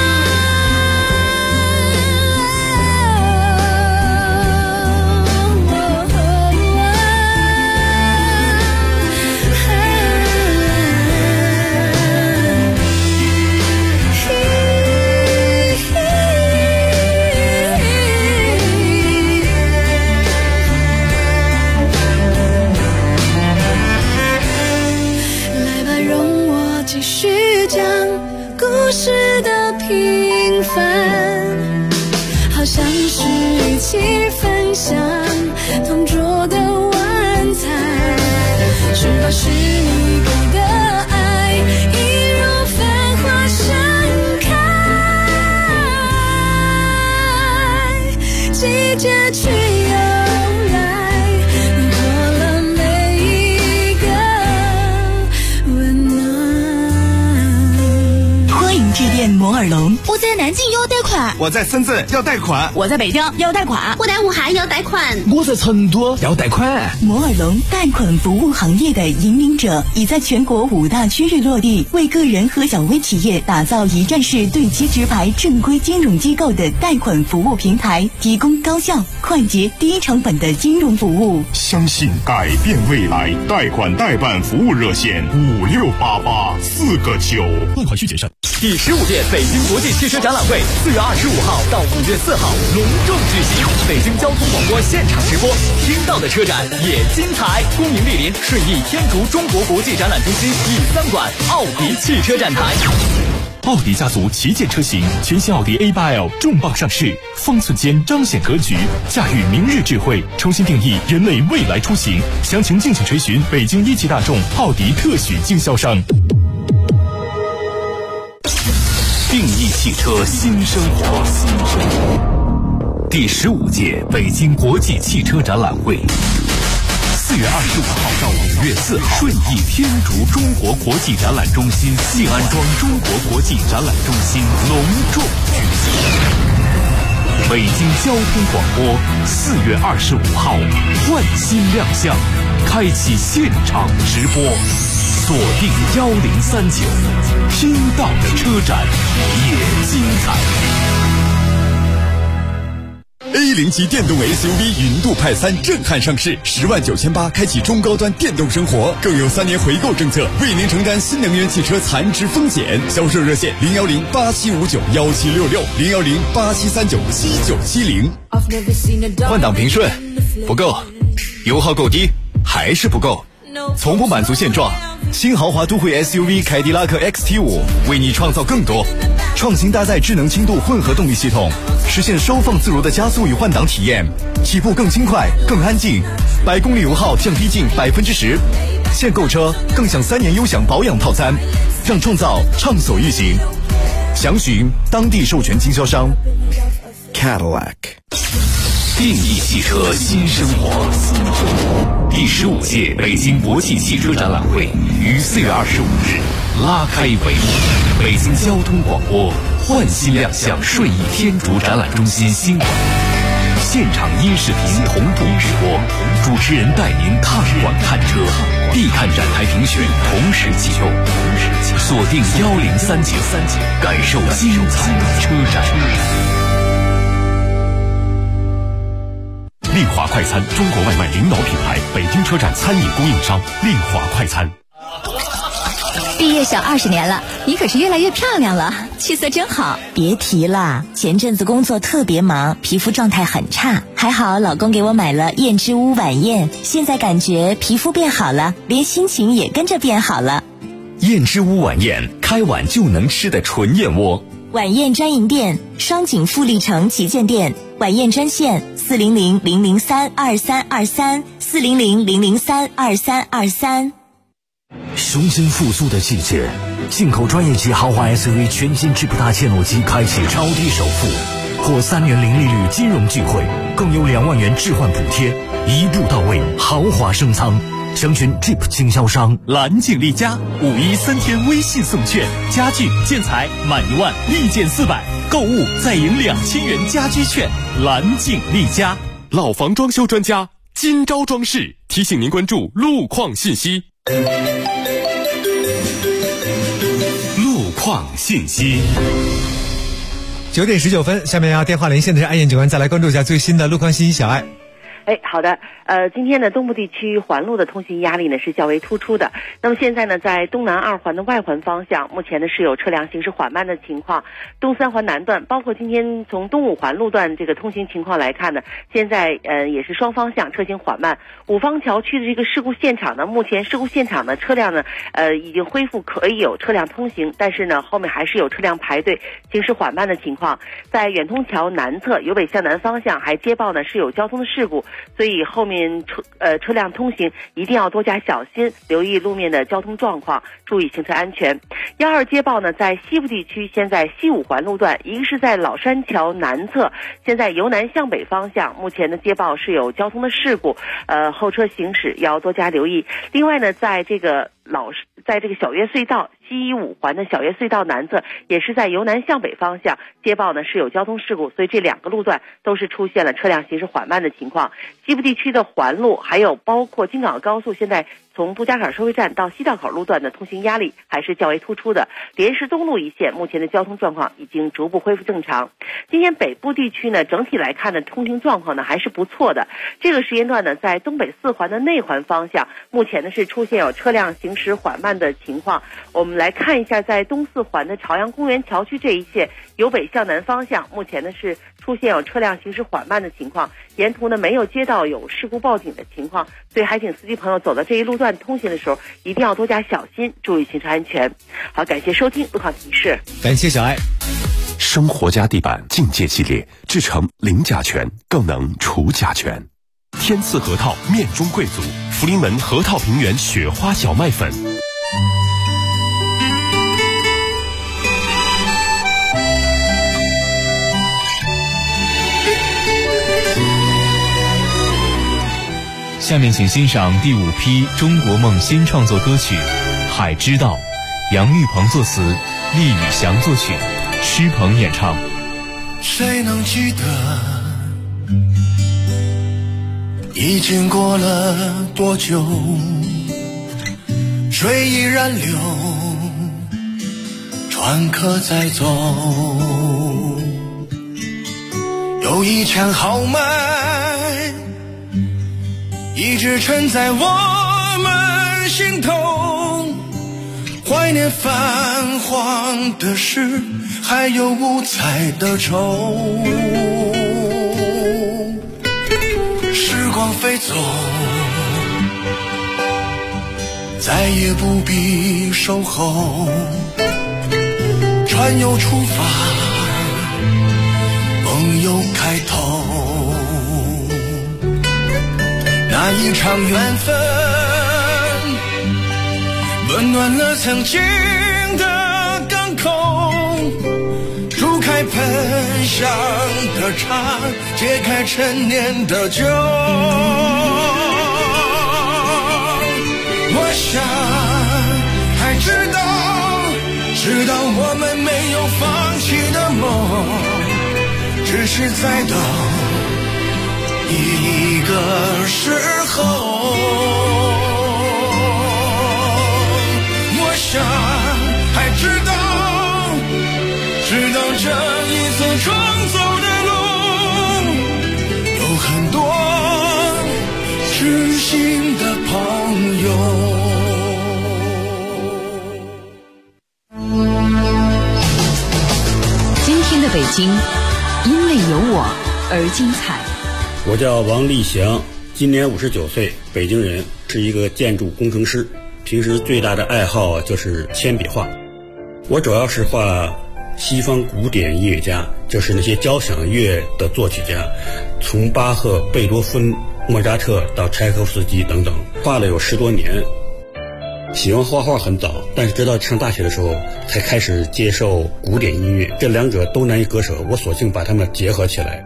Speaker 2: 故事的平凡，好像是一起分享同桌的晚餐，是把是你给的爱，一如繁花盛开，季节去又来，暖过了每一个温暖。
Speaker 10: 欢迎致电摩尔龙，我在南京要贷款，
Speaker 16: 我在深圳要贷款，
Speaker 10: 我在北京要贷款，
Speaker 9: 我在武汉要贷款，
Speaker 16: 我在成都要贷款。
Speaker 10: 摩尔龙贷款服务行业的引领者，已在全国5大区域落地，为个人和小微企业打造一站式对齐直排正规金融机构的贷款服务平台，提供高效、快捷、低成本的金融服务。
Speaker 14: 相信改变未来，贷款代办服务热线5688 4个9。
Speaker 6: 贷款需谨慎。第15届北京国际汽车展览会4月25号到5月4号隆重举行，北京交通广播现场直播，听到的车展也精彩。恭迎莅临顺义天竺中国国际展览中心E3馆奥迪汽车展台。奥迪家族旗舰车型，全新奥迪 A8L 重磅上市，方寸间彰显格局，驾驭明日智慧，重新定义人类未来出行。详情敬请垂询北京一汽大众奥迪特许经销商。定义汽车新生活，第15届北京国际汽车展览会，4月25号到5月4号，顺义天竺中国国际展览中心静安庄中国国际展览中心隆重举行。北京交通广播4月25号焕新亮相，开启现场直播，锁定1039，听到的车展也精彩。
Speaker 21: A0级电动 SUV 云度派3震撼上市，10.980万开启中高端电动生活，更有3年回购政策，为您承担新能源汽车残值风险。销售热线01087591766，01087397970。
Speaker 12: 换挡平顺不够，油耗够低还是不够，从不满足现状， 新豪华都会 SUV 凯迪拉克 XT5 为你创造更多，创新搭载智能轻度混合动力系统，实现收放自如的加速与换挡体验，起步更轻快更安静，100公里油耗降低近10%，现购车更享3年优享保养套餐，让创造畅所欲行。详询当地授权经销商 Cadillac。
Speaker 11: 定义汽车新生活。第15届北京国际汽车展览会于4月25日拉开帷幕。北京交通广播焕新亮相顺义天竺展览中心新馆，现场音视频同步直播，主持人带您踏馆看车，必看展台评选同时启动，锁定1039，感受精彩车展。
Speaker 4: 令华快餐，中国外卖领导品牌，北京车站餐饮供应商，令华快餐。
Speaker 10: 毕业小20年了，你可是越来越漂亮了，气色真好。别提了，前阵子工作特别忙，皮肤状态很差，还好老公给我买了燕之屋晚宴，现在感觉皮肤变好了，连心情也跟着变好了。
Speaker 11: 燕之屋晚宴，开碗就能吃的纯燕窝。
Speaker 10: 晚宴专营店，双井富力城旗舰店，晚宴专线400-003-2323，400-003-2323。
Speaker 5: 雄心复苏的季节，进口专业级豪华 SUV 全新智普大切诺基开启超低首付或3年零利率金融聚会，更有2万元置换补贴，一步到位，豪华升舱。详询 Jeep 经销商。
Speaker 6: 蓝景丽家513天微信送券，家具建材满1万立减400，购物再赢2000元家居券。蓝景丽家，
Speaker 4: 老房装修专家金招装饰提醒您关注路况信息。
Speaker 11: 路况信息。
Speaker 15: 9点19分，下面要电话连线的是安检警官，再来关注一下最新的路况信息。小爱。
Speaker 20: 好的，今天呢，东部地区环路的通行压力呢是较为突出的。那么现在呢，在东南2环的外环方向，目前呢是有车辆行驶缓慢的情况。东3环南段，包括今天从东5环路段这个通行情况来看呢，现在也是双方向车行缓慢。五方桥区的这个事故现场呢，目前事故现场的车辆呢，已经恢复可以有车辆通行，但是呢，后面还是有车辆排队行驶缓慢的情况。在远通桥南侧由北向南方向还接报呢是有交通的事故。所以后面车辆通行一定要多加小心，留意路面的交通状况，注意行车安全。12接报呢，在西部地区，现在西5环路段，一个是在老山桥南侧，现在由南向北方向，目前的接报是有交通的事故，后车行驶要多加留意。另外呢，在这个小月隧道西5环的小月隧道南侧，也是在由南向北方向接报呢是有交通事故，所以这2个路段都是出现了车辆行驶缓慢的情况。西部地区的环路还有包括京港高速，现在从杜家坎收费站到西道口路段的通行压力还是较为突出的。莲石东路一线目前的交通状况已经逐步恢复正常。今天北部地区呢，整体来看呢，通行状况呢还是不错的。这个时间段呢，在东北4环的内环方向，目前呢是出现有车辆行驶缓慢的情况。我们来看一下，在东4环的朝阳公园桥区这一线由北向南方向，目前呢是出现有车辆行驶缓慢的情况，沿途呢没有接到有事故报警的情况，所以还请司机朋友走到这一路段通行的时候一定要多加小心，注意行车安全。好，感谢收听路况提示。
Speaker 15: 感谢小爱。
Speaker 4: 生活家地板境界系列制成零甲醛，更能除甲醛。天赐核桃面中贵族，福临门核桃平原雪花小麦粉。
Speaker 22: 下面请欣赏第5批中国梦新创作歌曲《海之道》，杨玉鹏作词，厉宇翔作曲，施鹏演唱。
Speaker 2: 谁能记得已经过了多久，水依然流，船可在走，有一腔豪迈一直沉在我们心头，怀念泛黄的诗，还有五彩的愁。时光飞走，
Speaker 3: 再也不必守候，船又出发，梦又开头。那一场缘分温暖了曾经的港口，煮开喷香的茶，解开陈年的酒。我想还知道我们没有放弃的梦，只是在等一个时候。我想还知道这一次重走的路，有很多知心的朋友。
Speaker 7: 今天的北京因为有我而精彩。
Speaker 23: 我叫王立祥，今年59岁，北京人，是一个建筑工程师。平时最大的爱好就是铅笔画。我主要是画西方古典音乐家，就是那些交响乐的作曲家，从巴赫、贝多芬、莫扎特到柴可夫斯基等等，画了有10多年。喜欢画画很早，但是直到上大学的时候才开始接受古典音乐，这两者都难以割舍，我索性把它们结合起来。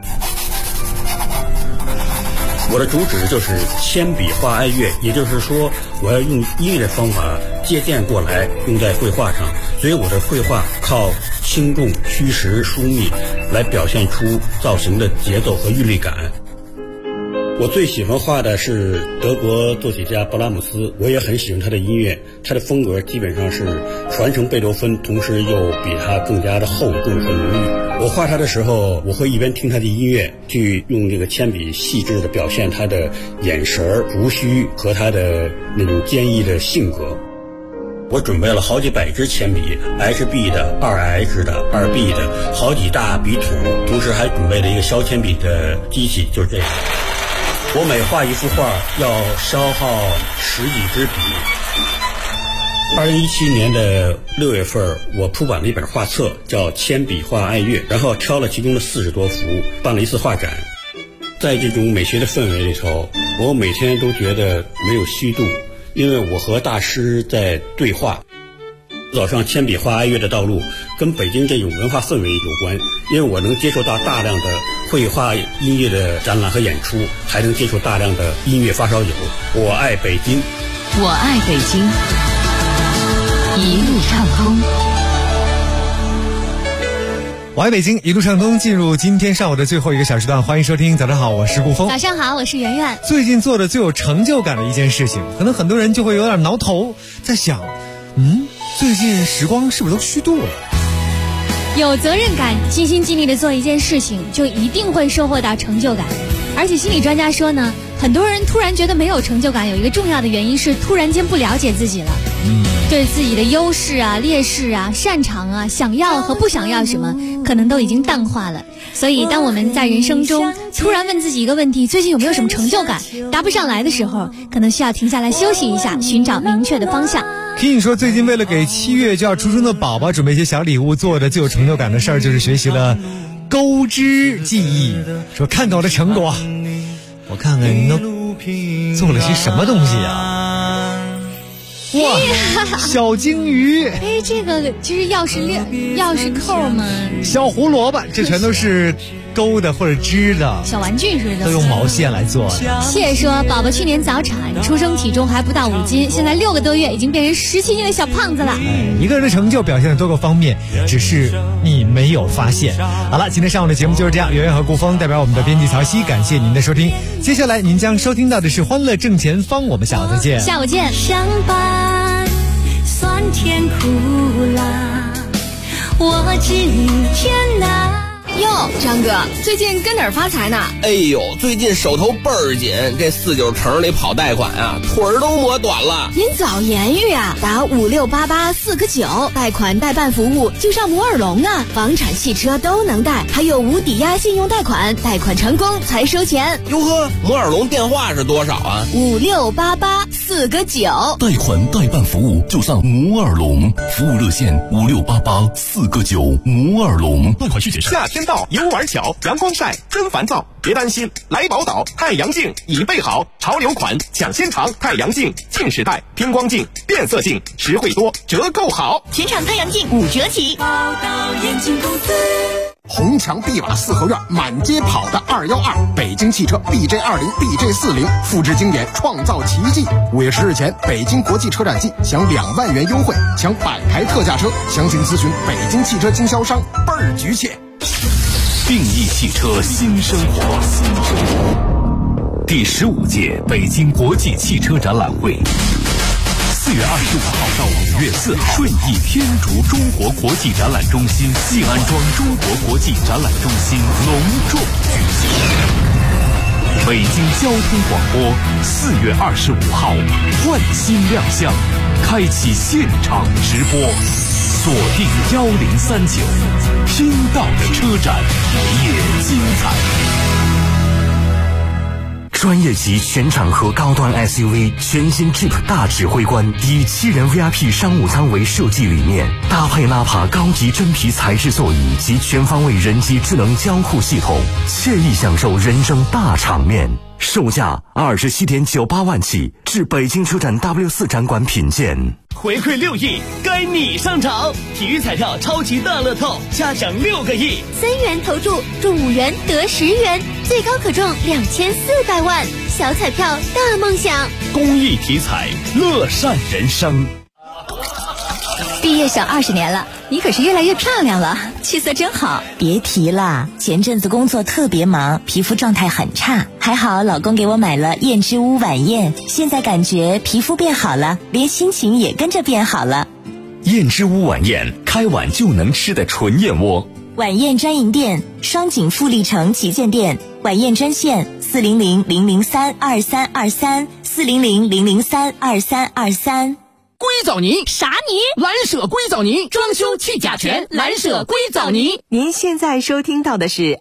Speaker 23: 我的主旨就是铅笔画爱乐，也就是说我要用音乐的方法借鉴过来用在绘画上，所以我的绘画靠轻重、虚实、疏密来表现出造型的节奏和韵律感。我最喜欢画的是德国作曲家布拉姆斯，我也很喜欢他的音乐，他的风格基本上是传承贝多芬，同时又比他更加的厚重和浓郁。我画他的时候，我会一边听他的音乐，去用这个铅笔细致的表现他的眼神、胡须和他的那种坚毅的性格。我准备了好几百支铅笔 ，HB 的、2H 的、2B 的，好几大笔筒，同时还准备了一个削铅笔的机器，就是这个。我每画一幅画要消耗10几支笔。2017年的6月份，我出版了一本画册，叫《铅笔画爱乐》，然后挑了其中的40多幅，办了一次画展。在这种美学的氛围里头，我每天都觉得没有虚度，因为我和大师在对话。走上铅笔画爱乐的道路，跟北京这种文化氛围有关，因为我能接触到大量的绘画音乐的展览和演出，还能接触大量的音乐发烧友。我爱北京，
Speaker 7: 我爱北京，一路畅通。
Speaker 15: 我爱北京，一路畅通。进入今天上午的最后一个小时段，欢迎收听。早上好，我是顾峰。
Speaker 18: 早上好，我是圆圆。
Speaker 15: 最近做的最有成就感的一件事情，可能很多人就会有点挠头，在想，最近时光是不是都虚度了？
Speaker 18: 有责任感，尽心尽力的做一件事情，就一定会收获到成就感。而且心理专家说呢，很多人突然觉得没有成就感，有一个重要的原因是突然间不了解自己了。对自己的优势啊、劣势啊、擅长啊、想要和不想要什么，可能都已经淡化了。所以当我们在人生中突然问自己一个问题，最近有没有什么成就感，答不上来的时候，可能需要停下来休息一下，寻找明确的方向。
Speaker 15: 听你说，最近为了给7月就要出生的宝宝准备一些小礼物，做的最有成就感的事儿就是学习了钩织技艺。说看看我的成果，我看看你都做了些什么东西啊？哇，小金鱼！
Speaker 18: 哎，这个就是钥匙扣吗？
Speaker 15: 小胡萝卜，这全都是钩的或者织的
Speaker 18: 小玩具似的，
Speaker 15: 都用毛线来做的。
Speaker 18: 谢说，宝宝去年早产，出生体重还不到5斤，现在6个多月已经变成17斤的小胖子了。
Speaker 15: 一个人的成就表现了多个方面，只是你没有发现。好了，今天上午的节目就是这样。圆圆和顾峰代表我们的编辑曹曦，感谢您的收听。接下来您将收听到的是《欢乐正前方》，我们下午再见。
Speaker 18: 下午见。
Speaker 24: 相伴酸甜苦辣，我只见那。
Speaker 18: 哟，张哥，最近跟哪儿发财呢？
Speaker 1: 哎呦，最近手头倍儿紧，这49城里跑贷款啊，腿儿都磨短了。
Speaker 10: 您早言语啊，打5688-4个9，贷款代办服务就上摩尔龙啊，房产、汽车都能贷，还有无抵押信用贷款，贷款成功才收钱。
Speaker 1: 哟呵，摩尔龙电话是多少啊
Speaker 10: ？5688-4个9，
Speaker 4: 贷款代办服务就上摩尔龙，服务热线5688-4个9，摩尔龙。贷款需谨慎。
Speaker 13: 夏天到，游玩巧，阳光晒，真烦躁。别担心，来宝岛太阳镜已备好，潮流款抢先尝太阳镜，近视带、偏光镜、变色镜，实惠多，折扣好，
Speaker 10: 全场太阳镜5折起。
Speaker 2: 宝岛眼镜公司。
Speaker 17: 红墙碧瓦四合院，满街跑的212，北京汽车 BJ20、BJ40，复制经典，创造奇迹。5月10日前，北京国际车展季享2万元优惠，抢100台特价车，详情咨询北京汽车经销商，倍儿局切。
Speaker 11: 定义汽车新生活，第15届北京国际汽车展览会，4月25号到5月4号，顺义天竺中国国际展览中心西安庄中国国际展览中心隆重举行。北京交通广播4月25号换新亮相，开启现场直播，锁定1039，听到的车展也精彩。
Speaker 5: 专业级全场合高端 SUV 全新 Jeep 大指挥官，以7人 VIP 商务舱为设计理念，搭配纳帕高级真皮材质座椅及全方位人机智能交互系统，惬意享受人生大场面。售价27.98万起，至北京车展 W4 展馆品鉴。
Speaker 24: 回馈6亿，该你上场！体育彩票超级大乐透，加奖6个亿
Speaker 9: ，3元投注中5元得10元，最高可中2400万，小彩票大梦想。
Speaker 24: 公益体彩，乐善人生。
Speaker 10: 毕业小20年了，你可是越来越漂亮了，气色真好。别提了，前阵子工作特别忙，皮肤状态很差，还好老公给我买了燕之屋晚宴，现在感觉皮肤变好了，连心情也跟着变好了。
Speaker 11: 燕之屋晚宴，开碗就能吃的纯燕窝。
Speaker 10: 晚宴专营店，双井富力城旗舰店，晚宴专线400-003-2323，400-003-2323。
Speaker 25: 硅藻泥啥泥？蓝舍硅藻泥，装修去甲醛，蓝舍硅藻泥。
Speaker 26: 您现在收听到的是